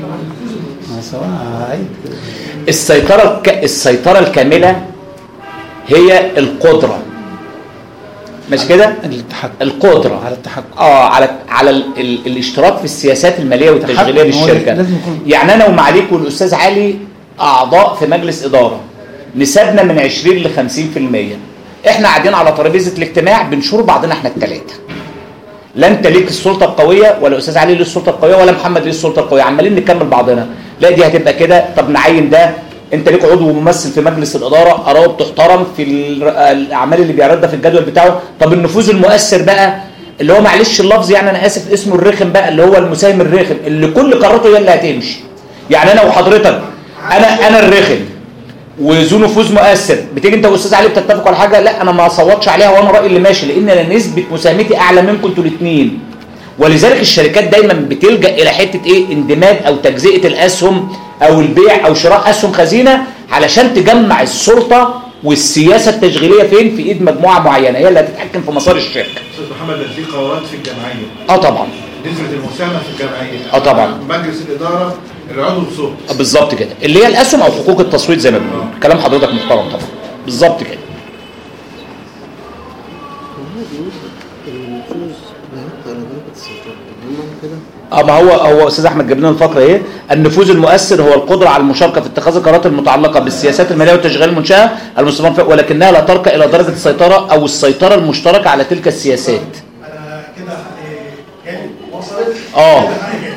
السيطره السيطره الكامله هي القدره، مش كده؟ القدره على التحكم اه على على ال... ال... الاشتراك في السياسات الماليه والتشغيليه للشركه. يعني انا ومعاليك والاستاذ علي اعضاء في مجلس اداره، نسبنا من عشرين ل خمسين في المية، احنا قاعدين على ترابيزه الاجتماع بنشور بعضنا احنا الثلاثه. لا انت ليك السلطه القويه ولا استاذ علي ليه السلطه القويه ولا محمد ليه السلطه القويه، عمالين نكمل بعضنا. لا دي هتبقى كده، طب نعين ده، انت ليك عضو ممثل في مجلس الاداره، اراءه بتحترم في الاعمال اللي بيعرضها في الجدول بتاعه. طب النفوذ المؤثر بقى اللي هو معلش اللفظ يعني انا اسف اسمه الرخم بقى، اللي هو المساهم الرخم اللي كل قراراته هي اللي هتمشي. يعني انا وحضرتك انا انا الرخم وذو نفوذ مؤثر، بتيجي انت واستاذ علي بتتفقوا على حاجه، لا انا ما اصوتش عليها وانا رايي اللي ماشي، لان انا نسبه مساهمتي اعلى منكم انتوا الاثنين. ولذلك الشركات دايما بتلجا الى حته ايه؟ اندماج او تجزئه الاسهم او البيع او شراء اسهم خزينه علشان تجمع السلطه والسياسه التشغيليه فين؟ في ايد مجموعه معينه هي اللي هتتحكم في مسار الشركه. استاذ محمد ده في قرارات في الجمعيه. اه طبعا. نسبه المساهمه في الجمعيه. اه طبعا. مجلس الاداره العضو بصوت. بالظبط كده، اللي هي الاسهم او حقوق التصويت زي ما بنقول. كلام حضرتك محترم طبعا. بالظبط كده. اه ما هو هو استاذ احمد جاب لنا الفقره ايه؟ النفوذ المؤثر هو القدره على المشاركه في اتخاذ القرارات المتعلقه بالسياسات الماليه والتشغيل المنشاه المستثمر فيها، ولكنها لا ترقى الى درجه السيطره او السيطره المشتركه على تلك السياسات. انا كده يعني وصلت اه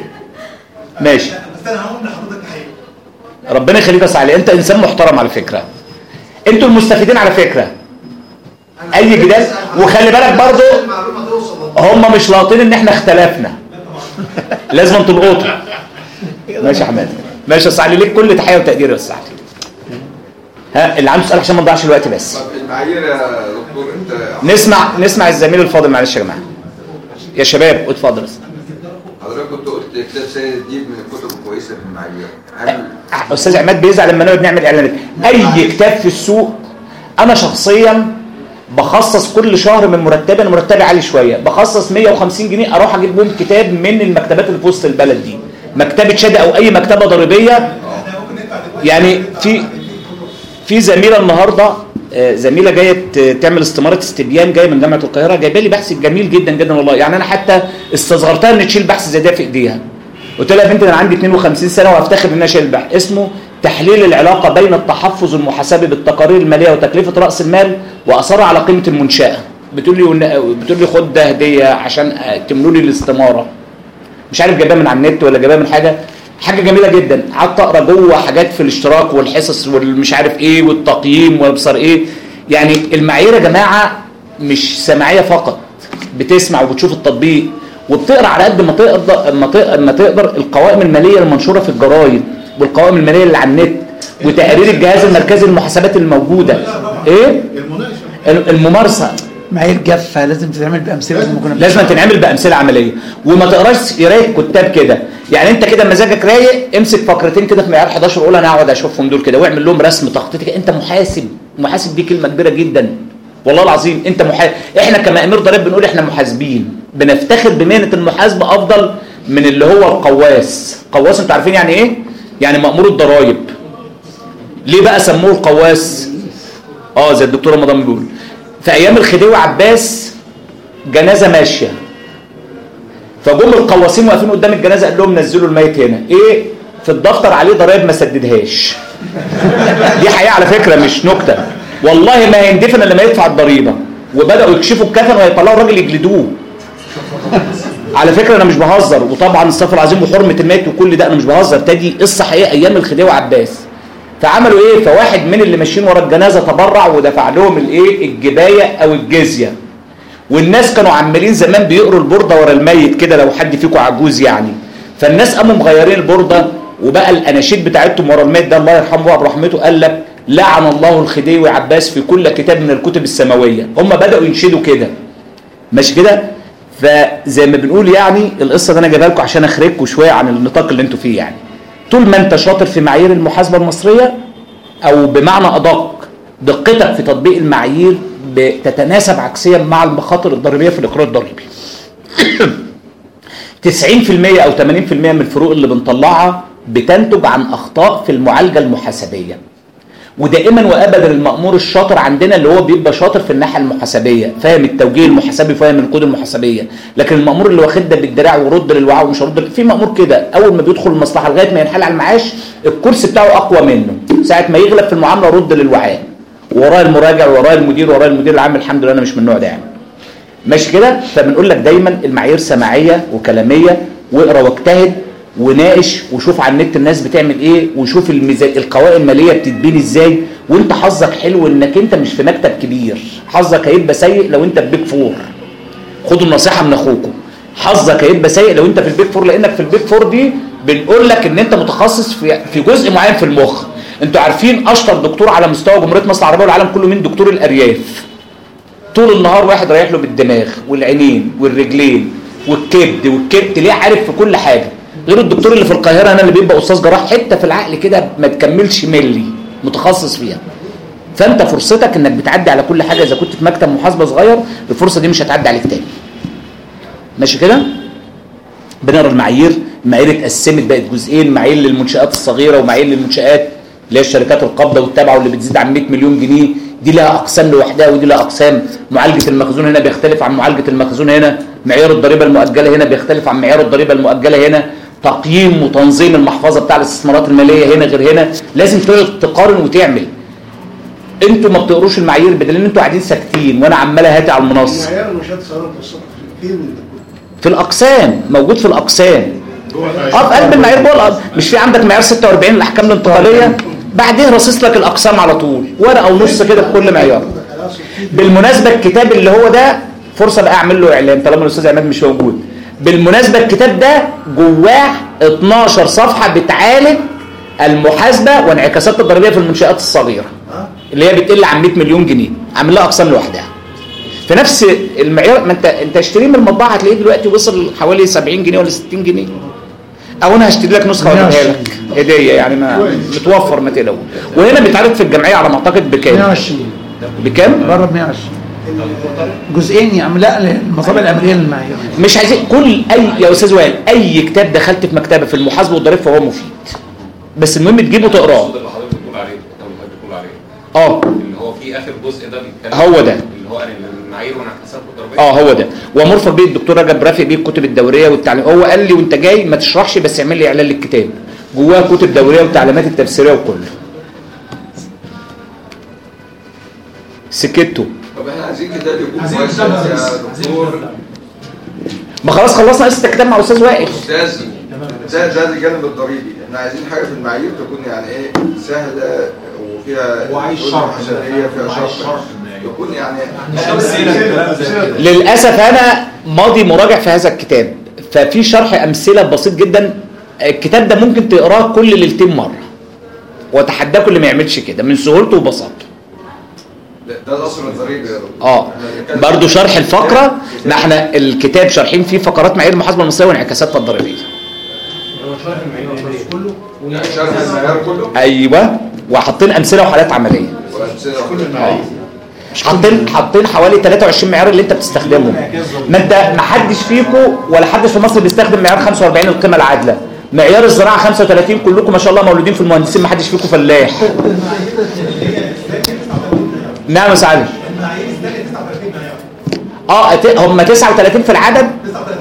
ماشي. بس انا هقول لحضرتك حاجه. ربنا يخليك يا سعيد، انت انسان محترم على فكره. انتوا المستفيدين على فكره. اي جدال، وخلي بالك برضو هم مش لاقطين ان احنا اختلفنا. لازم تلقطوا. ماشي يا حماد. ماشي يا سعيد، ليك كل تحيه وتقدير يا سعيد. ها اللي عنده سؤال عشان ما نضيعش الوقت بس. طب المعايير يا دكتور انت نسمع نسمع الزميل الفاضل معلش يا جماعه. يا شباب اتفضل. حضرتك كنت قلت كتاب سيد الدين من الكتب الكويسه في المعايير. استاذ عماد بيزعل لما نقعد نعمل اعلانات. اي كتاب في السوق انا شخصيا بخصص كل شهر من مرتبي، انا مرتبي عالي شويه، بخصص مية وخمسين جنيه اروح اجيب بهم كتاب من المكتبات اللي في وسط البلد دي، مكتبه شادي او اي مكتبه ضريبيه. يعني في في زميله النهارده زميله جايه تعمل استماره استبيان جايه من جامعه القاهره، جايبه لي بحث جميل جدا جدا والله. يعني انا حتى استصغرتها ان تشيل بحث زي ده في ايديها. قلت لها يا بنتي انا عندي اتنين وخمسين سنه وافتخر ان انا شايل البحث، اسمه تحليل العلاقه بين التحفظ المحاسبي بالتقارير الماليه وتكلفه راس المال واثرها على قيمه المنشاه. بتقول لي بتقول لي خد ده هديه عشان تملوا لي الاستماره. مش عارف جايبها من على النت ولا جايبها من حاجه حاجه جميله جدا. قعدت اقرا جوه حاجات في الاشتراك والحصص والمش عارف ايه والتقييم وابصر ايه. يعني المعايير يا جماعه مش سماعيه فقط، بتسمع وبتشوف التطبيق وبتقرا على قد ما تقدر ما تقدر, ما تقدر القوائم الماليه المنشوره في الجرايد والقوائم الماليه اللي على النت وتقارير الجهاز المركزي للمحاسبات الموجوده. ايه الممارسه معايير جافه لازم تتعمل بامثله زي ما كنا لازم تنعمل بامثله عمليه، وما تقراش قرايه كتاب كده. يعني انت كده مزاجك رايق، امسك فقرتين كده في معيار حداشر وقول انا هقعد اشوفهم دول كده، واعمل لهم رسم تخطيطي. انت محاسب، محاسب دي كلمه كبيره جدا والله العظيم. انت محاسب، احنا كمأمير ضرائب بنقول احنا محاسبين، بنفتخر بمهنه المحاسبه افضل من اللي هو القواس. قواس انتوا عارفين يعني ايه؟ يعني مأمور الضرائب. ليه بقى سموه القواس؟ اه زي الدكتور رمضان بيقول في ايام الخديوي عباس جنازه ماشيه، فجم القواسين واقفين قدام الجنازه قال لهم نزلوا الميت هنا، ايه في الدفتر عليه ضرائب ما سددهاش. دي حقيقه على فكره مش نكته، والله ما هيندفن الا لما يدفع الضريبه. وبداوا يكشفوا الكفن وهيطلعوا الراجل يجلدوه. على فكره انا مش بهزر، وطبعا الصف العظيم وحرمه الميت وكل ده انا مش بهزر، تدي قصه حقيقيه ايام الخديوي عباس. فعملوا ايه؟ فواحد من اللي ماشيين ورا الجنازه تبرع ودفع لهم الايه؟ الجبايه او الجزيه. والناس كانوا عمالين زمان بيقروا البورده ورا الميت كده، لو حد فيكم عجوز يعني. فالناس قاموا مغيرين البورده وبقى الاناشيد بتاعتهم ورا الميت ده الله يرحمه بقى برحمته، قال لك لعن الله الخديوي عباس في كل كتاب من الكتب السماويه. هم بداوا ينشدوا كده ماشي كده. فزي ما بنقول يعني القصه دي انا جايبها لكم عشان اخرجكم شويه عن النطاق اللي انتوا فيه. يعني طول ما انت شاطر في معايير المحاسبه المصريه، او بمعنى ادق دقتك في تطبيق المعايير بتتناسب عكسيا مع المخاطر الضريبيه في الاقرار الضريبي. تسعين في المية او ثمانين في المية من الفروق اللي بنطلعها بتنتج عن اخطاء في المعالجه المحاسبيه. ودائما وابدا المأمور الشاطر عندنا اللي هو بيبقى شاطر في الناحيه المحاسبيه، فاهم التوجيه المحاسبي، فاهم الكود المحاسبيه. لكن المأمور اللي واخد ده بالدراع ورد للوعاء ومش هرد، في مأمور كده اول ما بيدخل المصلحه لغايه ما ينحل على المعاش الكرسي بتاعه اقوى منه، ساعه ما يغلب في المعامله رد للوعاء، وراه المراجع وراه المدير وراه المدير العام. الحمد لله انا مش من النوع ده يعني ماشي كده. فبنقول لك دايما المعايير سماعيه وكلاميه، واقرا واجتهد وناقش وشوف على النت الناس بتعمل ايه، وشوف الميزان القوائم الماليه بتتبني ازاي. وانت حظك حلو انك انت مش في مكتب كبير، حظك هيبقى سيء لو انت في بيج فور. خدوا النصيحه من اخوكم، حظك هيبقى سيء لو انت في البيج فور، لانك في البيج فور دي بنقول لك ان انت متخصص في في جزء معين في المخ. انتوا عارفين اشطر دكتور على مستوى جمهوريه مصر العربيه والعالم كله مين؟ دكتور الارياف. طول النهار واحد رايح له بالدماغ والعينين والرجلين والكبد والكبد، ليه؟ عارف في كل حاجه. غير الدكتور اللي في القاهره انا اللي بيبقى استاذ جراح حته في العقل كده ما تكملش ملي متخصص فيها. فانت فرصتك انك بتعدي على كل حاجه. اذا كنت في مكتب محاسبه صغير الفرصه دي مش هتعدي عليك تاني ماشي كده. بنقرا المعايير، المعايير اتقسمت بقت جزئين، معايير للمنشات الصغيره ومعايير للمنشات اللي هي الشركات القابضه والتابعه واللي بتزيد عن مئة مليون جنيه، دي لها اقسام لوحدها ودي لها اقسام. معالجه المخزون هنا بيختلف عن معالجه المخزون هنا، معيار الضريبه المؤجله هنا بيختلف عن معيار الضريبه المؤجله هنا، تقييم وتنظيم المحفظه بتاع الاستثمارات الماليه هنا غير هنا. لازم تقعد تقارن وتعمل. انتوا ما بتقروش المعايير بدل ان انتوا قاعدين ساكتين وانا عماله هاتي على المنصه. معيار المنشات الصغيره والمتوسطه فين؟ في الاقسام، موجود في الاقسام. اه في قلب المعايير جوه. مش في عندك معيار ستة وأربعين الاحكام الانتقاليه، بعدين رصص لك الاقسام على طول ورقه ونص كده بكل معيار. بالمناسبه الكتاب اللي هو ده فرصه بقى اعمل له اعلان طالما الاستاذ عماد مش موجود. بالمناسبه الكتاب ده جواه اتناشر صفحه بتعالج المحاسبه وانعكاسات الضريبيه في المنشات الصغيره اللي هي بتقل عن مئة مليون جنيه، عامل لها اقسام لوحدها في نفس المعيار. ما انت انت اشتريه من المطبعه هتلاقيه دلوقتي وصل حوالي سبعين جنيه ولا ستين جنيه، او انا هشتري لك نسخه واجيبها لك هديه يعني، ما متوفر ما تقلقوا. وهنا بيتعرض في الجمعيه على ما اعتقد بكام؟ مئة وعشرين. بكام؟ قرب مئة وعشرين جزئين يا عم. لا المصابع الامريه للمعايير مش عايزين كل اي يا استاذ وائل اي كتاب دخلت في مكتبه في المحاسبه والضريبه فهو مفيد، بس المهم تجيبه تقراه. اللي حضرتك بتقول عليه او اللي بتقول عليه اه اللي هو في اخر جزء ده بيتكلم هو ده اللي هو المعايير وانعكاسات الضريبيه. اه هو ده، ومرفق بيه الدكتور رجب رافق بيه الكتب الدوريه والتعليم. هو قال لي وانت جاي ما تشرحش بس اعمل لي اعلان للكتاب، جواه كتب دوريه والتعليمات التفسيريه وكله. سكتوا. طب احنا عايزين كتاب يكون كويس يا دكتور. ما خلاص خلصنا قصه الكتاب مع استاذ وائل. استاذ ده ده الجانب الضريبي. احنا عايزين حاجه في المعايير تكون يعني ايه سهله وفيها وعايش شرح فيها شرح يكون يعني للاسف انا ماضي مراجع في هذا الكتاب، ففي شرح امثله بسيط جدا. الكتاب ده ممكن تقراه كل ليلتين مره، واتحداكم اللي ما يعملش كده من سهولته وبساطته. ده الاصل الضريبي يا دكتور. اه برضو شرح الفقره، ما احنا الكتاب شارحين فيه فقرات معايير المحاسبه المصريه وانعكاساتها الضريبيه. هو شرح المعيار كله يعني شرح المعيار كله. ايوه، وحاطين امثله وحالات عمليه. وامثله كل المعايير. حاطين حاطين حوالي ثلاثة وعشرين معيار اللي انت بتستخدمهم. ما انت ما حدش فيكم ولا حد في مصر بيستخدم معيار خمسة وأربعين القيمه العادله. معيار الزراعه خمسة وثلاثين، كلكم ما شاء الله مولودين في المهندسين، ما حدش فيكم فلاح. نعم يا سعد. اه هم تسعة وثلاثين في العدد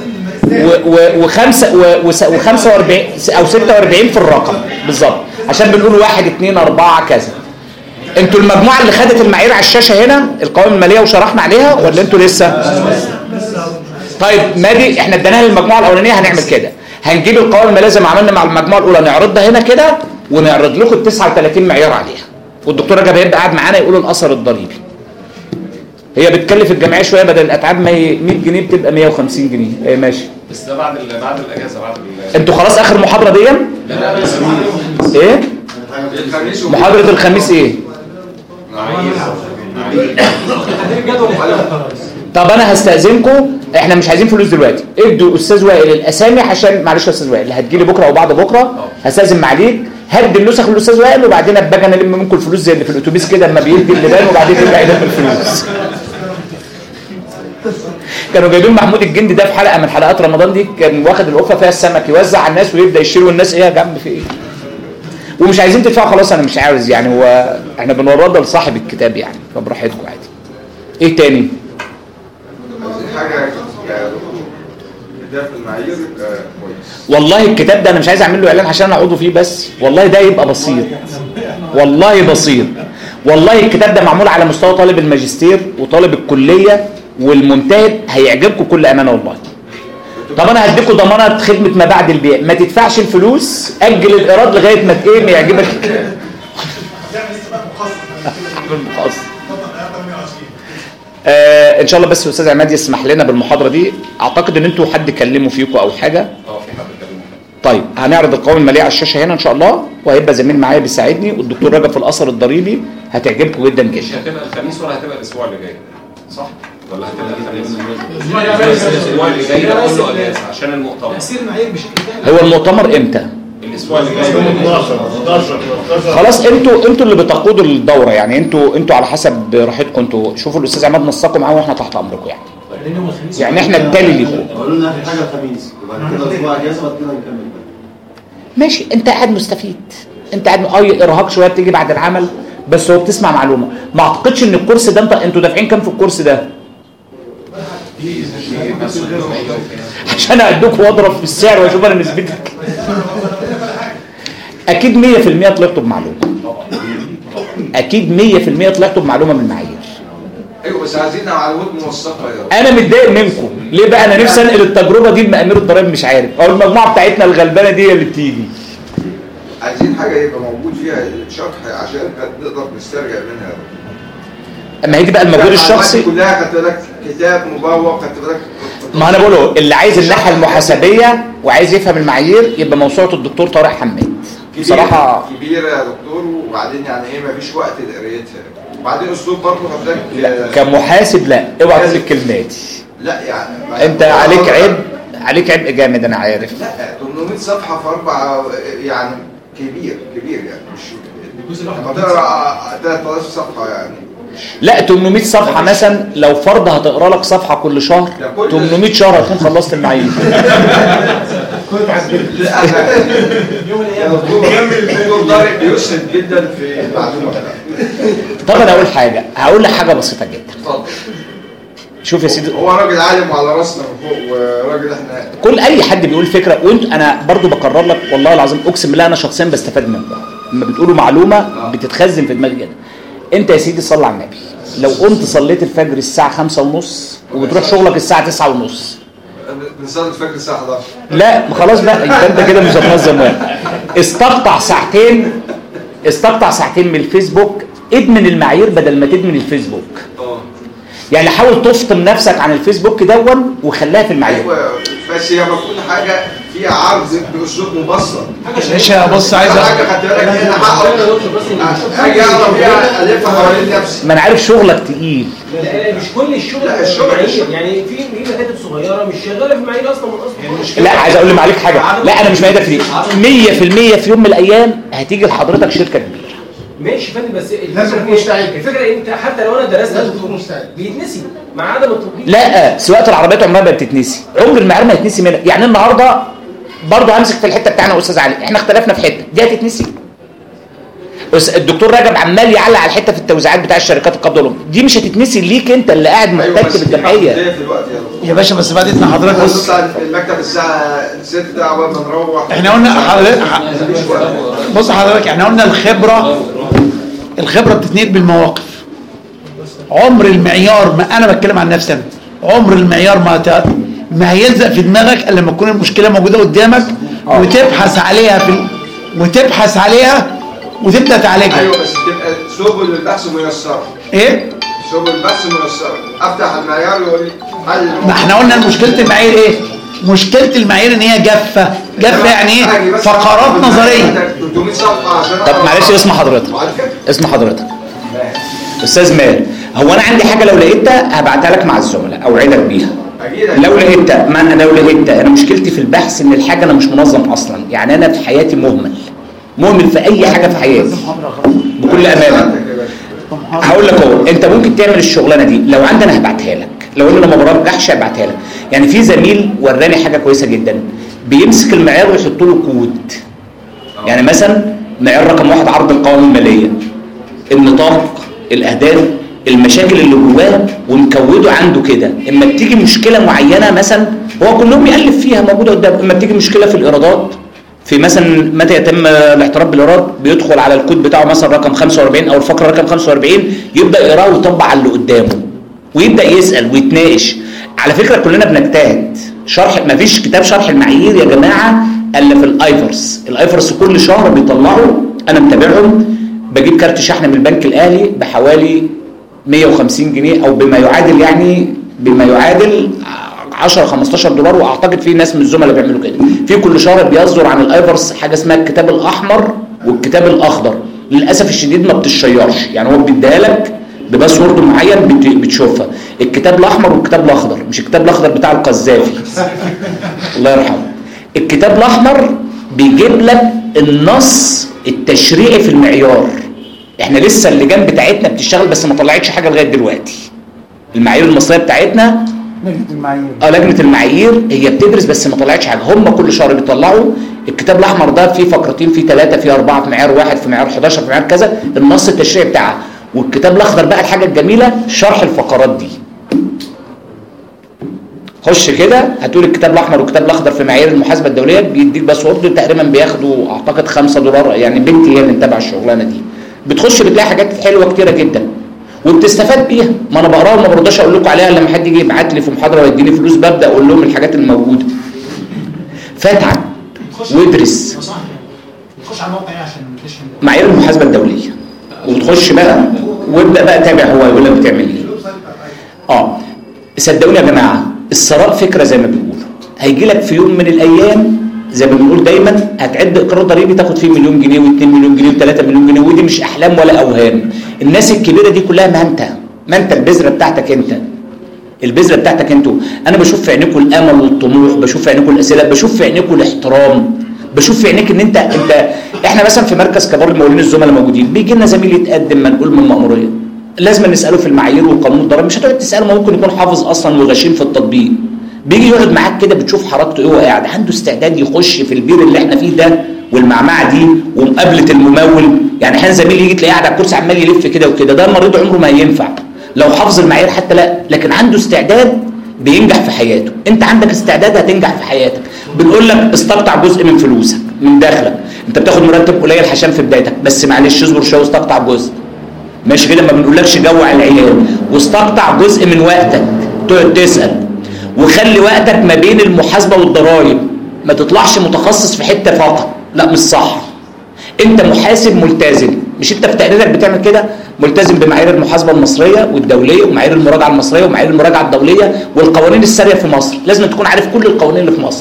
وخمسة وخمسة وأربعين او ستة وأربعين في الرقم بالظبط، عشان بنقول واحد اثنين أربعة كذا. انتوا المجموعه اللي خدت المعايير على الشاشه هنا القوائم الماليه وشرحنا عليها ولا انتوا لسه؟ طيب مادي احنا اديناها للمجموعه الاولانيه، هنعمل كده، هنجيب القوائم الماليه زي ما عملنا مع المجموعه الاولى نعرضها هنا كده ونعرض لكم ال تسعة وثلاثين معيار عليها، والدكتور رجب هيبقى قاعد معانا يقول الاثر الضريبي. هي بتكلف الجمعيه شويه، بدل الاتعاب مية جنيه بتبقى مية وخمسين جنيه. ايه ماشي، بس ده بعد ال... بعد الاجازه بعد ال... انتوا خلاص اخر محاضره دي؟ لا لا بس ايه محاضره الخميس ايه؟ طب انا هستاذنكم، احنا مش عايزين فلوس دلوقتي، ادوا استاذ وائل الاسامي عشان معلش يا استاذ وائل هتجي لي بكره او بعد بكره، هستاذن معاليك هدي النسخ للاستاذ وائل وبعدين ابقى انا الم منكم الفلوس زي اللي في الاتوبيس كده اما بيدي اللبان وبعدين يرجع يلم الفلوس. كانوا جايبين محمود الجندي ده في حلقه من حلقات رمضان دي، كان واخد القفه فيها السمك يوزع على الناس ويبدا يشيلوا الناس ايه يا جنب في ايه؟ ومش عايزين تدفعوا خلاص، انا مش عاوز يعني، هو احنا بنورده لصاحب الكتاب يعني، فبراحتكم عادي. ايه تاني؟ عايزين حاجه يعني كتاب المعايير كويس. والله الكتاب ده انا مش عايز اعمل له اعلان عشان انا عضو فيه بس، والله ده يبقى بسيط، والله بسيط، والله الكتاب ده معمول على مستوى طالب الماجستير وطالب الكليه والممتهن، هيعجبكم كل امانه والله. طب انا هديكم ضمانه خدمه ما بعد البيع، ما تدفعش الفلوس، اجل الايراد لغايه ما ايه ما يعجبك. آه ان شاء الله. بس الاستاذ عماد يسمح لنا بالمحاضره دي، اعتقد ان انتوا حد كلموا فيكم او حاجه. اه في حد كلمه. طيب هنعرض القوائم الماليه على الشاشه هنا ان شاء الله، وهيبقى زميل معايا بيساعدني، والدكتور رجب في الاثر الضريبي هتعجبكم جدا جدا. مش هتبقى الخميس ولا هتبقى الاسبوع اللي جاي صح؟ ولا هتبقى الخميس؟ الاسبوع اللي جاي ده كله اجازه عشان المؤتمر. تفسير المعايير بشكل كامل. هو المؤتمر امتى؟ الاسبوع اللي جاي خلاص انتوا انتوا اللي بتقودوا الدوره يعني، انتوا انتوا على حسب راحتكم، انتوا شوفوا الاستاذ عماد نسقوا معاه واحنا تحت امركم يعني. يعني احنا التالي ليكم. قالوا لنا اخر حاجه الخميس وبعد كده اسبوع اجازه وبعد كده نكمل. ماشي، انت قاعد مستفيد، انت قاعد اه ارهاق شويه بتيجي بعد العمل، بس هو بتسمع معلومه. ما اعتقدش ان الكورس ده انت انتوا دافعين كام في الكورس ده؟ عشان ادوك واضرب في السعر واشوف انا نسبتك. اكيد مية في المية طلعتوا بمعلومه، اكيد مية في المية طلعتوا بمعلومه من المعايير. ايوه بس عايزين معلومات موثقه يا انا متضايق منكم ليه بقى؟ انا نفسي انقل التجربه دي لمأمير الضرايب، مش عارف، او المجموعه بتاعتنا الغلبانه دي اللي بتيجي. عايزين حاجه يبقى موجود فيها شرح عشان نقدر نسترجع منها. اما هي دي بقى المجهود الشخصي كلها، خدت بالك كتاب مبوب، خدت بالك. ما انا بقوله اللي عايز الناحيه المحاسبيه وعايز يفهم المعايير يبقى موسوعه الدكتور طارق حماد بصراحه كبيره يا دكتور، وبعدين يعني ايه مفيش وقت لقرايتها، وبعدين اسلوب برضه خد بالك كمحاسب لا اوعى تقول الكلمات دي. لا يعني انت عليك عيب، عليك عبء جامد انا عارف. لا ثمانمائة صفحه في اربع يعني كبير كبير يعني مش لما تقرا ثلاثة آلاف صفحه يعني. لا ثمانمائة صفحه مثلا، لو فرد هتقرا لك صفحه كل شهر ثمانمائة شهر هتكون خلصت المعايير. الدكتور طارق بيسعد جدا في المعلومه. طب انا اقول حاجه، هقول لك حاجه بسيطه جدا. اتفضل. شوف يا سيدي، هو راجل عالم وعلى راسنا من فوق، وراجل احنا كل اي حد بيقول فكره، وانت انا برضو بكرر لك والله العظيم اقسم بالله انا شخصيا بستفاد منكم لما بتقولوا معلومه بتتخزن في دماغي كده. انت يا سيدي صلي على النبي، لو قمت صليت الفجر الساعه خمسة ونص وبتروح شغلك الساعه تسعة ونص، بنصلي الفجر الساعه حداشر. لا خلاص بقى يبقى انت كده مش هتنظم وقت. استقطع ساعتين، استقطع ساعتين من الفيسبوك، ادمن المعايير بدل ما تدمن الفيسبوك. اه يعني حاول تفطم نفسك عن الفيسبوك دون وخليها في المعايير. ايوه بس هي المفروض حاجه في عرض باسلوب مبسط. باشا بص عايز حاجه خدت بالك هنا حق اجي اقرا فيها الف حوالين نفسي. ما انا عارف شغلك تقيل. لا مش كل الشغل. لا الشغل يعني في في مكاتب صغيره مش شغاله في المعايير اصلا من اصلا. لا عايز اقول لك حاجه، لا انا مش مايدك في دي مية في المية. في يوم من الايام هتيجي لحضرتك شركه كبيره. ماشي فندم، بس الفكره الفكره انت حتى لو انا درست بيتنسي مع عدم التطبيق. لا سواقه العربيات عمرها ما بتتنسي، عمر المعيار ما يتنسي منها. يعني النهارده برضه همسك في الحته بتاعنا يا استاذ علي، احنا اختلفنا في حته دي هتتنسي. الدكتور رجب عمال يعلق على الحته في التوزيعات بتاع الشركات القابضه والام دي مش هتتنسي ليك انت اللي قاعد محتك بالجمعيه يا باشا. بس بعد اذن حضرتك بص المكتب الساعه ستة اول ما نروح احنا قلنا حضرتك بص حضرتك احنا قلنا الخبره الخبره بتتنقل بالمواقف. عمر المعيار، ما انا بتكلم عن نفسي انا، عمر المعيار ما ت... ما هيلزق في دماغك الا لما تكون المشكله موجوده قدامك وتبحث عليها في ال... وتبحث عليها وتبدا تعالجها. ايوه بس تبقى سبل البحث ميسره. ايه؟ سبل البحث ميسره. افتح المعيار يقول لي حل. ما احنا قلنا مشكله المعايير ايه؟ مشكله المعايير ان هي جافه، جافه يعني ايه؟ فقرات نظريه. طب معلش اسم حضرتك اسم حضرتك استاذ مال. هو انا عندي حاجه لو لقيتها هبعتها لك مع الزملاء اوعدك بيها. لو لقيتها، ما انا لو لقيتها انا مشكلتي في البحث ان الحاجه انا مش منظم اصلا. يعني انا في حياتي مهمل مهمل في اي حاجه في حياتي بكل امانه. هقول لك اهو، انت ممكن تعمل الشغلانه دي لو عندنا هبعتها لك، لو انا ما برجحش هبعتها لك. يعني في زميل وراني حاجه كويسه جدا، بيمسك المعيار ويحط له كود. يعني مثلا معيار رقم واحد عرض القوائم الماليه، النطاق، الاهداف، المشاكل اللي جواه ومكوده عنده كده. اما بتيجي مشكله معينه مثلا هو كلهم بيألف فيها موجوده قدامه. اما بتيجي مشكله في الايرادات، في مثلا متى يتم الاحتراف بالايراد، بيدخل على الكود بتاعه مثلا رقم خمسة وأربعين او الفقره رقم خمسة وأربعين، يبدا يقراه ويطبق على اللي قدامه ويبدا يسال ويتناقش. على فكره كلنا بنجتهد. شرح، ما فيش كتاب شرح المعايير يا جماعه الا في الايفرس. الايفرس كل شهر بيطلعوا، انا متابعهم، بجيب كارت شحن من البنك الاهلي بحوالي مية وخمسين جنيه او بما يعادل، يعني بما يعادل عشرة خمستاشر دولار. واعتقد في ناس من الزملاء بيعملوا كده. في كل شهر بيصدر عن الايفرس حاجه اسمها الكتاب الاحمر والكتاب الاخضر. للاسف الشديد ما بتشيرش، يعني هو بيديها لك بباسورد معين بتشوفها. الكتاب الاحمر والكتاب الاخضر، مش الكتاب الاخضر بتاع القذافي الله يرحمه. الكتاب الاحمر بيجيب لك النص التشريعي في المعيار. احنا لسه اللجان بتاعتنا بتشتغل بس ما طلعتش حاجه لغايه دلوقتي. المعايير المصريه بتاعتنا لجنه المعايير اه لجنه المعايير هي بتدرس بس ما طلعتش حاجه. هم كل شهر بيطلعوا الكتاب الاحمر ده فيه فقرتين، فيه ثلاثه، فيه اربعه، في معيار واحد، في معيار حداشر، في معيار كذا، النص التشريعي بتاعها. والكتاب الاخضر بقى الحاجه الجميله شرح الفقرات دي. خش كده هتقول الكتاب الاحمر والكتاب الاخضر في معايير المحاسبه الدوليه، بيديك باسورد تقريبا بياخدوا اعتقد خمسة دولار. يعني بنتي هي اللي متابعه الشغلانه دي. بتخش بتلاقي حاجات حلوه كتيره جدا وبتستفاد بيها. ما انا بقراها وما برضاش اقول لكم عليها. لما حد يجي يبعت لي في محاضره ويديني فلوس ببدا اقول لهم الحاجات اللي موجوده. فاتعب وادرس. تخش على الموقع ايه عشان تشحن معايير المحاسبه الدوليه وتخش بقى وابدا بقى تابع هو يقول لك بتعمل ايه. اه صدقوني يا جماعه الثراء فكره زي ما بيقولوا. هيجي لك في يوم من الايام زي ما بنقول دايما هتعد اقرار ضريبي تاخد فيه مليون جنيه واثنين مليون جنيه وثلاثة مليون جنيه. ودي مش احلام ولا اوهام. الناس الكبيره دي كلها ما انت ما انت البذره بتاعتك انت. البذره بتاعتك انتوا. انا بشوف في عينيكم الامل والطموح، بشوف في عينيكم الاسئله، بشوف في عينيكم الاحترام، بشوف في عينيك ان انت انت احنا مثلا في مركز كبار المقاولين الزملاء موجودين، بيجي لنا زميل يتقدم منقول من المأموريه، لازم نساله في المعايير والقانون الضرائب. مش هتقعد تساله، ما ممكن يكون حافظ اصلا وغشيم في التطبيق. بيجي يقعد معاك كده بتشوف حركته ايه وهو قاعد، عنده استعداد يخش في البير اللي احنا فيه ده والمعمعه دي ومقابله الممول. يعني احيانا زميل يجي تلاقيه قاعد على الكرسي عمال يلف كده وكده، ده مريض عمره ما هينفع لو حافظ المعايير حتى لا، لكن عنده استعداد بينجح في حياته. انت عندك استعداد هتنجح في حياتك. بنقول لك استقطع جزء من فلوسك من دخلك. انت بتاخد مرتب قليل عشان في بدايتك، بس معلش اصبر شويه واستقطع جزء. ماشي كده؟ ما بنقولكش جوع العيال. واستقطع جزء من وقتك تقعد تسال، وخلي وقتك ما بين المحاسبه والضرائب. ما تطلعش متخصص في حته فقط، لا مش صح. انت محاسب ملتزم، مش انت في تقريرك بتعمل كده؟ ملتزم بمعايير المحاسبه المصريه والدوليه ومعايير المراجعه المصريه ومعايير المراجعه الدوليه والقوانين الساريه في مصر. لازم تكون عارف كل القوانين اللي في مصر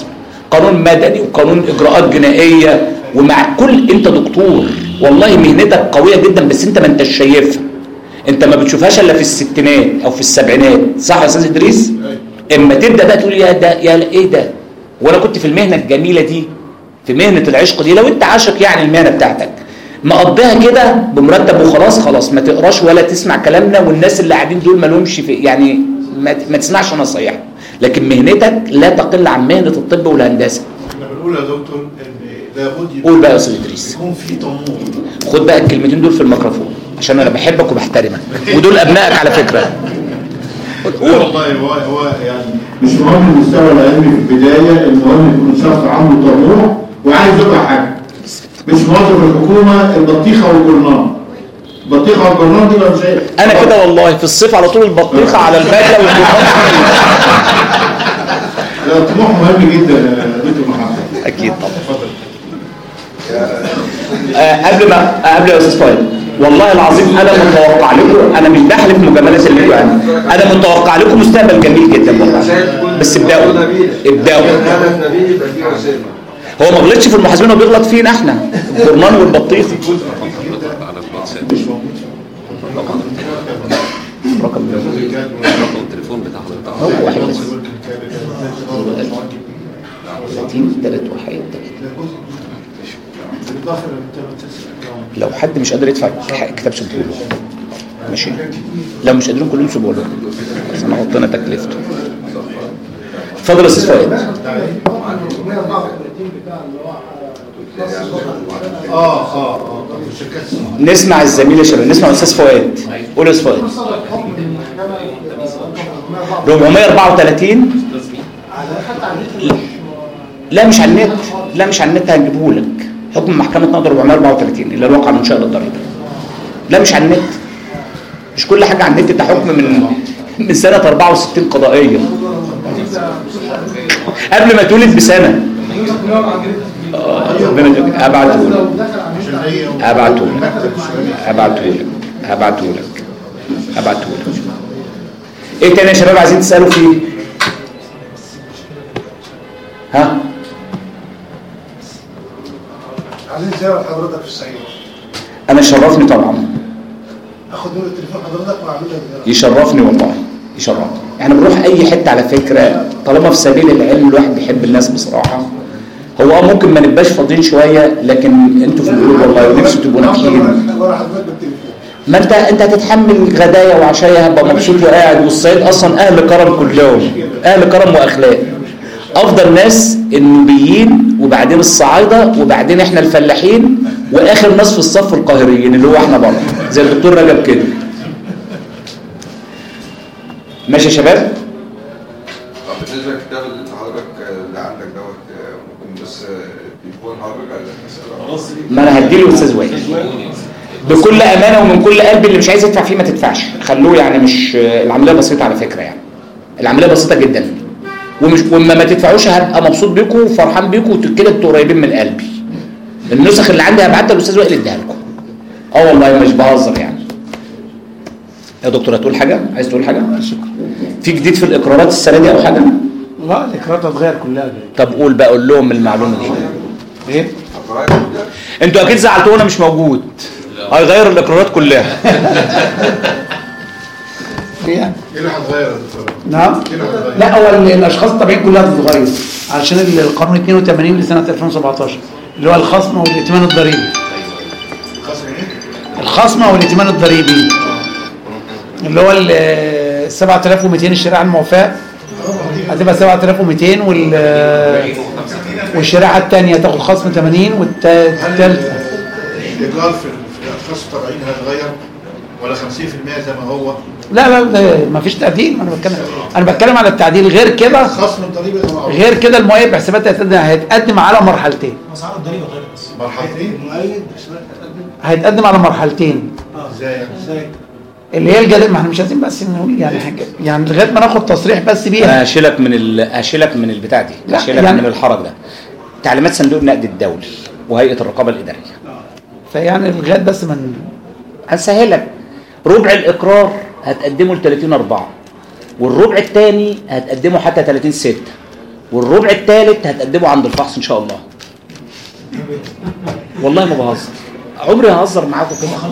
قانون مدني وقانون اجراءات جنائيه، ومع كل انت دكتور والله مهنتك قويه جدا، بس انت ما انتش شايفها، انت ما بتشوفهاش الا في الستينات او في السبعينات، صح يا استاذ ادريس؟ اما تبدا بقى تقول يا ده يا ايه ده، وانا كنت في المهنه الجميله دي، في مهنه العشق دي، لو انت عاشق يعني المهنه بتاعتك مقضيها كده بمرتب وخلاص، خلاص ما تقراش ولا تسمع كلامنا، والناس اللي قاعدين دول ما لهمش في يعني ما, ما تسمعش نصايحهم، لكن مهنتك لا تقل عن مهنه الطب والهندسه. احنا بنقول يا دكتور ان لابد قول بقى يا استاذ ادريس، يكون في طموح. خد بقى الكلمتين دول في الميكروفون عشان انا بحبك وبحترمك، ودول ابنائك على فكره. لا والله هو هو يعني مش مهم المستوى العلمي في البدايه، المهم يكون شخص عنده طموح وعايز يبقى حاجه. مش موظف الحكومه البطيخه والجرنان. البطيخه والجرنان دي مش ايه؟ انا كده والله في الصيف على طول البطيخه على البدله والجرنان. لا الطموح مهم جدا يا دكتور محمد. اكيد طبعا. اتفضل. آه قبل ما قبل يا استاذ فؤاد، والله العظيم انا متوقع لكم، انا مش بحلف مجاملات اللي يعني، انا متوقع لكم مستقبل جميل جدا والله، بس ابداوا ابداوا. هو ما غلطش في المحاسبين وبيغلط فينا احنا، الجرنان والبطيخ. رقم التليفون بتاع حضرتك هو واحد ثلاثين ثلاثة واحد. لو حد مش قادر يدفع كتاب سيبوه له، ماشي؟ لو مش قادرين كلهم سيبوه له، بس انا غطينا تكلفته. اتفضل يا استاذ فؤاد. اه اه اه نسمع الزميل يا شباب، نسمع الاستاذ فؤاد. قول يا استاذ فؤاد. أربعمائة وأربعة وثلاثين لا مش على النت، لا مش على النت، هنجيبه لك. حكم محكمة نقض أربعمائة وأربعة وثلاثين اللي الواقع من شأن الضريبة. لا مش على النت، مش كل حاجة على النت، ده حكم من من سنة أربعة وستين قضائية قبل ما تولد بسنة. ربنا ابعته لك ابعته لك ابعته لك ابعته لك ابعته لك. ايه تاني يا شباب عايزين تسالوا فيه؟ ها؟ عايزين نزور حضرتك في السعيد. انا شرفني طبعا. اخد نمرة تليفون حضرتك واعمل لك. يشرفني والله، يشرفني. احنا بنروح اي حته على فكره طالما في سبيل العلم، الواحد بيحب الناس بصراحه. هو ممكن ما نبقاش فاضيين شويه، لكن انتوا في القلوب والله ونفسي تبقوا ناجحين. ما انت انت هتتحمل غدايا وعشايا، هبقى مبسوط وقاعد. والصعيد اصلا اهل كرم كلهم، اهل كرم واخلاق. افضل ناس النوبيين، وبعدين الصعايده، وبعدين احنا الفلاحين، واخر ناس في الصف القاهريين اللي هو احنا برضه زي الدكتور رجب كده. ماشي يا شباب؟ بالنسبه للكتاب اللي حضرتك اللي عندك دوت، ممكن بس تليفون حضرتك؟ ما انا هديله استاذ وائل بكل امانه ومن كل قلبي. اللي مش عايز يدفع فيه ما تدفعش، خلوه يعني. مش العمليه بسيطه على فكره، يعني العمليه بسيطه جدا، ومش وما ما تدفعوش هبقى مبسوط بيكم وفرحان بيكم وكده، انتوا قريبين من قلبي. النسخ اللي عندي هبعتها للاستاذ وائل اديها لكم. اه والله مش بهزر يعني. يا دكتور هتقول حاجه؟ عايز تقول حاجه؟ في جديد في الاقرارات السنه دي او حاجه؟ لا الاقرارات هتغير كلها. طب قول بقى، قول لهم المعلومه دي. ايه؟ انتوا اكيد زعلتوا وانا مش موجود. هيغير الاقرارات كلها. ايه اللي هتغير يا دكتور؟ نعم؟ لا هو الاشخاص الطبيعيين كلها هتتغير علشان القانون اثنين وثمانين لسنه ألفين وسبعتاشر اللي هو الخصم والائتمان الضريبي. الخصم والائتمان الضريبي اللي هو ال سبعة آلاف ومئتين الشريعه الموافاه هتبقى سبعة آلاف ومئتين، وال والشريعه الثانيه تاخد خصم ثمانين، والثالثه الايجار في الاشخاص الطبيعيين هيتغير ولا خمسين بالمئة زي ما هو؟ لا لا ما فيش تعديل. انا بتكلم انا بتكلم على التعديل. غير كده خصم الضريبه غير كده المؤيد بحسابات هيتقدم هيتقدم على مرحلتين. اسعار الضريبه غير بس مرحلتين. المؤيد بحسابات هيتقدم هيتقدم على مرحلتين. ازاي ازاي؟ اللي هي الجدل. ما احنا مش عايزين بس نقول يعني حاجه يعني لغايه ما ناخد تصريح بس بيها. اشيلك من ال... اشيلك من البتاع دي، اشيلك يعني من الحرج ده. تعليمات صندوق النقد الدولي وهيئه الرقابه الاداريه. فيعني لغايه بس من هنسهلك. ربع الاقرار هتقدمه ل ثلاثين أربعة، والربع الثاني هتقدمه حتى ثلاثين ستة، والربع الثالث هتقدمه عند الفحص ان شاء الله. والله ما بهزر، عمري ههزر معاكم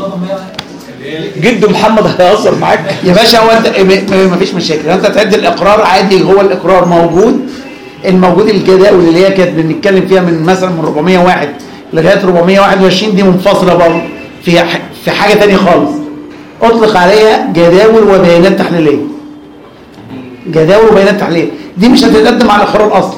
كده. جد محمد هيهزر معاك يا باشا. هو انت ما فيش مشاكل، انت تعد الاقرار عادي، هو الاقرار موجود. الموجود الجداول اللي هي كانت بنتكلم فيها من مثلا من أربعمية وواحد لغايه أربعمية وواحد وعشرين دي منفصله برضه في في حاجه ثانيه خالص، اطلق عليها جداول وبيانات تحليليه. جداول وبيانات تحليليه دي مش هتتقدم مع الاقرار الاصلي،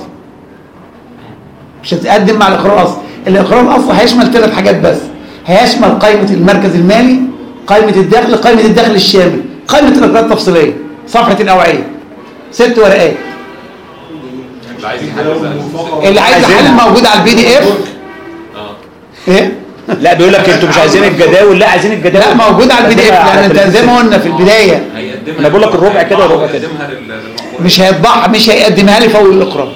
مش هتتقدم مع الاقرار الاصلي. الاقرار الاصلي هيشمل ثلاث حاجات بس، هيشمل قائمه المركز المالي، قائمه الدخل، قائمه الدخل الشامل، قائمه الاقرارات التفصيليه، صفحه الاوعيه، ست ورقات. اللي عايزين حل اللي عايز حل موجود على البي دي اف. ايه؟ لا بيقول لك انتوا مش عايزين الجداول، لا عايزين الجداول. لا موجود على البي دي اف، لان انت زي ما قلنا في البدايه انا بقول لك الربع كده والربع كده مش هيطبعها، مش هيقدمها لي فوق الاقرار،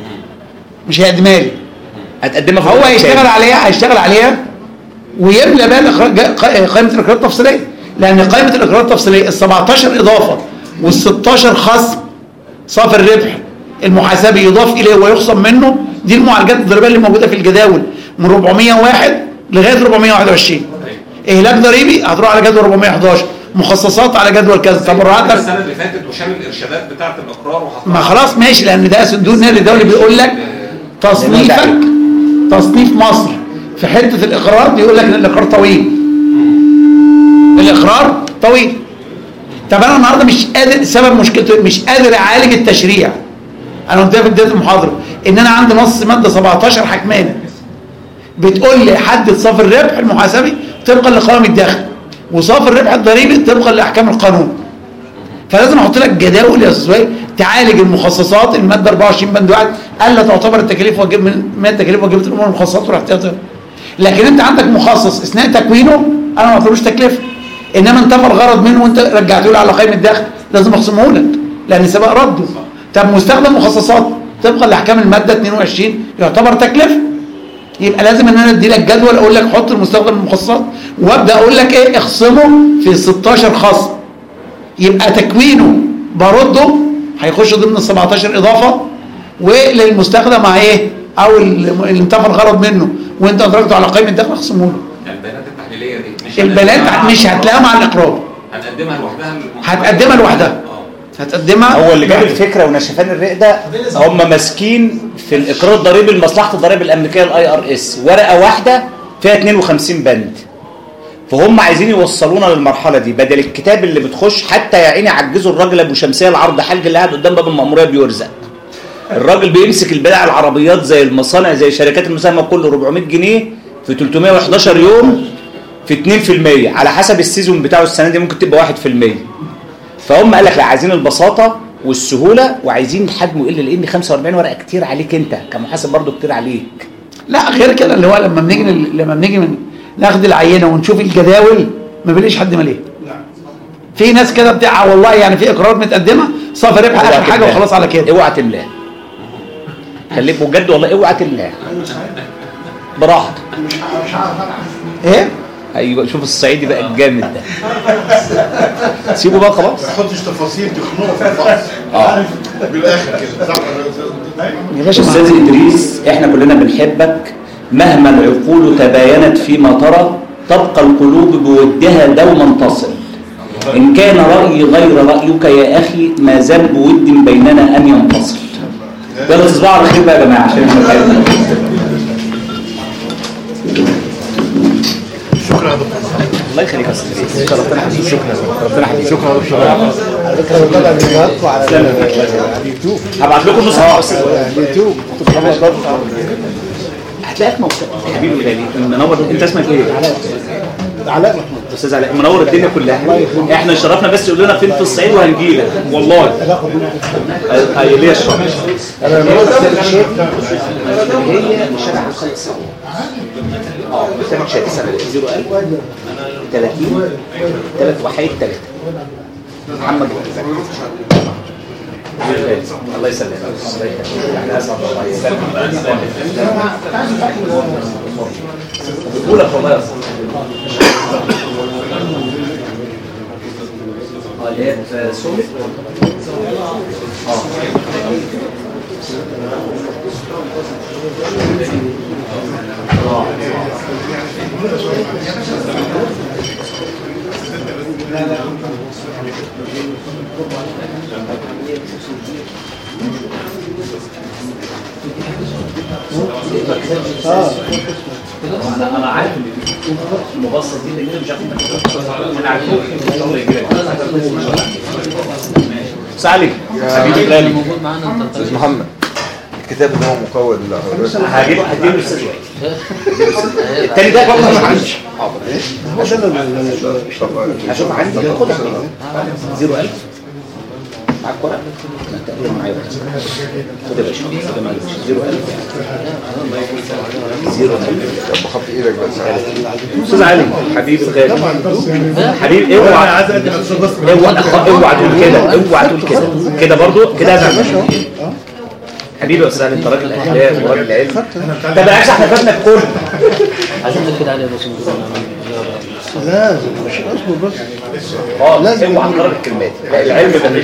مش هيقدمها لي، هتقدمها فوق. هو هيشتغل عليها، هيشتغل عليها ويملى بقى قائمه الاقرارات التفصيليه، لان قائمه الاقرارات التفصيليه ال سبعتاشر اضافه وال ستاشر خصم صافي الربح المحاسبي يضاف اليه ويخصم منه، دي المعالجات الضريبيه اللي موجوده في الجداول من أربعمية وواحد لغايه أربعمية وواحد وعشرين. اهلاك ضريبي هتروح على جدول أربعمية وحداشر، مخصصات على جدول كذا، تبرعات السنه اللي فاتت وشامل الارشادات بتاعه الاقرار وحطها. ما خلاص ماشي، لان ده صندوق النقد الدولي بيقول لك تصنيفك، تصنيف مصر في حته الاقرار بيقول لك ان الاقرار طويل، الاقرار طويل. طب انا النهارده مش قادر، سبب مشكلته مش قادر اعالج التشريع. انا قلت في بدايه المحاضره ان انا عندي نص ماده سبعتاشر حكمانه بتقول لي حدد صافي الربح المحاسبي طبقا لقوائم الدخل وصافي الربح الضريبي طبقا لاحكام القانون. فلازم احط لك جداول يا استاذ وائل تعالج المخصصات. الماده أربعة وعشرين بند واحد الا تعتبر التكاليف واجب من ماده تكاليف واجبات الامور المخصصات والاحتياطات. لكن انت عندك مخصص اثناء تكوينه انا ما اعتبروش تكلفه، انما انتفى الغرض منه وانت رجعته له على قائمه الدخل لازم اخصمه لك لان سبق رده. طب مستخدم مخصصات طبقا لاحكام الماده اتنين وعشرين يعتبر تكلفه، يبقى لازم ان انا ادي لك جدول اقول لك حط المستخدم المخصصات وابدا اقول لك ايه اخصمه في ستاشر خصم، يبقى تكوينه برده هيخش ضمن ال سبعتاشر اضافه، وللمستخدم مع ايه او اللي انتفى الغرض منه وانت ادركته على قائمه الدخل اخصمه له. البيانات التحليليه دي مش البيانات مش هتلاقيها مع الاقرار، هتقدمها لوحدها. هتقدمها لوحدها هتقدمها. هو اللي جاب الفكره ونشفان الرق ده هم ماسكين في الاقرار الضريبي لمصلحه الضرائب الامريكيه الاي ار اس ورقه واحده فيها اتنين وخمسين بند، فهم عايزين يوصلونا للمرحله دي بدل الكتاب اللي بتخش. حتى يا عيني عجزوا الراجل ابو شمسيه العرض حلق اللي قاعد قدام باب المأموريه بيرزق. الراجل بيمسك البضاعه العربيات زي المصانع زي شركات المساهمه كله أربعمية جنيه في تلتمية وحداشر يوم في اتنين في المية على حسب السيزون بتاعه السنه دي ممكن تبقى واحد في المية. فهم قال لك لا عايزين البساطه والسهوله وعايزين حجمه يقل لان خمسة وأربعين ورقه كتير عليك انت كمحاسب برضه كتير عليك. لا غير كده اللي هو لما بنيجي لما بنيجي من ناخد العينه ونشوف الجداول ما بيلاقيش حد مليها. في ناس كده بتاع والله يعني في اقرارات متقدمه صافي ربح اخر حاجه وخلاص على كده. اوعى تملاه. خليك بجد والله اوعى تملاه. براحتك. مش عارف ايه؟ ايوه شوف الصعيدي بقى الجامد ده. سيبه بقى خلاص. ما تحطش تفاصيل تخنقه في الفصل. اه بالاخر كده صح يا باشا. استاذ ادريس احنا كلنا بنحبك مهما العقول تباينت فيما ترى تبقى القلوب بودها دوما تصل. ان كان رايي غير رايك يا اخي ما زال بود بيننا ان ينفصل. يلا تصبحوا على خير بقى يا جماعه عشان احنا تعبنا. شكرا يا دكتور. الله يخليك يا استاذ ربنا يحفظك. شكرا ربنا يحفظك. شكرا يا دكتور. على فكره بتابع فيديوهاتكم على اليوتيوب. هبعت لكم نسخه على اليوتيوب. هتلاقيك موجود حبيبي الغالي منور. انت اسمك ايه؟ علاء محمود. استاذ علاء منور الدنيا كلها. احنا شرفنا بس يقول لنا فين في الصعيد وهنجيلك والله. هي ليه الشرف. انا بقول هي شارع الخالد الصاوي. اه بتعمل شات السنه دي صفر ألف ثلاثين ثلاثة وحيد ثلاثة محمد الله يسلمك. الله اسعد الله يسلمك. بقول لك والله يا صاحبي اه سوليد اه اه انا انا عارف ان المبسط دي اللي مش عارف انا عارف سالي حبيبي غالي موجود معانا استاذ محمد الكتاب اللي هو مقوّد هجيب هجيب الاستاذ الثاني ده والله ما عنديش حاضر ايه عشان عندي خد صفر ألف معاك ورق تقريبا معايا خد يا باشا خد معايا صفر ألف صفر ألف بخط ايدك بس استاذ علي حبيبي الغالي حبيبي اوعى اوعى اوعى تقول كده اوعى تقول كده كده برضو كده ازعل حبيبي يا استاذ علي انت راجل اخلاق وراجل علم طب بالعكس احنا فاتنا بكل عايزين كده عليه بس لازم مش اصبر بس اه لازم اوعى تكرر الكلمات العلم بلاش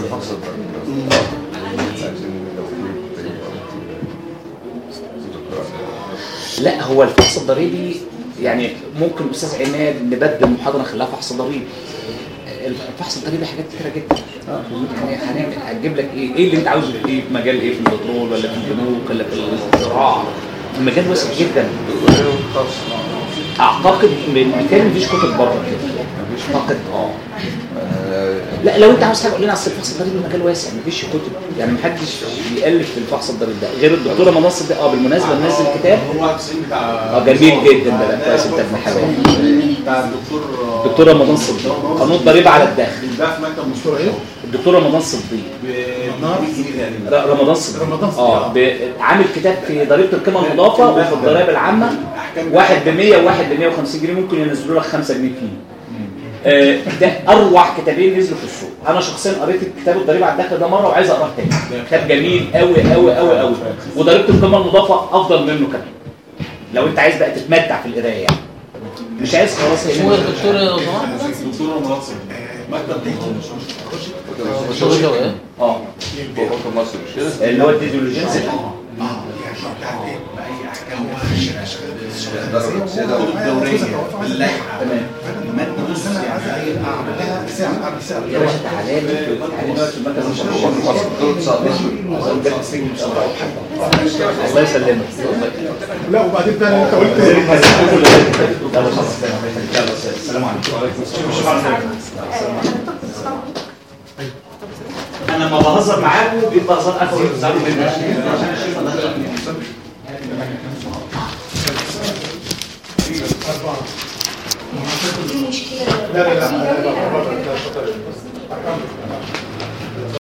لا هو الفحص الضريبي يعني ممكن الاستاذ عماد نبدل محاضره نخليها فحص ضريبي الفحص الضريبي حاجات كتيره جدا يعني هنعمل هنجيب لك ايه ايه اللي انت عاوزه ايه في مجال ايه في البترول ولا في البنوك ولا في الزراعه المجال واسع جدا اعتقد بالتالي مفيش كتب بره كده اعتقد اه لا لو انت عاوز حاجه قول لنا على الفحص الضريبي المجال واسع مفيش كتب يعني محدش بيالف في الفحص الضريبي ده غير الدكتوره منصه دي اه بالمناسبه ننزل كتاب هو تسعين بتاع اه جميل جدا ده كويس انت ابن حلال بتاع الدكتور الدكتوره رمضان صديق قانون ضريبه على الدخل ده في مكتب مشهور ايه الدكتور رمضان صديق بنار لا رمضان صديق اه عامل كتاب في ضريبه القيمه المضافه وفي الضرائب العامه واحد ب مية وواحد ب مية وخمسين جنيه ممكن ينزلوا لك خمسة جنيه فيه آه ده اروع كتابين نزلوا في السوق انا شخصيا قريت الكتاب الضريبه على الدخل ده مره وعايز اقراه تاني كتاب جميل قوي قوي قوي قوي وضريبه القيمه المضافه افضل منه كمان لو انت عايز بقى تتمتع في القرايه يعني مش عايز خلاص هي هو الدكتور الدكتور رمضان مكتب دكتور ايه اه اللي هو الديزولوجينز الدورية اللائحة المادة نص يعني أعمل لها ساعة قبل ساعة يا باشا تعالى لي الله يسلمك لا وبعدين تاني انت قلت السلام عليكم انا لما بهزر معاكم بيبقى هزار اكتر بتزعلوا مني لا لا لا